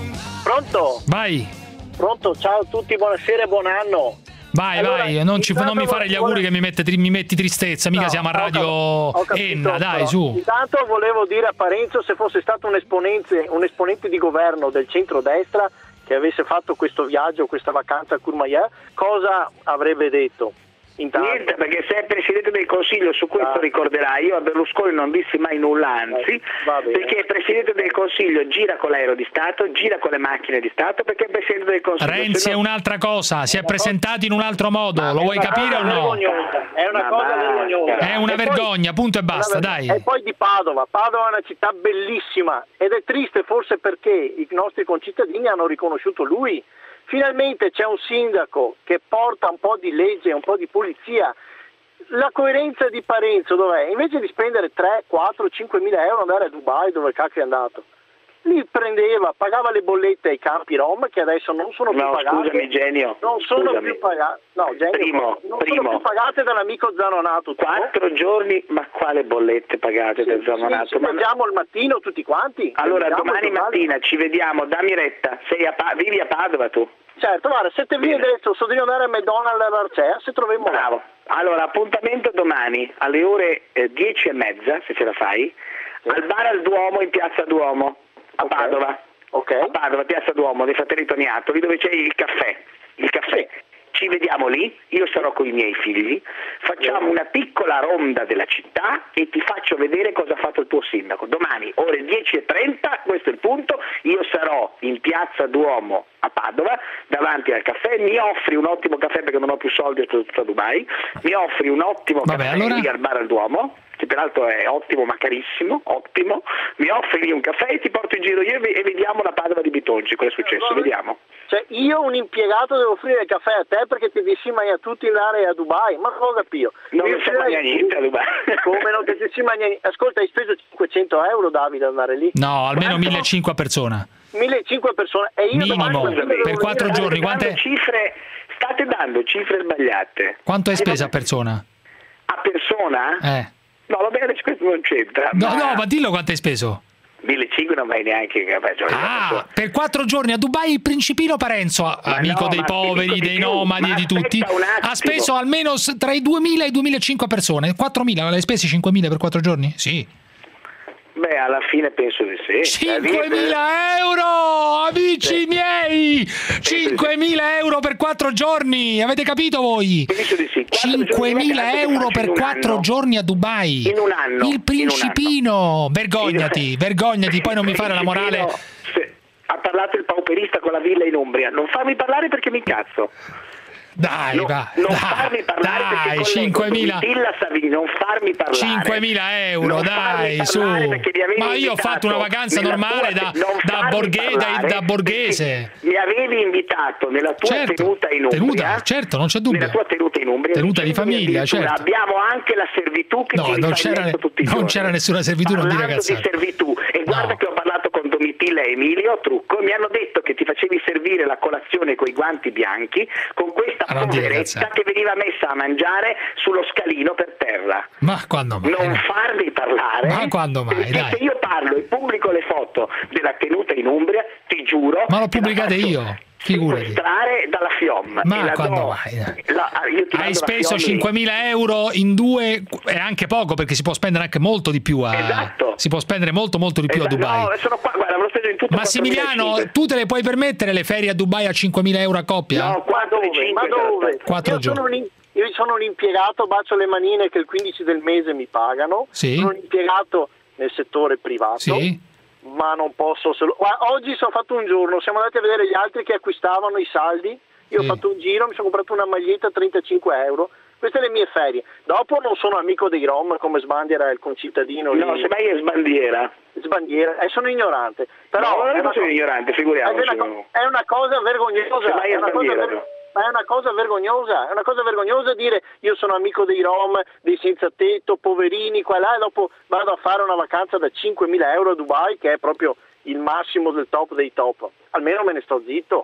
Pronto? Vai. Pronto, ciao a tutti, buonasera e buon anno. Vai, allora, vai, non, ci, non mi fare gli auguri che mi, mette, mi metti tristezza, mica no, siamo a Radio ho capito, Enna, dai, però, su. Intanto volevo dire a Parenzo, se fosse stato un esponente, un esponente di governo del centrodestra che avesse fatto questo viaggio, questa vacanza a Courmayeur, cosa avrebbe detto? Intanto. Niente, perché se è Presidente del Consiglio, su questo ah. ricorderai, io a Berlusconi non dissi mai nulla, anzi, perché il Presidente del Consiglio gira con l'aereo di Stato, gira con le macchine di Stato, perché è il Presidente del Consiglio. Renzi no... è un'altra cosa, si è presentato in un altro modo, lo vuoi capire o no? È una cosa vergognosa. È una e vergogna, poi, punto e basta, dai. E poi di Padova, Padova è una città bellissima ed è triste forse perché i nostri concittadini hanno riconosciuto lui. Finalmente c'è un sindaco che porta un po' di legge, un po' di pulizia. La coerenza di Parenzo dov'è? Invece di spendere tre, quattro, cinque mila euro andare a Dubai, dove cacchio è andato? Lì prendeva, pagava le bollette ai campi Rom che adesso non sono più no, pagate. Scusami Genio. Non sono scusami. più pagate. No, Genio, primo, non primo. sono più pagate dall'amico Zanonato. Quattro giorni, ma quale bollette pagate sì, del Zanonato? Sì, ci vediamo al mattino tutti quanti. Allora domani domani mattina ci vediamo, dammi retta. Sei a pa- vivi a Padova tu? Certo, guarda, se te vieni adesso, so di andare a McDonald's all'Arcea, se troviamo... Bravo. Allora, appuntamento domani alle ore eh, dieci e mezza, se ce la fai, sì. al bar al Duomo in Piazza Duomo, a okay. Padova. Ok. A Padova, Piazza Duomo, dei Fratelli Toniattoli, dove c'è il caffè. Il caffè. Sì. Ci vediamo lì, io sarò con i miei figli, facciamo una piccola ronda della città e ti faccio vedere cosa ha fatto il tuo sindaco. Domani, ore dieci e trenta, questo è il punto, io sarò in Piazza Duomo a Padova, davanti al caffè, mi offri un ottimo caffè perché non ho più soldi e sto tutto a Dubai, mi offri un ottimo Vabbè, caffè allora... lì al bar al Duomo, che peraltro è ottimo ma carissimo, ottimo, mi offri lì un caffè e ti porto in giro io e vediamo la Padova di Bitonci, cosa è successo, vediamo. Cioè io un impiegato devo offrire il caffè a te perché ti dissi mai a tutti andare a Dubai, ma non lo capisco. Non mi si mangia niente a Dubai. Come non ti si mangia niente? Ascolta, hai speso cinquecento euro Davide ad andare lì? No, almeno millecinquecento a persona. millecinquecento persone e io minimo per quattro dire, giorni quante cifre state dando cifre sbagliate. Quanto hai speso a persona? A persona? Eh. No, va bene, questo non c'entra. No, ma... no, ma dillo quanto hai speso. millecinquecento non vai neanche capito, ah, per quattro giorni a Dubai il principino Parenzo, ma amico no, dei poveri, dei più, nomadi e di tutti, ha speso almeno tra i duemila e i duemilacinquecento persone. quattromila, l'hai spesi cinquemila per quattro giorni? Sì. Beh, alla fine penso di sì. cinquemila euro, amici sì. miei! cinquemila euro per quattro giorni, avete capito voi? Penso di sì. cinquemila euro per quattro anno. giorni a Dubai. In un anno. Il principino. Vergognati, vergognati, poi non mi fare la morale. Se, ha parlato il pauperista con la villa in Umbria. Non farmi parlare perché mi incazzo. Dai, no, va, non dai, farmi parlare dai, cinquemila Savini, non farmi parlare. cinquemila euro, non dai, su. Ma io ho fatto una vacanza normale tua, da, da, borghe, da, da borghese. Mi avevi invitato nella tua certo, tenuta in Umbria. Tenuta, certo, non c'è dubbio. Nella tua tenuta in Umbria. Tenuta di famiglia, certo. Abbiamo anche la servitù che no, ci non c'era, tutti i non giorni. c'era nessuna servitù, non dire cazzate. di servitù. E guarda no. che ho parlato con Domitilla e Emilio, trucco, mi hanno detto che ti facevi servire la colazione coi guanti bianchi con questa Ah, non dire poveretta cazzate. che veniva messa a mangiare sullo scalino per terra. Ma quando mai? Non farmi parlare. Ma quando mai, perché dai. se io parlo e pubblico le foto della tenuta in Umbria, ti giuro. Ma l'ho che la pubblicate faccio io, figurati. sequestrare dalla FIOM. Ma e la quando do- mai, dai. la- io ti Hai mando la speso FIOM cinquemila euro in due, è anche poco perché si può spendere anche molto di più a, Esatto. si può spendere molto molto di più Esatto, a Dubai. no, sono qua, guarda, l'ho speso in tutto Massimiliano, quattromilacinquecento. tu te le puoi permettere le ferie a Dubai a cinquemila euro a coppia? No, quattro e Ma cinque. dove? Quattro io, sono giorni. un, io sono un impiegato, bacio le manine che il quindici del mese mi pagano. Sì. Sono un impiegato nel settore privato. Sì. Ma non posso. Se lo... Guarda, oggi sono fatto un giorno, siamo andati a vedere gli altri che acquistavano i saldi. Io Sì. ho fatto un giro, mi sono comprato una maglietta a trentacinque euro. Queste le mie ferie. Dopo non sono amico dei Rom come sbandiera il concittadino. No, lì. semmai è sbandiera. Sbandiera, e sono ignorante. Però No, non è, una sono co- ignorante, figuriamoci. è, una, co- è una cosa vergognosa. Semmai è È una cosa sbandiera, ver- no. ma è una cosa vergognosa, è una cosa vergognosa dire io sono amico dei Rom, dei senza tetto, poverini, qua e là, e dopo vado a fare una vacanza da cinquemila euro a Dubai, che è proprio il massimo del top dei top. Almeno me ne sto zitto.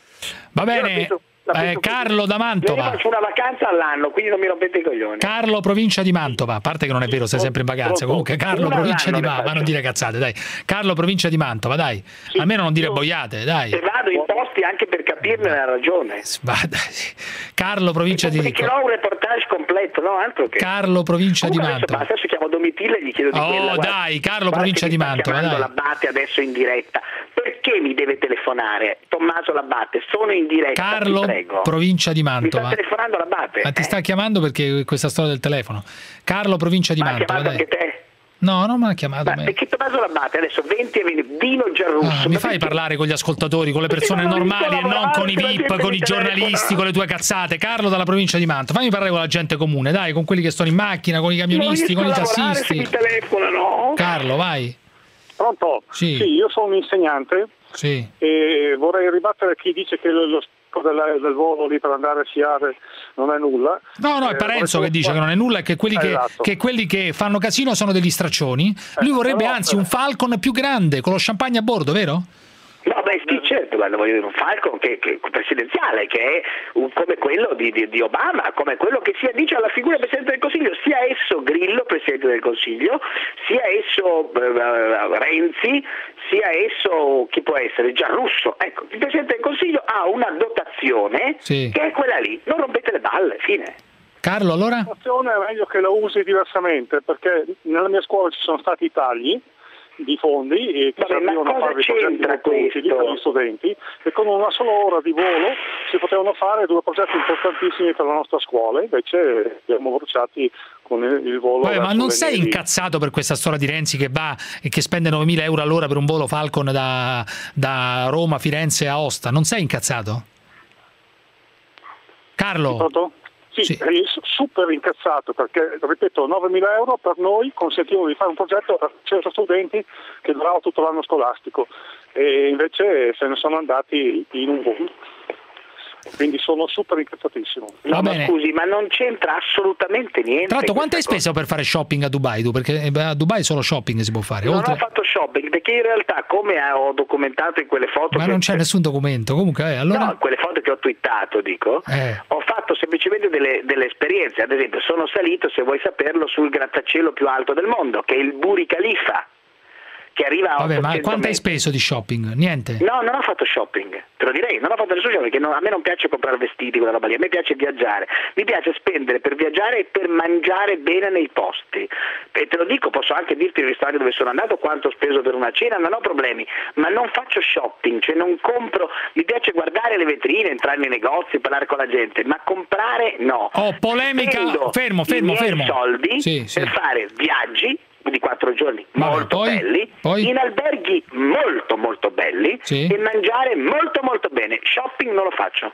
Va Io la bene, penso- la penso eh, così. Carlo da Io Mantova. faccio una vacanza all'anno, quindi non mi rompete i coglioni. Carlo, provincia di Mantova, a parte che non è vero, sei sempre in vacanza. Comunque, Carlo, Una provincia all'anno di ne Mantova, ma faccio. non dire cazzate, dai. Carlo, provincia di Mantova, dai. Almeno non dire boiate, dai. E vado in posti anche per capirne la ragione. Va, dai, sì. Carlo, provincia di Perché ho un reportage completo, no? Altro che. Carlo, provincia di Comunque adesso, Mantova. adesso chiamo Domitilla e gli chiedo di Oh, quella. guarda. dai, Carlo, Guarda provincia che di mi sta Mantova, chiamando dai. L'Abbate adesso in diretta. Perché mi deve telefonare? Tommaso L'Abbate, sono in diretta. Carlo, ti prego. provincia di Mi sta Mantova. telefonando L'Abbate. Ma ti eh. sta chiamando perché questa storia del telefono. Carlo, provincia di Ma ha Mantova, chiamato dai. anche te? No, non mi ha chiamato. Ma me. perché Tommaso L'Abbate adesso venti e venti, Dino Giarrusso. Ah, mi ma fai perché- parlare con gli ascoltatori, con le persone Perché non normali e riesco a non con i lavorare, V I P, la gente con i mi telefona. giornalisti, con le tue cazzate. Carlo dalla provincia di Mantova. Fammi parlare con la gente comune, dai, con quelli che stanno in macchina, con i camionisti, con i Non riesco a lavorare se tassisti. mi telefonano. Carlo, vai. Pronto? Sì. io sono un insegnante Sì. e vorrei ribattere chi dice che lo lo del, del volo lì per andare a sciare non è nulla. No, no, è Eh, Parenzo vorrei- che dice che non è nulla e che quelli che, Esatto. che quelli che fanno casino sono degli straccioni. Lui vorrebbe però- anzi un Falcon più grande, con lo champagne a bordo, vero? No, beh, sì, certo, guarda, voglio dire, un Falcon che, che, presidenziale, che è un- come quello di, di, di Obama, come quello che si addice alla figura del Presidente del Consiglio, sia esso Grillo, Presidente del Consiglio, sia esso eh, Renzi, sia esso, chi può essere, Giarrusso. Ecco, il Presidente del Consiglio ha una dotazione Sì. che è quella lì, non rompete le balle, fine. Carlo, allora? La situazione è meglio che la usi diversamente, perché nella mia scuola ci sono stati i tagli di fondi e che Vabbè, ma servivano a cosa fare dei progetti c'entra molto utili questo? per gli studenti e con una sola ora di volo si potevano fare due progetti importantissimi per la nostra scuola, invece siamo bruciati con il, il volo. Vabbè, ma verso non le sei nevi. incazzato per questa storia di Renzi che va e che spende novemila euro all'ora per un volo Falcon da, da Roma, Firenze a Aosta? Non sei incazzato? Carlo? Pronto? Sì, Sì. è super incazzato perché, ripeto, novemila euro per noi consentivano di fare un progetto per cento studenti che durava tutto l'anno scolastico e invece se ne sono andati in un boom. Quindi sono super incazzatissimo. Va No, ma bene. scusi, ma non c'entra assolutamente niente. Tra l'altro, quanto hai questa speso per fare shopping a Dubai tu? Perché eh, a Dubai solo shopping si può fare. Non oltre- ho fatto shopping perché in realtà, come ho documentato in quelle foto, Ma che- non c'è nessun documento. Comunque, eh, allora. no, quelle foto che ho twittato, dico, Eh. ho fatto semplicemente delle, delle esperienze. Ad esempio, sono salito, se vuoi saperlo, sul grattacielo più alto del mondo, che è il Burj Khalifa, che arriva a Vabbè, ma ottocento quanto hai metri. speso di shopping? Niente. No, non ho fatto shopping, te lo direi, non ho fatto nessun shopping, perché non- a me non piace comprare vestiti, quella roba lì, a me piace viaggiare, mi piace spendere per viaggiare e per mangiare bene nei posti. E te lo dico, posso anche dirti il ristorante dove sono andato, quanto ho speso per una cena, non ho problemi, ma non faccio shopping, cioè non compro, mi piace guardare le vetrine, entrare nei negozi, parlare con la gente, ma comprare no. Oh, polemica. Spendo Fermo, fermo, i miei fermo. soldi Sì, sì. per fare viaggi di quattro giorni Vabbè, molto poi? belli, Poi? in alberghi molto molto belli Sì. e mangiare molto molto bene. Shopping non lo faccio.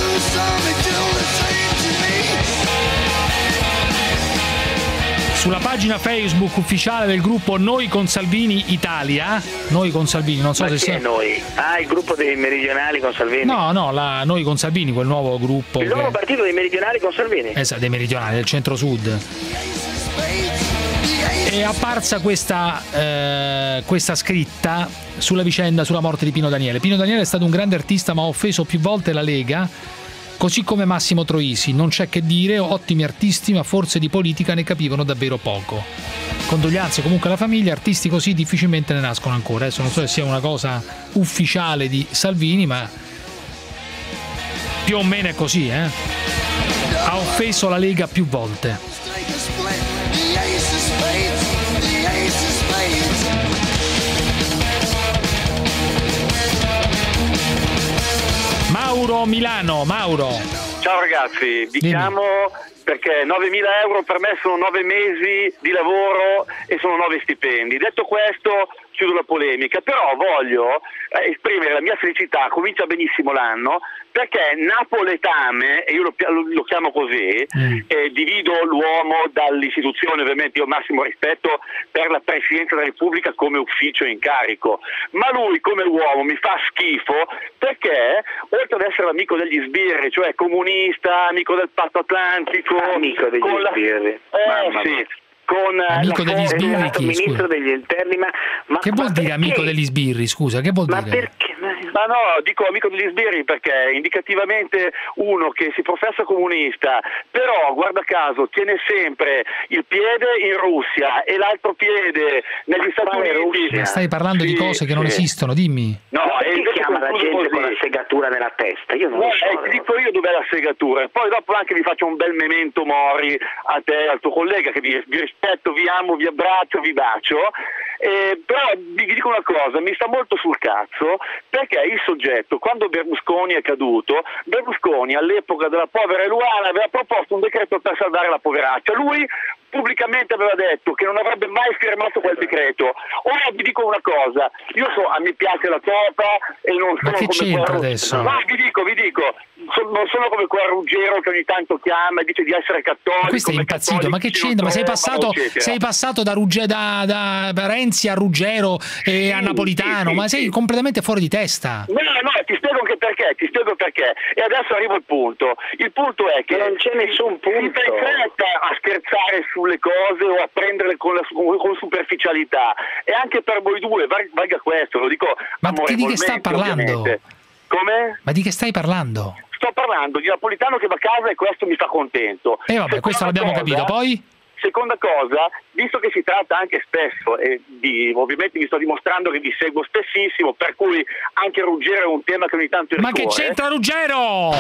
Sulla pagina pagina Facebook ufficiale del gruppo Noi con Salvini Italia. Noi con Salvini, non so Ma se chi sia. è noi? Ah, il gruppo dei meridionali con Salvini. No, no, la Noi con Salvini, quel nuovo gruppo. Il che... nuovo partito dei meridionali con Salvini. Esatto, dei meridionali, del centro-sud. È apparsa questa, eh, questa scritta sulla vicenda, sulla morte di Pino Daniele. Pino Daniele è stato un grande artista, ma ha offeso più volte la Lega, così come Massimo Troisi. Non c'è che dire, ottimi artisti, ma forse di politica ne capivano davvero poco. Condoglianze comunque alla famiglia, artisti così difficilmente ne nascono ancora. Adesso non so se sia una cosa ufficiale di Salvini, ma più o meno è così, eh? Ha offeso la Lega più volte. Mauro Milano, Mauro. Ciao ragazzi, vi Dimmi. chiamo perché novemila euro per me sono nove mesi di lavoro e sono nove stipendi. Detto questo, chiudo la polemica, però voglio eh, esprimere la mia felicità, comincia benissimo l'anno, perché napoletame, e io lo, lo, lo chiamo così, mm. eh, divido l'uomo dall'istituzione, ovviamente io ho massimo rispetto per la Presidenza della Repubblica come ufficio e incarico, ma lui come uomo mi fa schifo perché, oltre ad essere l'amico degli sbirri, cioè comunista, amico del Patto Atlantico, amico degli con la... sbirri, eh, sì. Con amico la degli sbirri chi, ministro scusa? degli interni, ma, ma che vuol ma dire perché? amico degli sbirri, scusa, che vuol Ma dire? perché? Ma no, dico amico degli sbirri perché è indicativamente uno che si professa comunista, però guarda caso tiene sempre il piede in Russia e l'altro piede negli Stati Uniti. Ma stai parlando Sì, di cose che non sì. esistono, dimmi. No, Ma e perché chiama la gente così. con la segatura nella testa? Io non No, lo so. eh, ti dico io dov'è la segatura, poi dopo anche vi faccio un bel memento mori a te e al tuo collega che vi, vi rispetto, vi amo, vi abbraccio, vi bacio, eh, però vi dico una cosa, mi sta molto sul cazzo perché il soggetto, quando Berlusconi è caduto, Berlusconi all'epoca della povera Eluana aveva proposto un decreto per salvare la poveraccia, lui pubblicamente aveva detto che non avrebbe mai firmato quel decreto. Ora vi dico una cosa, io so, a me piace la copa e non sono Ma che come c'entra quel... adesso? No, vi dico, vi dico, so- non sono come quel Ruggero che ogni tanto chiama e dice di essere cattolico. Ma questo è come impazzito, ma che cattolici c'entra? Ma sei non passato, trovano, eccetera. sei passato da, Rugge, da, da Renzi a Ruggero e a Napolitano, sì, ma sì, sei sì. completamente fuori di testa. No, no, ti spiego anche perché, ti spiego perché. E adesso arrivo al punto. Il punto è che Ma non c'è nessun punto. si fa in fretta a scherzare sulle cose o a prenderle con, la, con superficialità. E anche per voi due val- valga questo, lo dico Ma di che sta amorevolmente, parlando? ovviamente. Come? Ma di che stai parlando? Sto parlando di Napolitano che va a casa e questo mi fa contento. E eh vabbè, Seconda questo l'abbiamo cosa- capito, poi? Seconda cosa, visto che si tratta anche spesso, e di, ovviamente vi sto dimostrando che vi seguo spessissimo, per cui anche Ruggero è un tema che ogni tanto Ma ricorre. che c'entra Ruggero?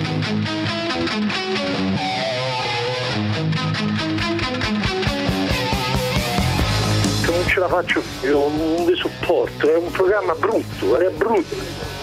Non ce la faccio più, non vi sopporto, è un programma brutto, è brutto.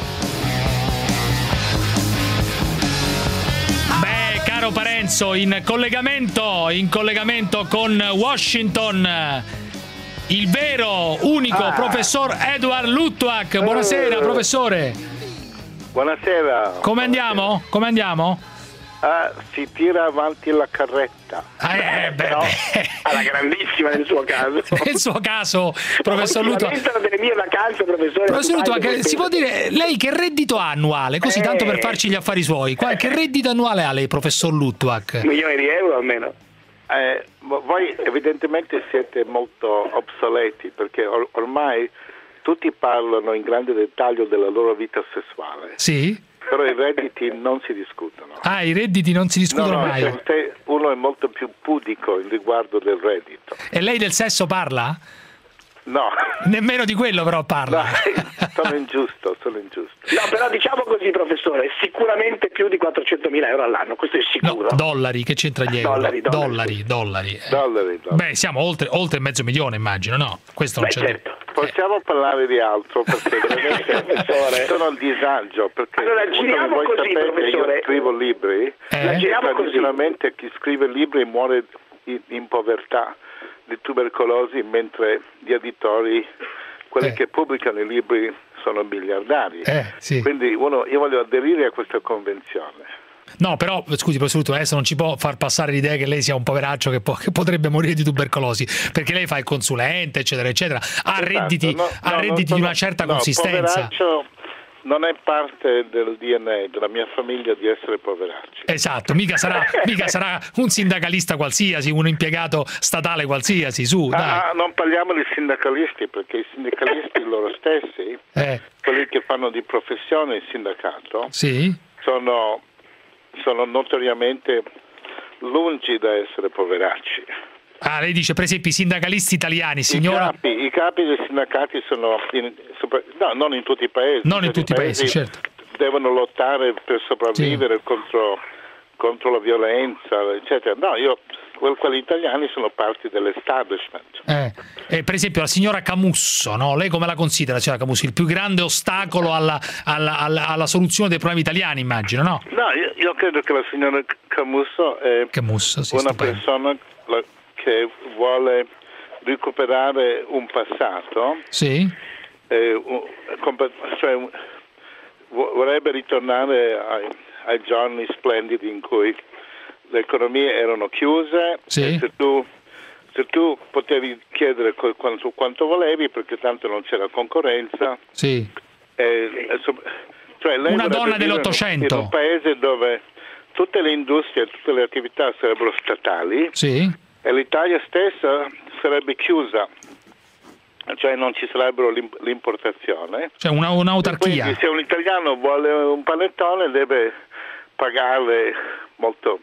Beh, caro Parenzo, in collegamento, in collegamento con Washington, il vero, unico Ah. professor Edward Luttwak. Buonasera, Eh. professore. Buonasera. Come andiamo? Come andiamo? Ah, si tira avanti la carretta. Eh, beh, No, alla grandissima nel suo caso. nel suo caso, professor Poi si Luttwak. lamentano delle mie vacanze, professore. Professor Ormai Luttwak, devo si può spendere- dire, lei che reddito ha annuale? Così Eh. tanto per farci gli affari suoi. Qua- Che reddito annuale ha lei, professor Luttwak? milioni di euro almeno. Eh, ma voi evidentemente siete molto obsoleti perché or- ormai tutti parlano in grande dettaglio della loro vita sessuale, Sì? però i redditi non si discutono. Ah, i redditi non si discutono No, no, mai. cioè, te- uno è molto più pudico in riguardo del reddito. E lei del sesso parla? No, Nemmeno di quello però parla. sono ingiusto, sono ingiusto. No, però diciamo così, professore, sicuramente più di quattrocentomila euro all'anno, questo è sicuro. No, dollari, che c'entra gli euro? Dollari, dollari. dollari. dollari, eh. Dollari, dollari. Beh, siamo oltre, oltre mezzo milione, immagino, no? Questo non Beh, c'è. certo. Possiamo parlare di altro perché veramente sono a disagio perché Allora, uno di giriamo voi così, sapete che professore. io scrivo libri Eh? e Giriamo così. tradizionalmente chi scrive libri muore in, in povertà di tubercolosi mentre gli editori, quelli Eh. che pubblicano i libri sono miliardari. Eh, sì. Quindi uno, io voglio aderire a questa convenzione. No, però, scusi, professor, adesso non ci può far passare l'idea che lei sia un poveraccio che, po- che potrebbe morire di tubercolosi, perché lei fa il consulente, eccetera, eccetera, ha Esatto, redditi, no, ha no, redditi sono, di una certa no, consistenza. Poveraccio non è parte del D N A della mia famiglia di essere poveracci. Esatto, mica sarà, mica sarà un sindacalista qualsiasi, un impiegato statale qualsiasi, su, dai. Ah, non parliamo di sindacalisti, perché i sindacalisti loro stessi, eh. quelli che fanno di professione il sindacato, sì. sono, sono notoriamente lungi da essere poveracci. Ah, lei dice per esempio i sindacalisti italiani, signora? I capi, i capi dei sindacati sono, in, no, non in tutti i paesi. Non in tutti i paesi, certo. Devono lottare per sopravvivere sì. contro, contro la violenza, eccetera. No, io, quelli italiani sono parte dell'establishment. Eh, eh, per esempio la signora Camusso, no? Lei come la considera, la signora Camusso? Il più grande ostacolo alla, alla, alla, alla soluzione dei problemi italiani, immagino, no? No, io, io credo che la signora Camusso è Camusso, sì, una stupendo. persona la, che vuole recuperare un passato, sì. eh, un, cioè, vorrebbe ritornare ai, ai giorni splendidi in cui le economie erano chiuse, sì. e se tu, se tu potevi chiedere quanto, quanto volevi perché tanto non c'era concorrenza, sì. eh, cioè lei una donna dell'Ottocento, in un paese dove tutte le industrie, tutte le attività sarebbero statali, sì. e l'Italia stessa sarebbe chiusa, cioè non ci sarebbero l'importazione. Cioè una, un'autarchia. Quindi se un italiano vuole un panettone deve pagare molto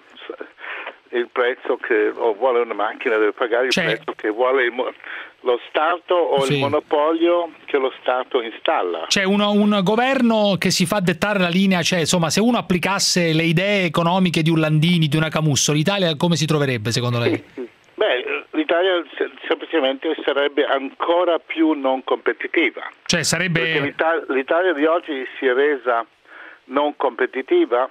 il prezzo che, o vuole una macchina deve pagare il cioè, prezzo che vuole il, lo Stato o sì. il monopolio che lo Stato installa. C'è uno, un governo che si fa dettare la linea, cioè insomma se uno applicasse le idee economiche di un Landini, di una Camusso, l'Italia come si troverebbe secondo lei? Beh, l'Italia semplicemente sarebbe ancora più non competitiva. Cioè sarebbe... Perché l'Italia, l'Italia di oggi si è resa non competitiva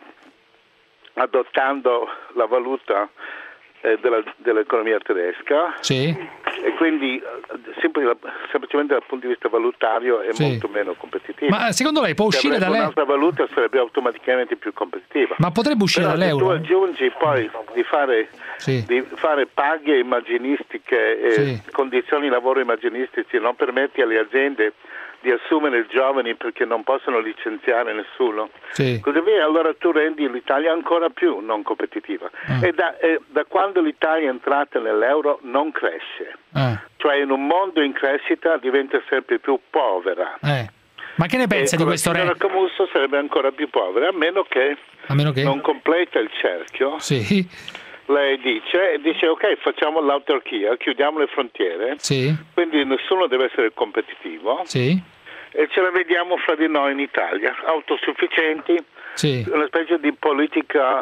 adottando la valuta eh, della, dell'economia tedesca, sì. e quindi semplicemente dal punto di vista valutario è sì. molto meno competitiva. Ma secondo lei può uscire da lei? Un'altra valuta sarebbe automaticamente più competitiva. Ma potrebbe uscire Però dall'euro? Se tu aggiungi poi di fare, sì. di fare paghe immaginistiche e sì. condizioni di lavoro immaginistici, non permetti alle aziende di assumere giovani perché non possono licenziare nessuno, sì. così via, allora tu rendi l'Italia ancora più non competitiva. Ah. E, da, e da quando l'Italia è entrata nell'euro non cresce, ah. cioè in un mondo in crescita diventa sempre più povera. Eh. Ma che ne pensa e di questo re? La signora Camusso sarebbe ancora più povera, a meno che, a meno che... non completa il cerchio. Sì. Lei dice, dice ok, facciamo l'autarchia, chiudiamo le frontiere, sì. quindi nessuno deve essere competitivo, sì. e ce la vediamo fra di noi in Italia, autosufficienti, sì. una specie di politica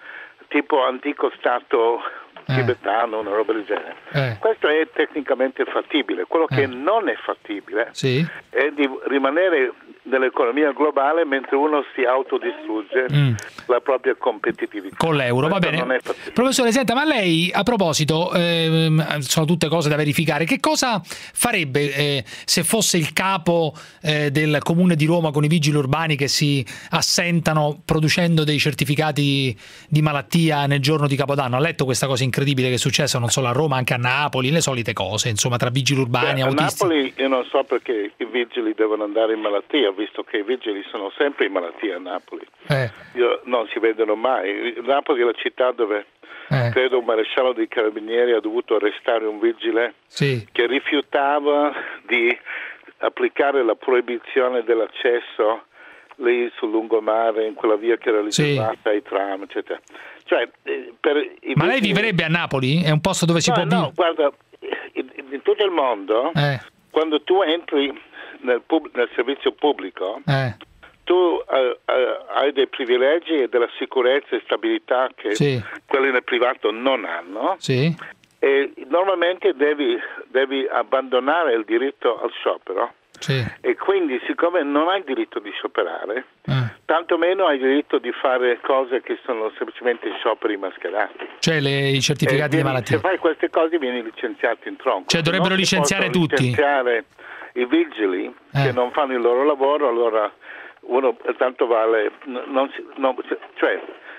tipo antico stato eh. tibetano, una roba del genere. Eh. Questo è tecnicamente fattibile, quello eh. che non è fattibile sì. è di rimanere nell'economia globale mentre uno si autodistrugge mm. la propria competitività. Con l'euro, va bene. Professore, senta, ma lei a proposito, eh, sono tutte cose da verificare, che cosa farebbe eh, se fosse il capo eh, del comune di Roma con i vigili urbani che si assentano producendo dei certificati di malattia nel giorno di Capodanno? Ha letto questa cosa incredibile che è successa non solo a Roma, anche a Napoli, le solite cose, insomma, tra vigili urbani, Beh, autisti. A Napoli io non so perché i vigili devono andare in malattia, visto che i vigili sono sempre in malattia a Napoli. Eh. Io, non si vedono mai. Napoli è la città dove eh. credo un maresciallo dei carabinieri ha dovuto arrestare un vigile sì. che rifiutava di applicare la proibizione dell'accesso lì sul lungomare, in quella via che era riservata sì. ai tram, eccetera. Cioè, per i Ma vigili... lei vivrebbe a Napoli? È un posto dove si no, può vivere? No, guarda, in, in tutto il mondo, eh. quando tu entri nel, pub- nel servizio pubblico, eh. tu uh, uh, hai dei privilegi e della sicurezza e stabilità che sì. quelli nel privato non hanno, sì. e normalmente devi, devi abbandonare il diritto al sciopero, sì. e quindi siccome non hai il diritto di scioperare, eh. tantomeno hai il diritto di fare cose che sono semplicemente scioperi mascherati. Cioè le, i certificati vieni, di malattia. Se fai queste cose vieni licenziato in tronco. Cioè dovrebbero licenziare tutti. Licenziare i vigili eh. che non fanno il loro lavoro, allora uno tanto vale, non si, non, cioè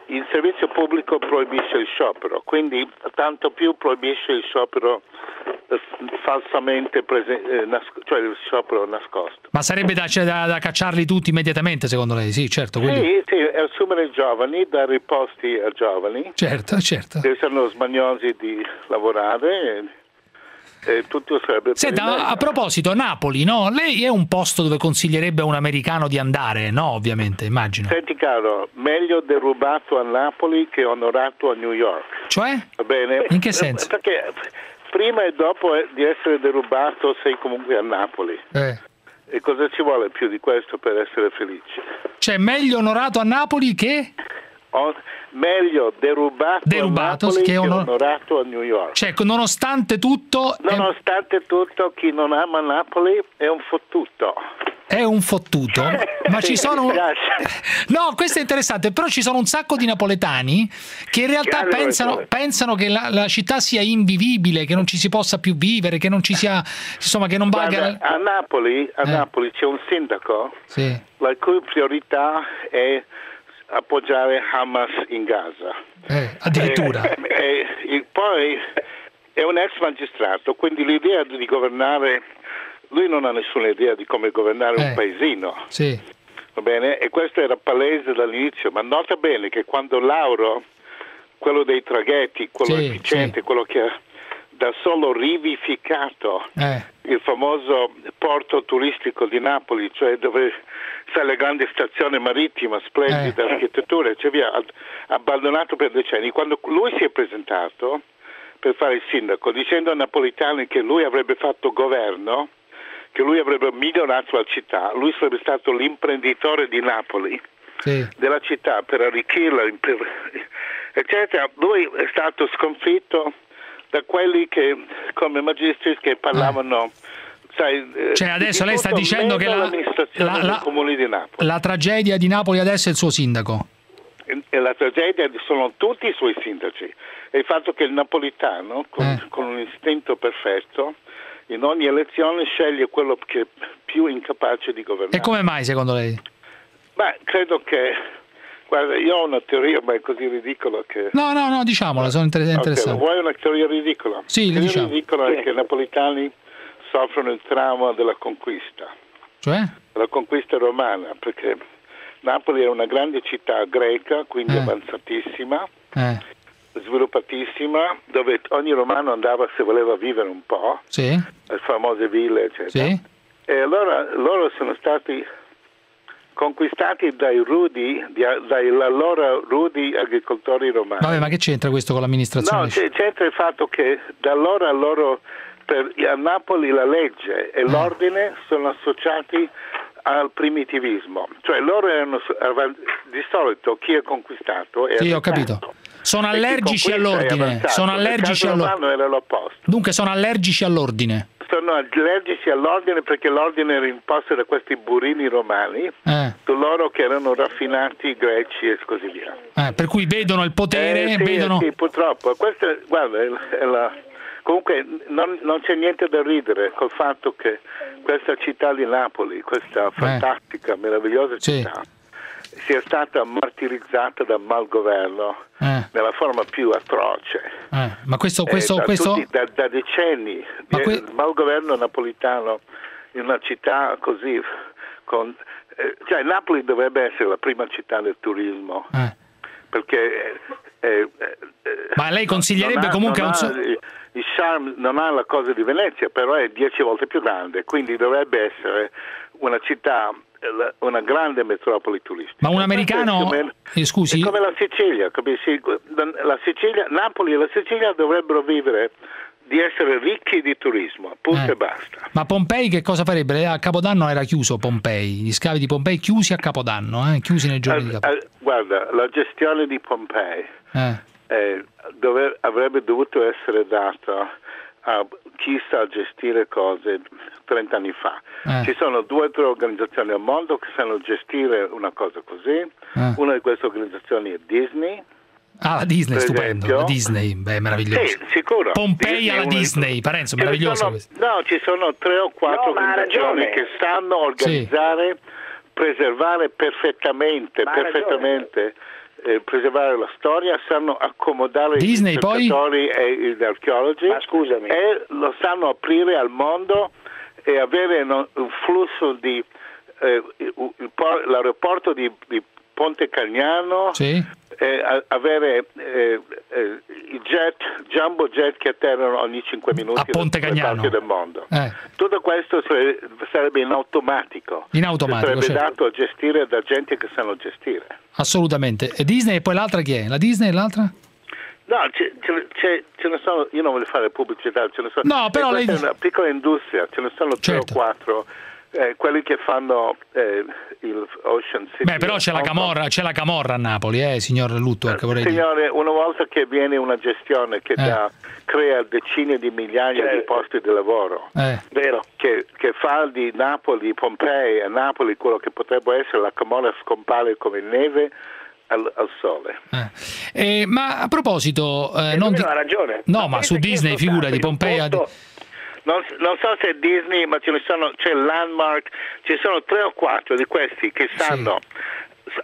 il servizio pubblico proibisce il sciopero, quindi tanto più proibisce il sciopero eh, falsamente prese- eh, nas- cioè il sciopero nascosto. Ma sarebbe da, cioè, da, da cacciarli tutti immediatamente, secondo lei? Sì, certo. Quelli... Sì, sì, assumere giovani, dare posti a giovani. Certo, certo. Che sono smaniosi di lavorare. E... E tutto sarebbe Senta, a proposito, Napoli, no? Lei è un posto dove consiglierebbe a un americano di andare, no? Ovviamente, immagino. Senti caro, meglio derubato a Napoli che onorato a New York. Cioè? Va bene? In che senso? Perché prima e dopo di essere derubato sei comunque a Napoli. Eh. E cosa ci vuole più di questo per essere felici? Cioè, meglio onorato a Napoli che... O, meglio derubato, derubato a Napoli che, che onor... onorato a New York. Cioè, nonostante tutto... Nonostante è... tutto, chi non ama Napoli è un fottuto. È un fottuto? Ma ci sono... No, questo è interessante, però ci sono un sacco di napoletani che in realtà pensano, pensano che la, la città sia invivibile, che non ci si possa più vivere, che non ci sia... insomma, che non valga... Guarda, a Napoli, a eh. Napoli c'è un sindaco sì. la cui priorità è appoggiare Hamas in Gaza. Eh, addirittura. E, e, e poi è un ex magistrato, quindi l'idea di governare, lui non ha nessuna idea di come governare eh, un paesino. Sì. Va bene? E questo era palese dall'inizio, ma nota bene che quando Lauro, quello dei traghetti, quello sì, efficiente, sì. quello che ha da solo rivificato eh. il famoso porto turistico di Napoli, cioè dove c'è la grande stazione marittima, splendida eh. architettura, e cioè via, abbandonato per decenni. Quando lui si è presentato per fare il sindaco, dicendo ai napolitani che lui avrebbe fatto governo, che lui avrebbe migliorato la città, lui sarebbe stato l'imprenditore di Napoli, sì. della città, per arricchirla, per, eccetera. Lui è stato sconfitto da quelli che, come magistri, che parlavano... Eh. Sai, cioè adesso lei sta dicendo che la, la, la, comune di Napoli. La tragedia di Napoli adesso è il suo sindaco. E, e la tragedia sono tutti i suoi sindaci. E il fatto che il napolitano, con, eh. con un istinto perfetto, in ogni elezione sceglie quello che è più incapace di governare. E come mai secondo lei? Beh, credo che... Guarda, io ho una teoria, ma è così ridicola che... No, no, no, diciamola, sono interessante. Okay, vuoi una teoria ridicola? Sì, la teoria diciamo. ridicola è che i napolitani soffrono il trauma della conquista. Cioè? La conquista romana, perché Napoli è una grande città greca, quindi eh. avanzatissima, eh. sviluppatissima, dove ogni romano andava se voleva vivere un po', sì. le famose ville, eccetera. Sì. E allora loro sono stati conquistati dai rudi, dai allora rudi agricoltori romani. Vabbè, ma che c'entra questo con l'amministrazione? No, c'entra il fatto che da allora loro, per, a Napoli la legge e l'ordine sono associati al primitivismo, cioè loro erano di solito chi è conquistato è sì, arrestato. Ho capito. Sono allergici all'ordine. Sono allergici all'ordine. Era l'opposto. Dunque sono allergici all'ordine. Sono allergici all'ordine perché l'ordine era imposto da questi burini romani eh. su loro che erano raffinati greci e così via. Eh, per cui vedono il potere, eh, sì, vedono... Sì, purtroppo. Questa, guarda, è, è la... Comunque non, non c'è niente da ridere col fatto che questa città di Napoli, questa fantastica, eh. meravigliosa città, sì. sia stata martirizzata dal malgoverno eh. nella forma più atroce. Eh. Ma questo, questo, eh, da, questo... tutti, da, da decenni. Ma que... Il malgoverno napolitano in una città così... Con, eh, cioè Napoli dovrebbe essere la prima città del turismo. Eh. Perché... Eh, eh, Ma lei consiglierebbe ha, comunque... Non un... ha, il charme non ha la cosa di Venezia, però è dieci volte più grande, quindi dovrebbe essere una città, una grande metropoli turistica. Ma un americano... Come, eh, scusi? è come la Sicilia, capisci? La Sicilia, Napoli e la Sicilia dovrebbero vivere di essere ricchi di turismo, punto eh. e basta. Ma Pompei che cosa farebbe? A Capodanno era chiuso Pompei, gli scavi di Pompei chiusi a Capodanno, eh? chiusi nei giorni eh, di Capodanno. Eh, guarda, la gestione di Pompei eh. Eh, dove, avrebbe dovuto essere data a chi sa gestire cose trent'anni fa. Eh. Ci sono due o tre organizzazioni al mondo che sanno gestire una cosa così. Eh. Una di queste organizzazioni è Disney. Ah, la Disney, stupendo. La Disney, beh, meraviglioso. Sì, sicuro. Pompei Disney alla Disney, Parenzo, meraviglioso. Sono, no, ci sono tre o quattro no, organizzazioni che sanno organizzare, sì. preservare perfettamente, ma perfettamente eh, preservare la storia, sanno accomodare Disney, i ricercatori poi? e gli archeologi, Ma scusami. e lo sanno aprire al mondo e avere no, un flusso di eh, il, il, l'aeroporto di, di Ponte Cagnano, sì. eh, a, avere eh, eh, i jet, jumbo jet che atterrano ogni cinque minuti a Ponte da tutte le Cagnano parti del mondo. Eh. Tutto questo sarebbe in automatico, in automatico, sarebbe certo. dato a gestire da gente che sanno gestire. Assolutamente. E Disney e poi l'altra chi è? La Disney e l'altra? No, c'è, c'è, ce ne sono, io non voglio fare pubblicità, ce ne sono, no, però lei... è una piccola industria, ce ne sono certo. tre o quattro, eh, quelli che fanno eh, il Ocean City. Beh, però c'è la Camorra, c'è la Camorra a Napoli, eh, signor Lutto, anche vorrei Signore, dire. una volta che viene una gestione che eh. dà, crea decine di migliaia certo. di posti di lavoro, eh. vero, che, che fa di Napoli, Pompei a Napoli quello che potrebbe essere la Camorra scompare come neve al, al sole. Eh. Eh, ma a proposito, eh, non di... ha ragione. No, ma, ma su Disney, figura di Pompei. A... Non, non so se è Disney, ma ce ne sono, c'è Landmark, ci sono tre o quattro di questi che sanno sì.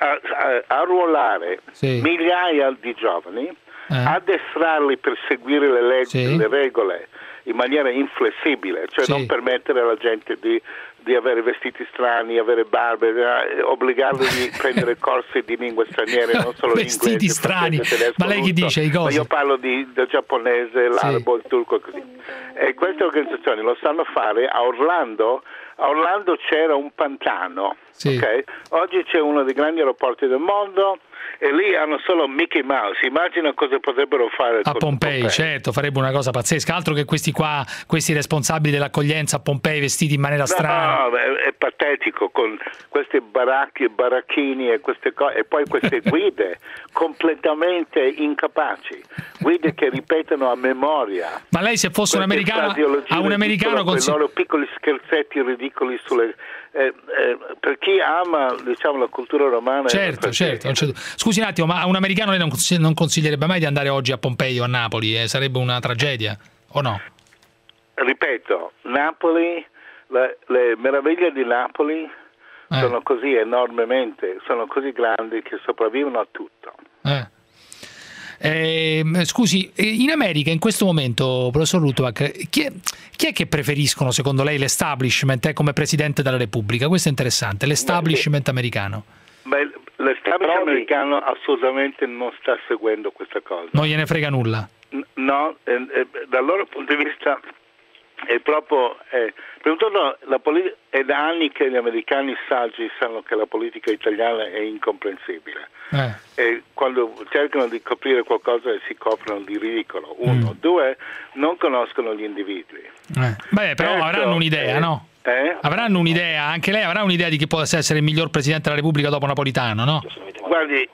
arruolare sì. migliaia di giovani, eh. addestrarli per seguire le leggi, sì. le regole in maniera inflessibile, cioè sì. non permettere alla gente di, di avere vestiti strani, avere barbe, eh, obbligarli a prendere corsi di lingue straniere, non solo vestiti inglese, strani, tedesco, ma lei chi dice i cosi? Ma io parlo di, del giapponese, l'arabo, sì. il turco e così. E queste organizzazioni lo sanno fare. A Orlando, a Orlando c'era un pantano, sì. okay? Oggi c'è uno dei grandi aeroporti del mondo e lì hanno solo Mickey Mouse. Immagina cosa potrebbero fare a Pompei, Pompei, certo, farebbe una cosa pazzesca, altro che questi qua, questi responsabili dell'accoglienza a Pompei vestiti in maniera no, strana. No, è, è patetico, con questi baracchi, baracchini e queste cose, e poi queste guide completamente incapaci, guide che ripetono a memoria. Ma lei se fosse un americano, a un americano con i loro piccoli scherzetti ridicoli sulle eh, eh, per chi ama, diciamo, la cultura romana. Certo, certo. Scusi un attimo, ma a un americano lei non, non consiglierebbe mai di andare oggi a Pompei o a Napoli? Eh? Sarebbe una tragedia, o no? Ripeto, Napoli, le, le meraviglie di Napoli eh. sono così enormemente, sono così grandi che sopravvivono a tutto. Eh. Eh, scusi, in America in questo momento, professor Luttwak, chi è, chi è che preferiscono secondo lei l'establishment eh, come Presidente della Repubblica? Questo è interessante, l'establishment Beh, americano. Beh, l'establishment americano assolutamente non sta seguendo questa cosa. Non gliene frega nulla? N- no, eh, eh, dal loro punto di vista è proprio eh, prima di tutto la politica, è da anni che gli americani saggi sanno che la politica italiana è incomprensibile eh. e quando cercano di coprire qualcosa si coprono di ridicolo. Uno, mm. due, non conoscono gli individui. Eh. Beh, però Terzo, avranno un'idea, eh, no? Eh? Avranno un'idea, anche lei avrà un'idea di chi possa essere il miglior Presidente della Repubblica dopo Napolitano, no? Guardi,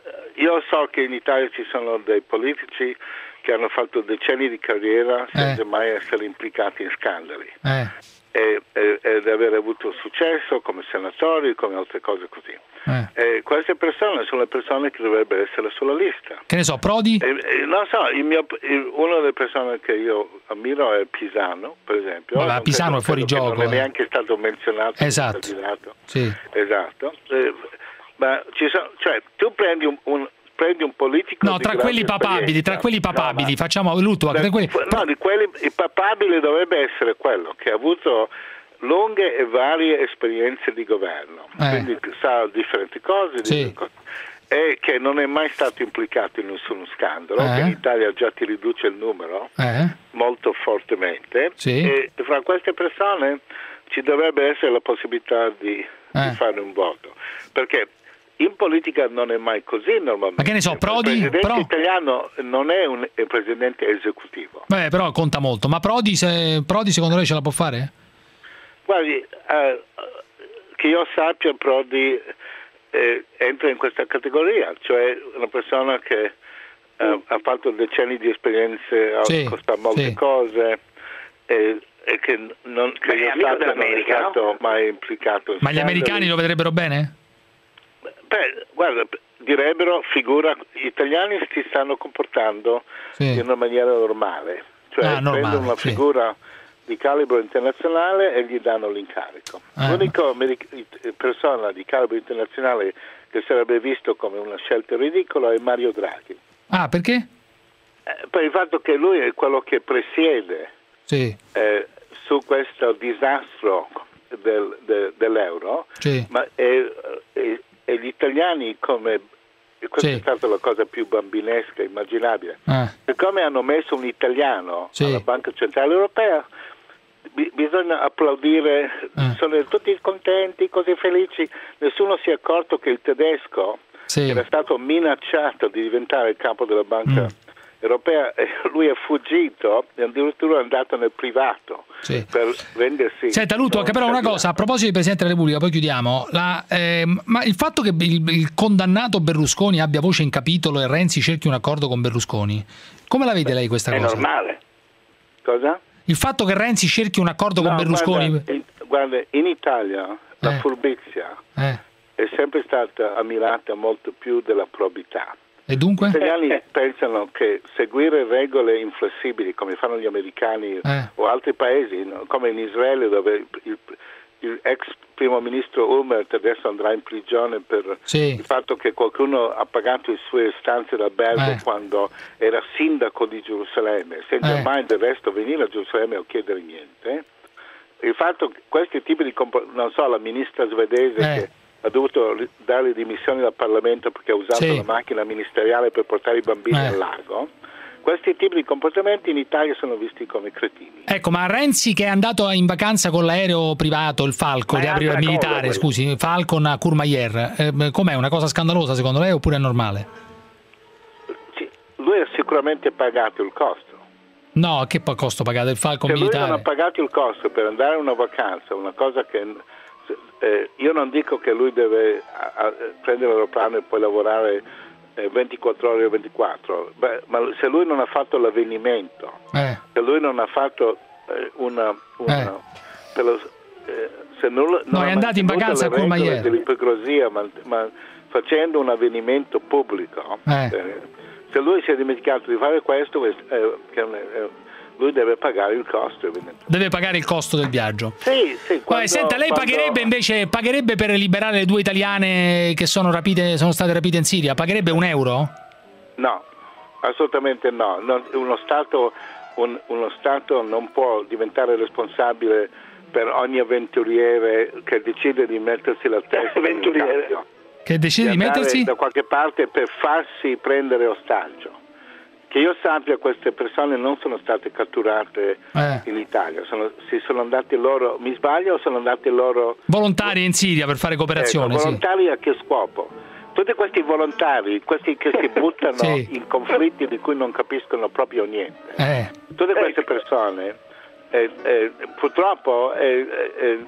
io so che in Italia ci sono dei politici che hanno fatto decenni di carriera senza eh. mai essere implicati in scandali eh. e, e, ed aver avuto successo come senatori, come altre cose così. Eh. E queste persone sono le persone che dovrebbero essere sulla lista. Che ne so, Prodi? E, e, non so, il mio, il, una delle persone che io ammiro è Pisano, per esempio. Ma Pisano è fuori gioco. Non è eh. neanche stato menzionato. Esatto. Sì. Esatto. Eh, ma ci sono, cioè, tu prendi un, un prendi un politico no, tra quelli papabili, tra quelli papabili, no, facciamo Luttwak, da, quelli... no, di quelli il papabile dovrebbe essere quello che ha avuto lunghe e varie esperienze di governo, eh. quindi sa differenti cose, sì. differenti cose e che non è mai stato implicato in nessuno scandalo, eh. che in Italia già ti riduce il numero eh. molto fortemente sì. e fra queste persone ci dovrebbe essere la possibilità di, eh. di fare un voto, perché in politica non è mai così normalmente. Ma che ne so, Prodi? Il presidente Pro... italiano non è un presidente esecutivo. Beh, però conta molto. Ma Prodi, se... Prodi secondo lei ce la può fare? Guardi, eh, che io sappia, Prodi eh, entra in questa categoria, cioè una persona che eh, ha fatto decenni di esperienze, ha sì, costato molte sì. cose e, e che non, che io sappia non è stato no? mai implicato in Ma gli americani lo vedrebbero bene? Beh, guarda, direbbero, figura, gli italiani si stanno comportando sì. in una maniera normale, cioè ah, normale, prendono una sì. figura di calibro internazionale e gli danno l'incarico. Ah. L'unica americ- persona di calibro internazionale che che sarebbe visto come una scelta ridicola è Mario Draghi. Ah, perché? Eh, per il fatto che lui è quello che presiede sì. eh, su questo disastro del, de, dell'euro, sì. ma e, e, e gli italiani come questa sì. è stata la cosa più bambinesca immaginabile. Ah. Siccome hanno messo un italiano sì. alla Banca Centrale Europea, bi- bisogna applaudire, ah. sono tutti contenti, così felici, nessuno si è accorto che il tedesco sì. era stato minacciato di diventare il capo della Banca mm. Europea, e lui è fuggito e addirittura è andato nel privato sì. per rendersi. Senta Luto, anche però una cosa, a proposito del Presidente della Repubblica, poi chiudiamo, la, eh, ma il fatto che il, il condannato Berlusconi abbia voce in capitolo e Renzi cerchi un accordo con Berlusconi, come la vede lei questa è cosa? È normale. Cosa? Il fatto che Renzi cerchi un accordo no, con Berlusconi... Guarda, in, guarda, in Italia la eh. furbizia eh. è sempre stata ammirata molto più della probità. E dunque? Gli italiani pensano che seguire regole inflessibili come fanno gli americani eh. o altri paesi, no? Come in Israele dove il, il ex primo ministro Ulmert adesso andrà in prigione per sì. il fatto che qualcuno ha pagato le sue stanze d'albergo eh. quando era sindaco di Gerusalemme, senza eh. mai del resto venire a Gerusalemme o chiedere niente. Il fatto che questi tipi di comportamenti, non so, la ministra svedese eh. che ha dovuto dare le dimissioni dal Parlamento perché ha usato sì. la macchina ministeriale per portare i bambini eh. al lago. Questi tipi di comportamenti in Italia sono visti come cretini. Ecco, ma Renzi che è andato in vacanza con l'aereo privato, il Falcon, militare, cosa, scusi, Falcon a Courmayeur, eh, com'è? Una cosa scandalosa secondo lei oppure è normale? Sì, lui ha sicuramente pagato il costo. No, che costo pagato il Falcon Se militare? Lui non ha pagato il costo per andare a una vacanza, una cosa che... Eh, io non dico che lui deve a, a, prendere l'aeroplano e poi lavorare eh, ventiquattro ore o ventiquattro, beh, ma se lui non ha fatto l'avvenimento, eh. se lui non ha fatto eh, una, una eh. per lo, eh, se non, non no, è andato in vacanza a Courmayeur dell'ipocrisia, ma, ma facendo un avvenimento pubblico, eh. eh, se lui si è dimenticato di fare questo, eh, che, eh, lui deve pagare il costo. Deve pagare il costo del viaggio. Sì, sì. Quando, Poi, senta, lei quando... pagherebbe invece pagherebbe per liberare le due italiane che sono rapite, sono state rapite in Siria? Pagherebbe un euro? No, assolutamente no. non, uno Stato un, uno Stato non può diventare responsabile per ogni avventuriere che decide di mettersi la testa avventuriere che decide di, di mettersi da qualche parte per farsi prendere ostaggio. Che io sappia, queste persone non sono state catturate eh. in Italia, sono, si sono andati loro, mi sbaglio, o sono andati loro volontari in Siria per fare cooperazione? Ecco, volontari sì. a che scopo? Tutti questi volontari, questi che si buttano sì. in conflitti di cui non capiscono proprio niente. Eh. Tutte queste persone, eh, eh, purtroppo è, è,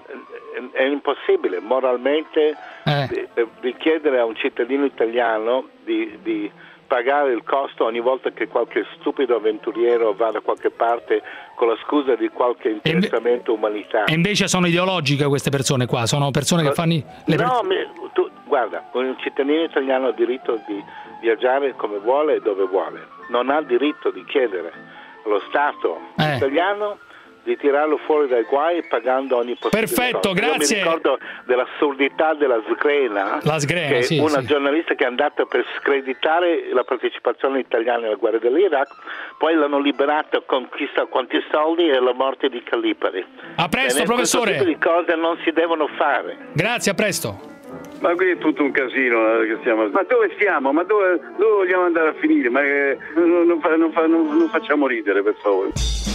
è impossibile moralmente eh. richiedere a un cittadino italiano di, di pagare il costo ogni volta che qualche stupido avventuriero va da qualche parte con la scusa di qualche interessamento umanitario. E invece sono ideologiche queste persone qua, sono persone che fanno... Le no, per... tu, guarda, un cittadino italiano ha diritto di viaggiare come vuole e dove vuole, non ha diritto di chiedere allo Stato eh. italiano di tirarlo fuori dai guai pagando ogni possibile Perfetto, cosa. grazie. Io mi ricordo dell'assurdità della Sgrena, la Sgrena che sì, una sì. giornalista che è andata per screditare la partecipazione italiana alla guerra dell'Iraq, poi l'hanno liberata con chissà quanti soldi e la morte di Calipari. A presto, Bene, professore. Questo tipo di cose non si devono fare. Grazie, a presto. Ma qui è tutto un casino, eh, che stiamo... ma dove stiamo? Ma dove, dove vogliamo andare a finire? Ma eh, non, non, fa, non, fa, non, non facciamo ridere, per favore.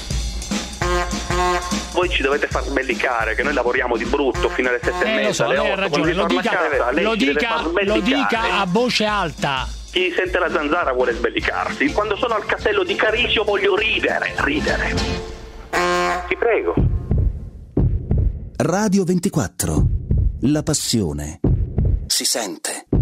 Voi ci dovete far sbellicare che noi lavoriamo di brutto fino alle sette eh, e mezza, lo so, alle lei ha otto, ragione, lo dica, casa, lei lo, ci deve dica, far lo sbellicare. dica a voce alta. Chi sente la zanzara vuole sbellicarsi. Quando sono al castello di Carisio voglio ridere, ridere. Ti prego. Radio ventiquattro. La passione si sente.